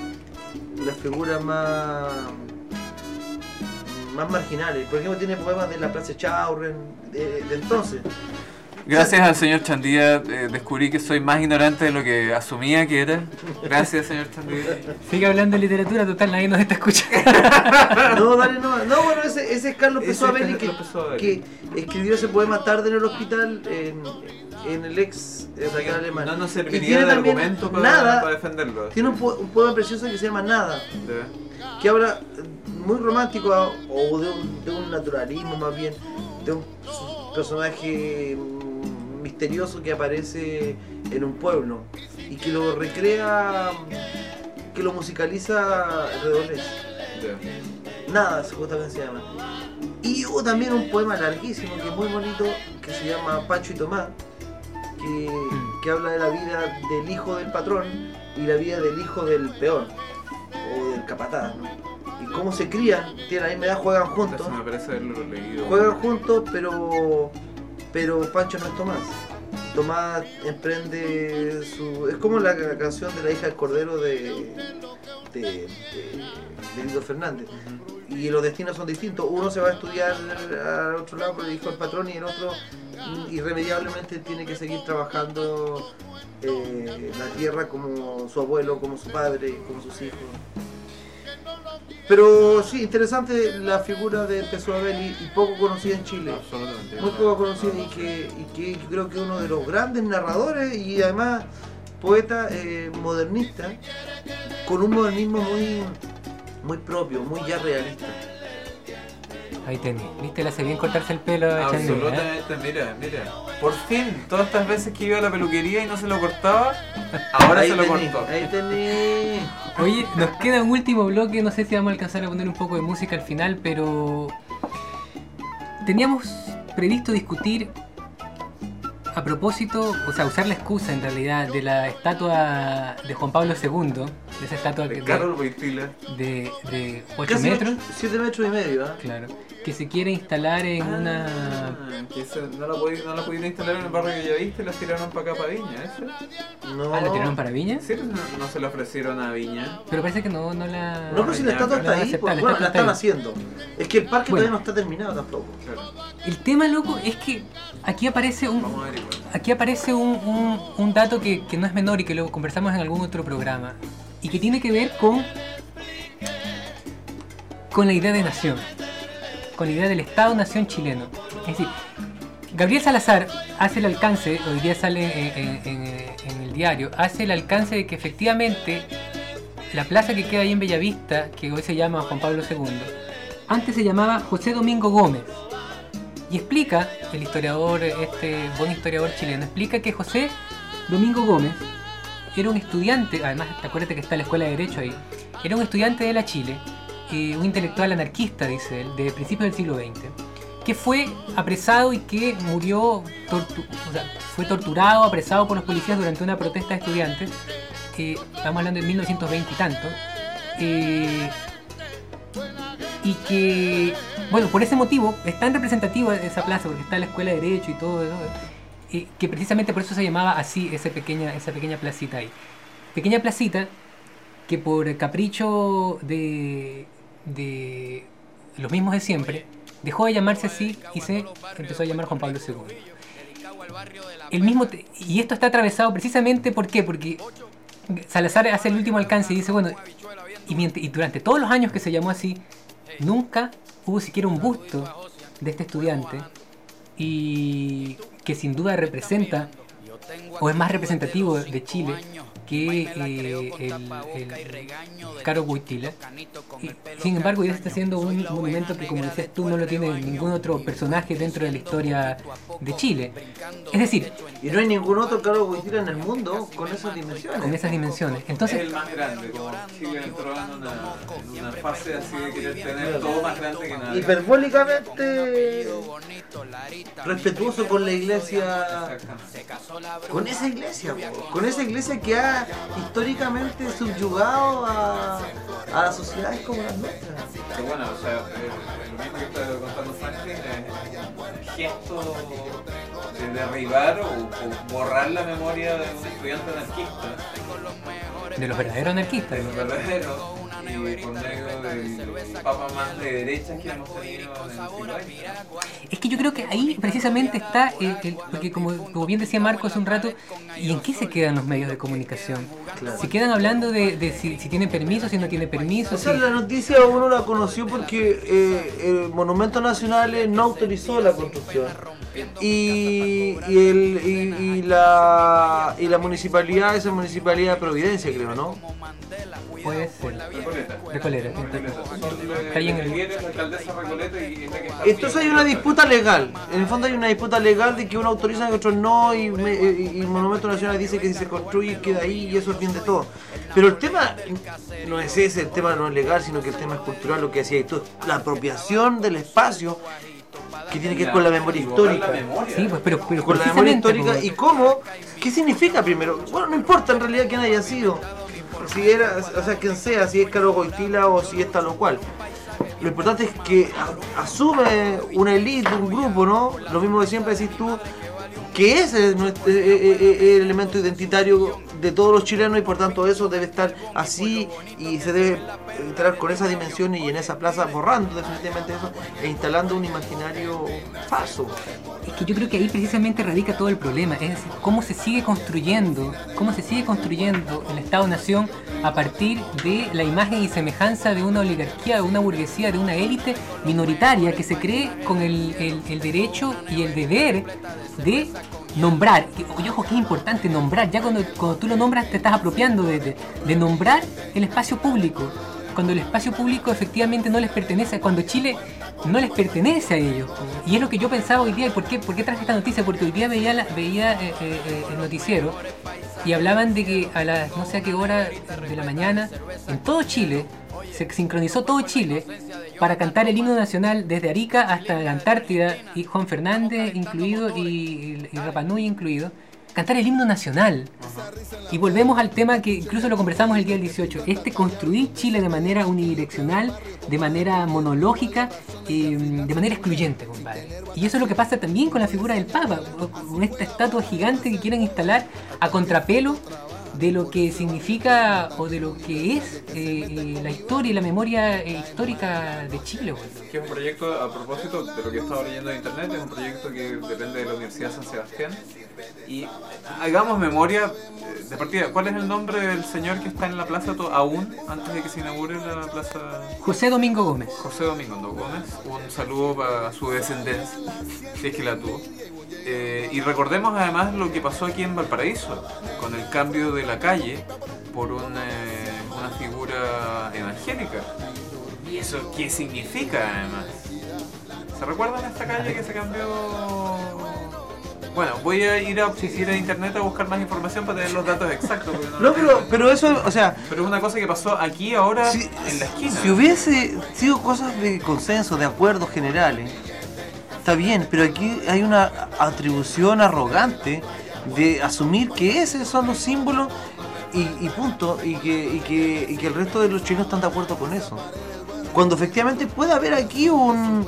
más marginales. Por ejemplo, tiene poemas de la Plaza Chaurren de entonces. Gracias al señor Chandía descubrí que soy más ignorante de lo que asumía que era. Gracias, señor Chandía. Sigue hablando de literatura, total, nadie nos está escuchando. No, dale, no. No, bueno, ese es Carlos Pessoa Belli que escribió ese poema Tarde en el hospital en el ex hospital alemán. No nos serviría de argumento para defenderlo. Tiene un poema precioso que se llama Nada. Que habla muy romántico o de un naturalismo más bien, de un personaje misterioso que aparece en un pueblo y que lo recrea, que lo musicaliza Redolés. Nada, justamente se llama. Y hubo también un poema larguísimo que es muy bonito que se llama Pancho y Tomás, que habla de la vida del hijo del patrón y la vida del hijo del peón o del capataz, ¿no? Y cómo se crían, tienen la misma edad, juegan juntos. Me parece haberlo leído. Juegan juntos, pero Pancho no es Tomás. Tomás emprende su... Es como la canción de La hija del cordero de Lito Fernández. Y los destinos son distintos. Uno se va a estudiar al otro lado por el hijo del patrón y el otro irremediablemente tiene que seguir trabajando la tierra como su abuelo, como su padre, como sus hijos. Pero sí, interesante la figura de Pessoa Belli y poco conocida en Chile. Absolutamente. Muy poco conocida y que creo que uno de los grandes narradores y además poeta modernista, con un modernismo muy propio, muy ya realista. Ahí tenés, viste, le hace bien cortarse el pelo a Chandía, Absolutamente, mira. Por fin, todas estas veces que iba a la peluquería y no se lo cortaba, ahora se lo cortó. Ahí tenés. Oye, nos queda un último bloque, no sé si vamos a alcanzar a poner un poco de música al final, pero teníamos previsto discutir a propósito, o sea, usar la excusa en realidad de la estatua de Juan Pablo II, de esa estatua de Carlos Wojtyla de 8 metros. 7 metros y medio, ¿eh? Claro. Que se quiere instalar en una... Que no la pudieron instalar en el barrio de Bellavista y la tiraron para acá, para Viña, ¿eso? No. ¿Ah, la tiraron para Viña? Sí, no se la ofrecieron a Viña. Pero parece que no la... No, pero si la estatua está ahí, pues, bueno, la están haciendo. Es que el parque todavía no está terminado tampoco. Claro. El tema, loco, es que aquí aparece un dato que no es menor y que lo conversamos en algún otro programa y que tiene que ver con la idea de nación, con la idea del Estado-nación chileno. Es decir, Gabriel Salazar hace el alcance, hoy día sale en el diario, hace el alcance de que efectivamente la plaza que queda ahí en Bellavista, que hoy se llama Juan Pablo II, antes se llamaba José Domingo Gómez. Y explica, el historiador, este buen historiador chileno, explica que José Domingo Gómez era un estudiante, además acuérdate que está la Escuela de Derecho ahí, era un estudiante de la Chile, un intelectual anarquista, dice él, de principios del siglo XX, que fue apresado y que murió, fue torturado, apresado por los policías durante una protesta de estudiantes, estamos hablando de 1920 y tanto, y que, bueno, por ese motivo es tan representativa esa plaza, porque está la Escuela de Derecho y todo eso, que precisamente por eso se llamaba así esa pequeña placita ahí. Pequeña placita que por capricho de los mismos de siempre, dejó de llamarse así y se empezó a llamar Juan Pablo II. Y esto está atravesado precisamente, ¿por qué? Porque Salazar hace el último alcance y dice, bueno, y durante todos los años que se llamó así, nunca hubo siquiera un busto de este estudiante, y que sin duda representa, o es más representativo de Chile que el Carlos Wojtyla. Sin embargo, ya se está haciendo un monumento que, como decías tú, no lo tiene ningún otro personaje dentro de la historia de Chile. Es decir, y no hay ningún otro Carlos Wojtyla en el mundo con esas dimensiones. Entonces, es el más grande, como Chile entró en una fase así de querer tener todo más grande que nada. Hiperbólicamente respetuoso con la iglesia, con esa iglesia que ha está históricamente subyugado a sociedades como las nuestras. Pero bueno, o sea, lo mismo que está contando Franklin es un gesto de derribar o borrar la memoria de un estudiante anarquista. De los verdaderos anarquistas. De los verdaderos. Y por medio del papa más de derecha que hemos tenido en el siglo XX. Es que yo creo que ahí precisamente está, porque como bien decía Marco hace un rato, ¿y en qué se quedan los medios de comunicación? Claro. Se quedan hablando de si tiene permiso, si no tiene permiso. O sea, la noticia uno la conoció porque el Monumento Nacional no autorizó la construcción. Y la municipalidad, esa municipalidad de Providencia, creo, ¿no? Puede ser. Recoleta. Entonces hay una disputa legal. En el fondo hay una disputa legal de que uno autoriza y otros no, y el Monumento Nacional dice que si se construye queda ahí y eso es bien de todo. Pero el tema no es ese, el tema no es legal, sino que el tema es cultural, lo que decía tú, la apropiación del espacio que tiene que ver con la memoria histórica. Sí, pues, pero con la memoria histórica y cómo, ¿qué significa primero? Bueno, no importa en realidad quién haya sido, si era, o sea, quien sea, si es Carlos Wojtyla o si es tal o cual. Lo importante es que asume una élite, un grupo, ¿no? Lo mismo de siempre decís tú, que ese es el elemento identitario de todos los chilenos y por tanto eso debe estar así y se debe entrar con esa dimensión y en esa plaza borrando definitivamente eso e instalando un imaginario falso. Es que yo creo que ahí precisamente radica todo el problema, es decir, cómo se sigue construyendo el Estado-Nación a partir de la imagen y semejanza de una oligarquía, de una burguesía, de una élite minoritaria que se cree con el derecho y el deber de nombrar. Y ojo, que es importante nombrar, ya cuando tú lo nombras te estás apropiando de nombrar el espacio público, cuando el espacio público efectivamente no les pertenece, cuando Chile no les pertenece a ellos. Y es lo que yo pensaba hoy día. ¿Y por qué traje esta noticia? Porque hoy día veía el noticiero y hablaban de que a las no sé a qué hora de la mañana en todo Chile se sincronizó todo Chile para cantar el himno nacional desde Arica hasta la Antártida, y Juan Fernández incluido y Rapa Nui incluido, cantar el himno nacional. Y volvemos al tema que incluso lo conversamos el día del 18, construir Chile de manera unidireccional, de manera monológica, de manera excluyente, compadre. Y eso es lo que pasa también con la figura del Papa, con esta estatua gigante que quieren instalar a contrapelo de lo que significa o de lo que es la historia y la memoria histórica de Chile. Bueno. Que es un proyecto, a propósito de lo que he estado leyendo en internet, es un proyecto que depende de la Universidad de San Sebastián. Y hagamos memoria de partida. ¿Cuál es el nombre del señor que está en la plaza aún, antes de que se inaugure la plaza? José Domingo Gómez. José Domingo Gómez. Un saludo para su descendencia, si es que la tuvo. Y recordemos además lo que pasó aquí en Valparaíso, con el cambio de la calle por una figura evangélica. ¿Y eso qué significa además? ¿Se recuerdan esta calle que se cambió? Bueno, voy a ir a internet a buscar más información para tener los datos exactos. Pero eso, o sea... Pero es una cosa que pasó aquí ahora en la esquina. Si hubiese sido cosas de consenso, de acuerdos generales, está bien, pero aquí hay una atribución arrogante de asumir que esos son los símbolos y punto, y que el resto de los chilenos están de acuerdo con eso. Cuando efectivamente puede haber aquí un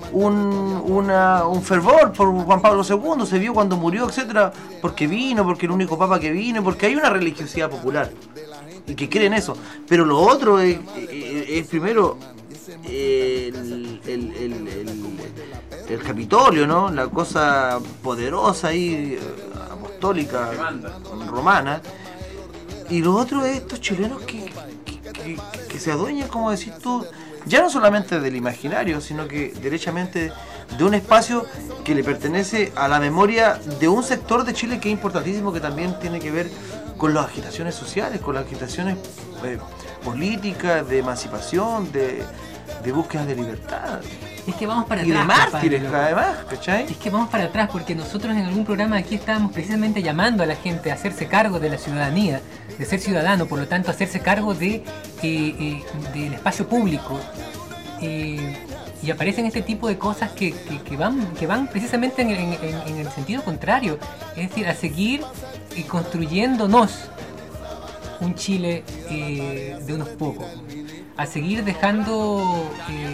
fervor por Juan Pablo II, se vio cuando murió, etcétera, porque el único papa que vino, porque hay una religiosidad popular y que creen eso. Pero lo otro es primero el Capitolio, ¿no? La cosa poderosa y apostólica romana. Y lo otro es estos chilenos que se adueñan, como decís tú, ya no solamente del imaginario, sino que derechamente de un espacio que le pertenece a la memoria de un sector de Chile que es importantísimo, que también tiene que ver con las agitaciones sociales, con las agitaciones políticas, de emancipación, de búsqueda de libertad. Es que vamos para atrás. Y de mártires, además, ¿cachai? Es que vamos para atrás porque nosotros en algún programa aquí estábamos precisamente llamando a la gente a hacerse cargo de la ciudadanía, de ser ciudadano, por lo tanto hacerse cargo del espacio público. Y aparecen este tipo de cosas que van precisamente en el sentido contrario, es decir, a seguir construyéndonos un Chile de unos pocos, a seguir dejando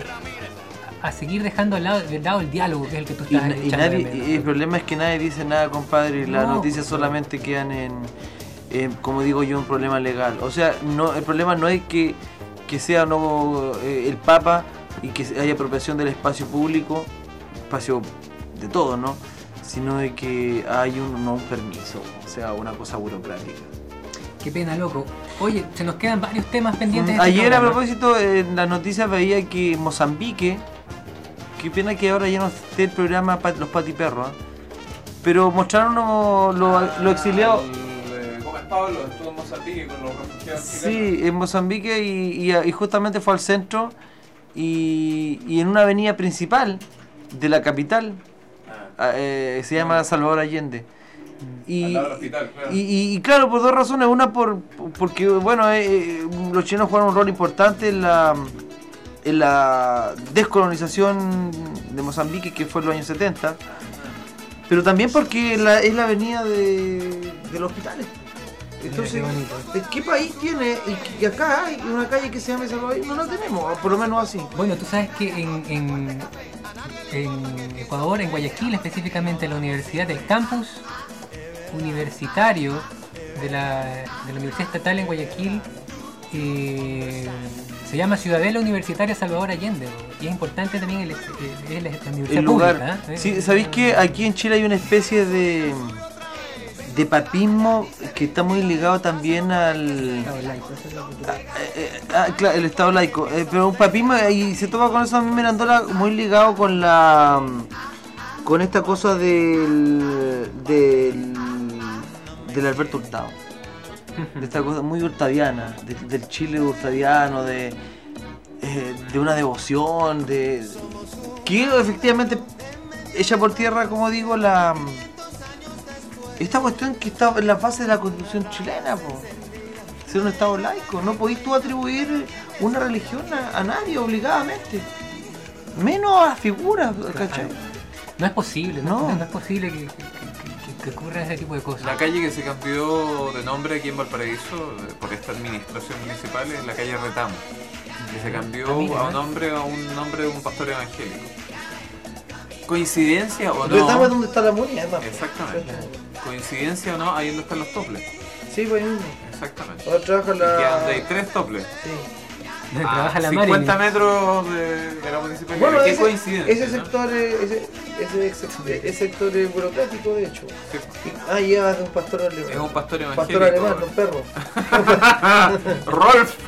al lado el diálogo, que es el que tú estás echando de menos. El problema es que nadie dice nada, compadre, y las noticias solamente quedan como digo yo, un problema legal. O sea, el problema no es que sea el Papa y que haya apropiación del espacio público, espacio de todo, ¿no? Sino de que hay un permiso, o sea, una cosa burocrática. Qué pena, loco. Oye, se nos quedan varios temas pendientes. Ayer, a propósito, en las noticias veía que Mozambique, qué pena que ahora ya no esté el programa Los Patiperros, ¿eh? Pero mostraron los exiliados. Gómez Pablo estuvo en Mozambique con los refugiados. Sí, en Mozambique y justamente fue al centro y en una avenida principal de la capital, se llama Salvador Allende. Y, al lado del hospital, claro. Y claro, por dos razones. Una porque bueno, los chilenos jugaron un rol importante en la descolonización de Mozambique, que fue en los años 70, pero también porque es la avenida de los hospitales. Entonces, ¿qué país tiene? Y acá hay una calle que se llama Salvador, no la tenemos, por lo menos así. Bueno, tú sabes que en Ecuador, en Guayaquil específicamente, la universidad del campus universitario de la Universidad Estatal en Guayaquil se llama Ciudadela Universitaria Salvador Allende, y es importante también la universidad el lugar pública, ¿eh? Sí, ¿sabéis que aquí en Chile hay una especie de papismo que está muy ligado también al claro, el Estado laico, pero un papismo, y se toca con eso a mí Mirandola, muy ligado con esta cosa del Alberto Hurtado, de esta cosa muy hurtadiana, del Chile hurtadiano, de una devoción, que efectivamente echa por tierra, como digo, esta cuestión que está en la base de la Constitución chilena, ser un Estado laico. No podís tú atribuir una religión a nadie obligadamente, menos a figuras, ¿cachai? No es posible, no es posible que ocurra ese tipo de cosas. La calle que se cambió de nombre aquí en Valparaíso por esta administración municipal es la calle Retamo, que se cambió a un nombre de un pastor evangélico. ¿Coincidencia o no? Retamo es donde está la momia, además. Exactamente. ¿Coincidencia o no? Ahí donde están los toples. Sí, pues. Exactamente. Ahora trabaja y que donde hay 3 toples. Sí. Trabaja la 50 metros de la municipalidad. Bueno, ¿Qué coincidencia? Ese sector, ese sector es burocrático, de hecho. Sí. Lleva de un pastor alemán. Es un pastor evangélico. Pastor alemán, un perro. Rolf.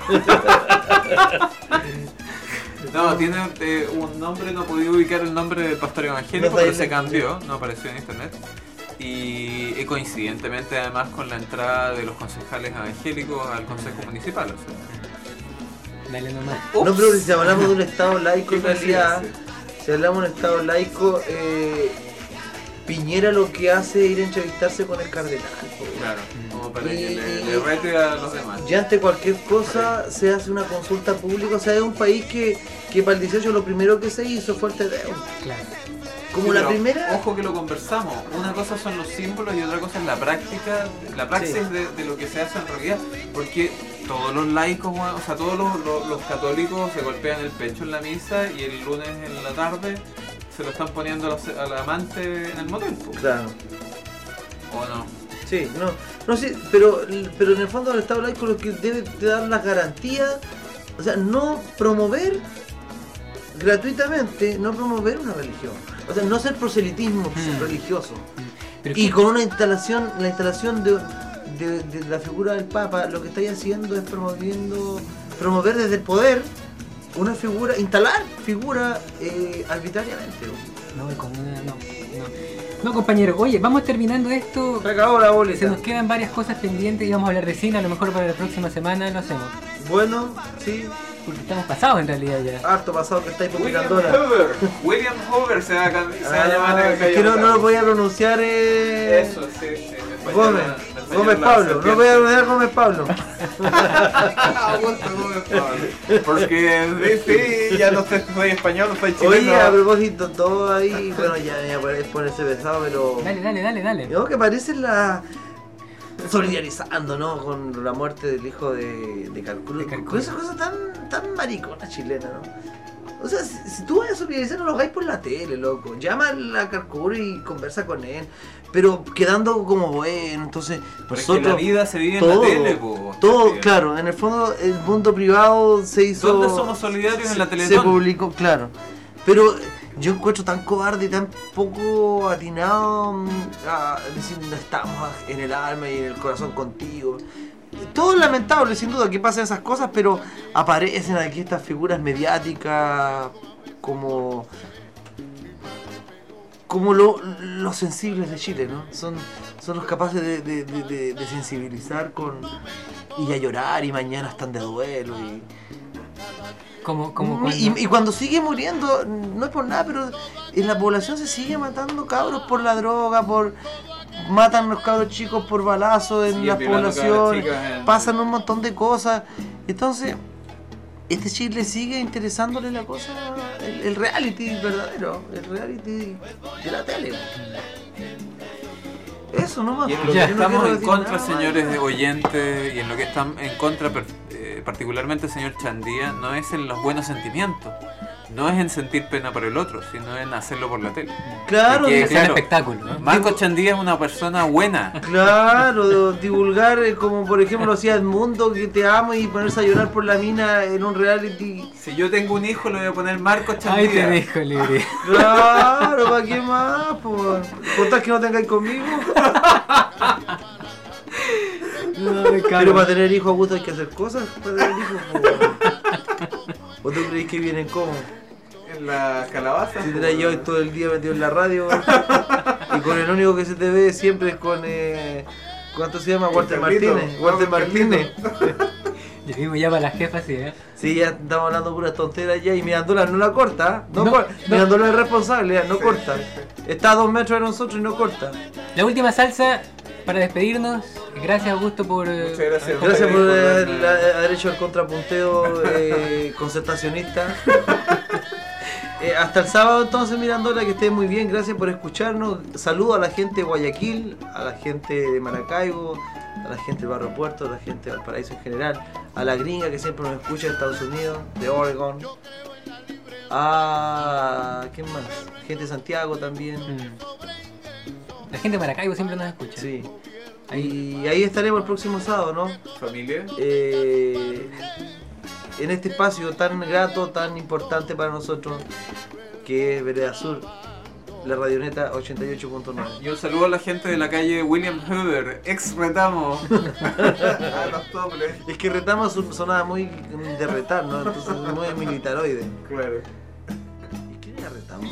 No, tiene un nombre, no podía ubicar el nombre del pastor evangélico, pero se cambió, no apareció en internet. Y coincidentemente además con la entrada de los concejales evangélicos al consejo municipal, o sea. Dale nomás. No, pero si hablamos de un Estado laico, en realidad, si hablamos de un Estado laico, Piñera lo que hace es ir a entrevistarse con el cardenal. Claro, como para que le rete a los demás. Ya ante cualquier cosa se hace una consulta pública, o sea, es un país que para el 18 lo primero que se hizo fue el Tedeo. Claro. Como la primera. Ojo que lo conversamos, una cosa son los símbolos y otra cosa es la práctica, la praxis de lo que se hace en realidad, porque todos los laicos, o sea, todos los católicos se golpean el pecho en la misa y el lunes en la tarde se lo están poniendo al amante en el motel. Claro. ¿O no? Sí, no sí, pero en el fondo el Estado laico lo que debe de dar las garantías, o sea, no promover gratuitamente, no promover una religión, o sea, no hacer proselitismo religioso. Y con la instalación de la figura del Papa, lo que estáis haciendo es promover desde el poder una figura, instalar figura arbitrariamente. No, compañero, oye, vamos terminando esto. Se acabó la bolita. Se nos quedan varias cosas pendientes y vamos a hablar de cine, a lo mejor para la próxima semana lo hacemos. Bueno, sí. Porque estamos pasados en realidad ya. Harto pasado que estáis por William Hoover se va a llamar. Es que no lo podía pronunciar. Eso, sí. Gómez Pablo, no voy a pronunciar Gómez Pablo. Porque sí, ya no soy español, no soy chileno. Oye, a propósito, todo ahí, bueno, ya puedes ponerse pesado, pero. Dale. No, que parece solidarizando, ¿no? Con la muerte del hijo de Calculo. Con esas cosas tan mariconas chilenas, ¿no? O sea, si tú vas a solidarizar, no lo hagáis por la tele, loco. Llama a Calculo y conversa con él. Pero quedando como bueno, entonces nosotros... Es que la vida se vive en la tele, po. Todo, claro, en el fondo el mundo privado se hizo... ¿Dónde somos solidarios? En la Teletón. Se publicó, claro. Pero yo encuentro tan cobarde y tan poco atinado a decir, no estamos en el alma y en el corazón contigo. Todo es lamentable, sin duda, que pasen esas cosas, pero aparecen aquí estas figuras mediáticas como los sensibles de Chile, ¿no? Son los capaces de sensibilizar y a llorar, y mañana están de duelo y cuando sigue muriendo, no es por nada, pero en la población se sigue matando cabros por la droga, matan los cabros chicos por balazos en las poblaciones, pasan un montón de cosas. Entonces, este Chile sigue interesándole la cosa, el reality verdadero, el reality de la tele. Eso nomás. Y en lo que estamos en contra, señores oyentes, y en lo que están en contra particularmente señor Chandía, no es en los buenos sentimientos, no es en sentir pena por el otro, sino en hacerlo por la tele. Claro, es un espectáculo, ¿no? Marco Chandía es una persona buena. Claro, divulgar como por ejemplo hacía Edmundo, que te amo, y ponerse a llorar por la mina en un reality. Si yo tengo un hijo, le voy a poner Marco Chandía. Ay, te dejo libre. Claro, ¿para qué más? ¿Contas que no tengáis conmigo? No, pero para tener hijos a gusto hay que hacer cosas para tener hijos. ¿O tú crees que vienen como? En la calabaza. Si te la llevas todo el día metido en la radio y con el único que se te ve siempre es con ¿cuánto se llama? Walter Martínez. Walter Martínez. Yo mismo llama a la jefa, sí, ¿eh? Sí, ya estamos hablando puras tonteras ya, y Mirándola no la corta, no. Mirándola es responsable, no corta. Está a 2 metros de nosotros y no corta. La última salsa para despedirnos. Gracias, Augusto, por... Muchas gracias. Gracias por haber hecho el contrapunteo concertacionista. Hasta el sábado entonces, Mirándola, que esté muy bien. Gracias por escucharnos. Saludo a la gente de Guayaquil, a la gente de Maracaibo, a la gente del Barrio Puerto, a la gente de Valparaíso en general, a la gringa que siempre nos escucha de Estados Unidos, de Oregon, a... ¿quién más? Gente de Santiago también. La gente de Maracaibo siempre nos escucha. Sí. Y ahí estaremos el próximo sábado, ¿no? Familia. En este espacio tan grato, tan importante para nosotros, que es Vereda Sur, la Radioneta 88.9. Y un saludo a la gente de la calle William Hoover, ex Retamo. A los toples. Es que Retamo sonaba muy de retar, ¿no? Entonces muy militaroide. Claro. ¿Y qué era Retamo?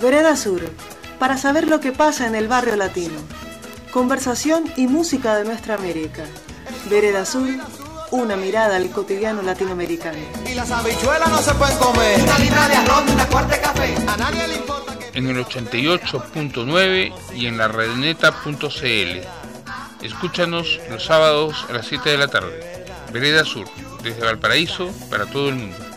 Vereda Sur, para saber lo que pasa en el barrio latino. Conversación y música de nuestra América. Vereda Sur, una mirada al cotidiano latinoamericano. Y las habichuelas no se pueden comer. Una libra de arroz y una cuarta de café. A nadie le importa que... En el 88.9 y en la redneta.cl. Escúchanos los sábados a las 7 de la tarde. Vereda Sur, desde Valparaíso para todo el mundo.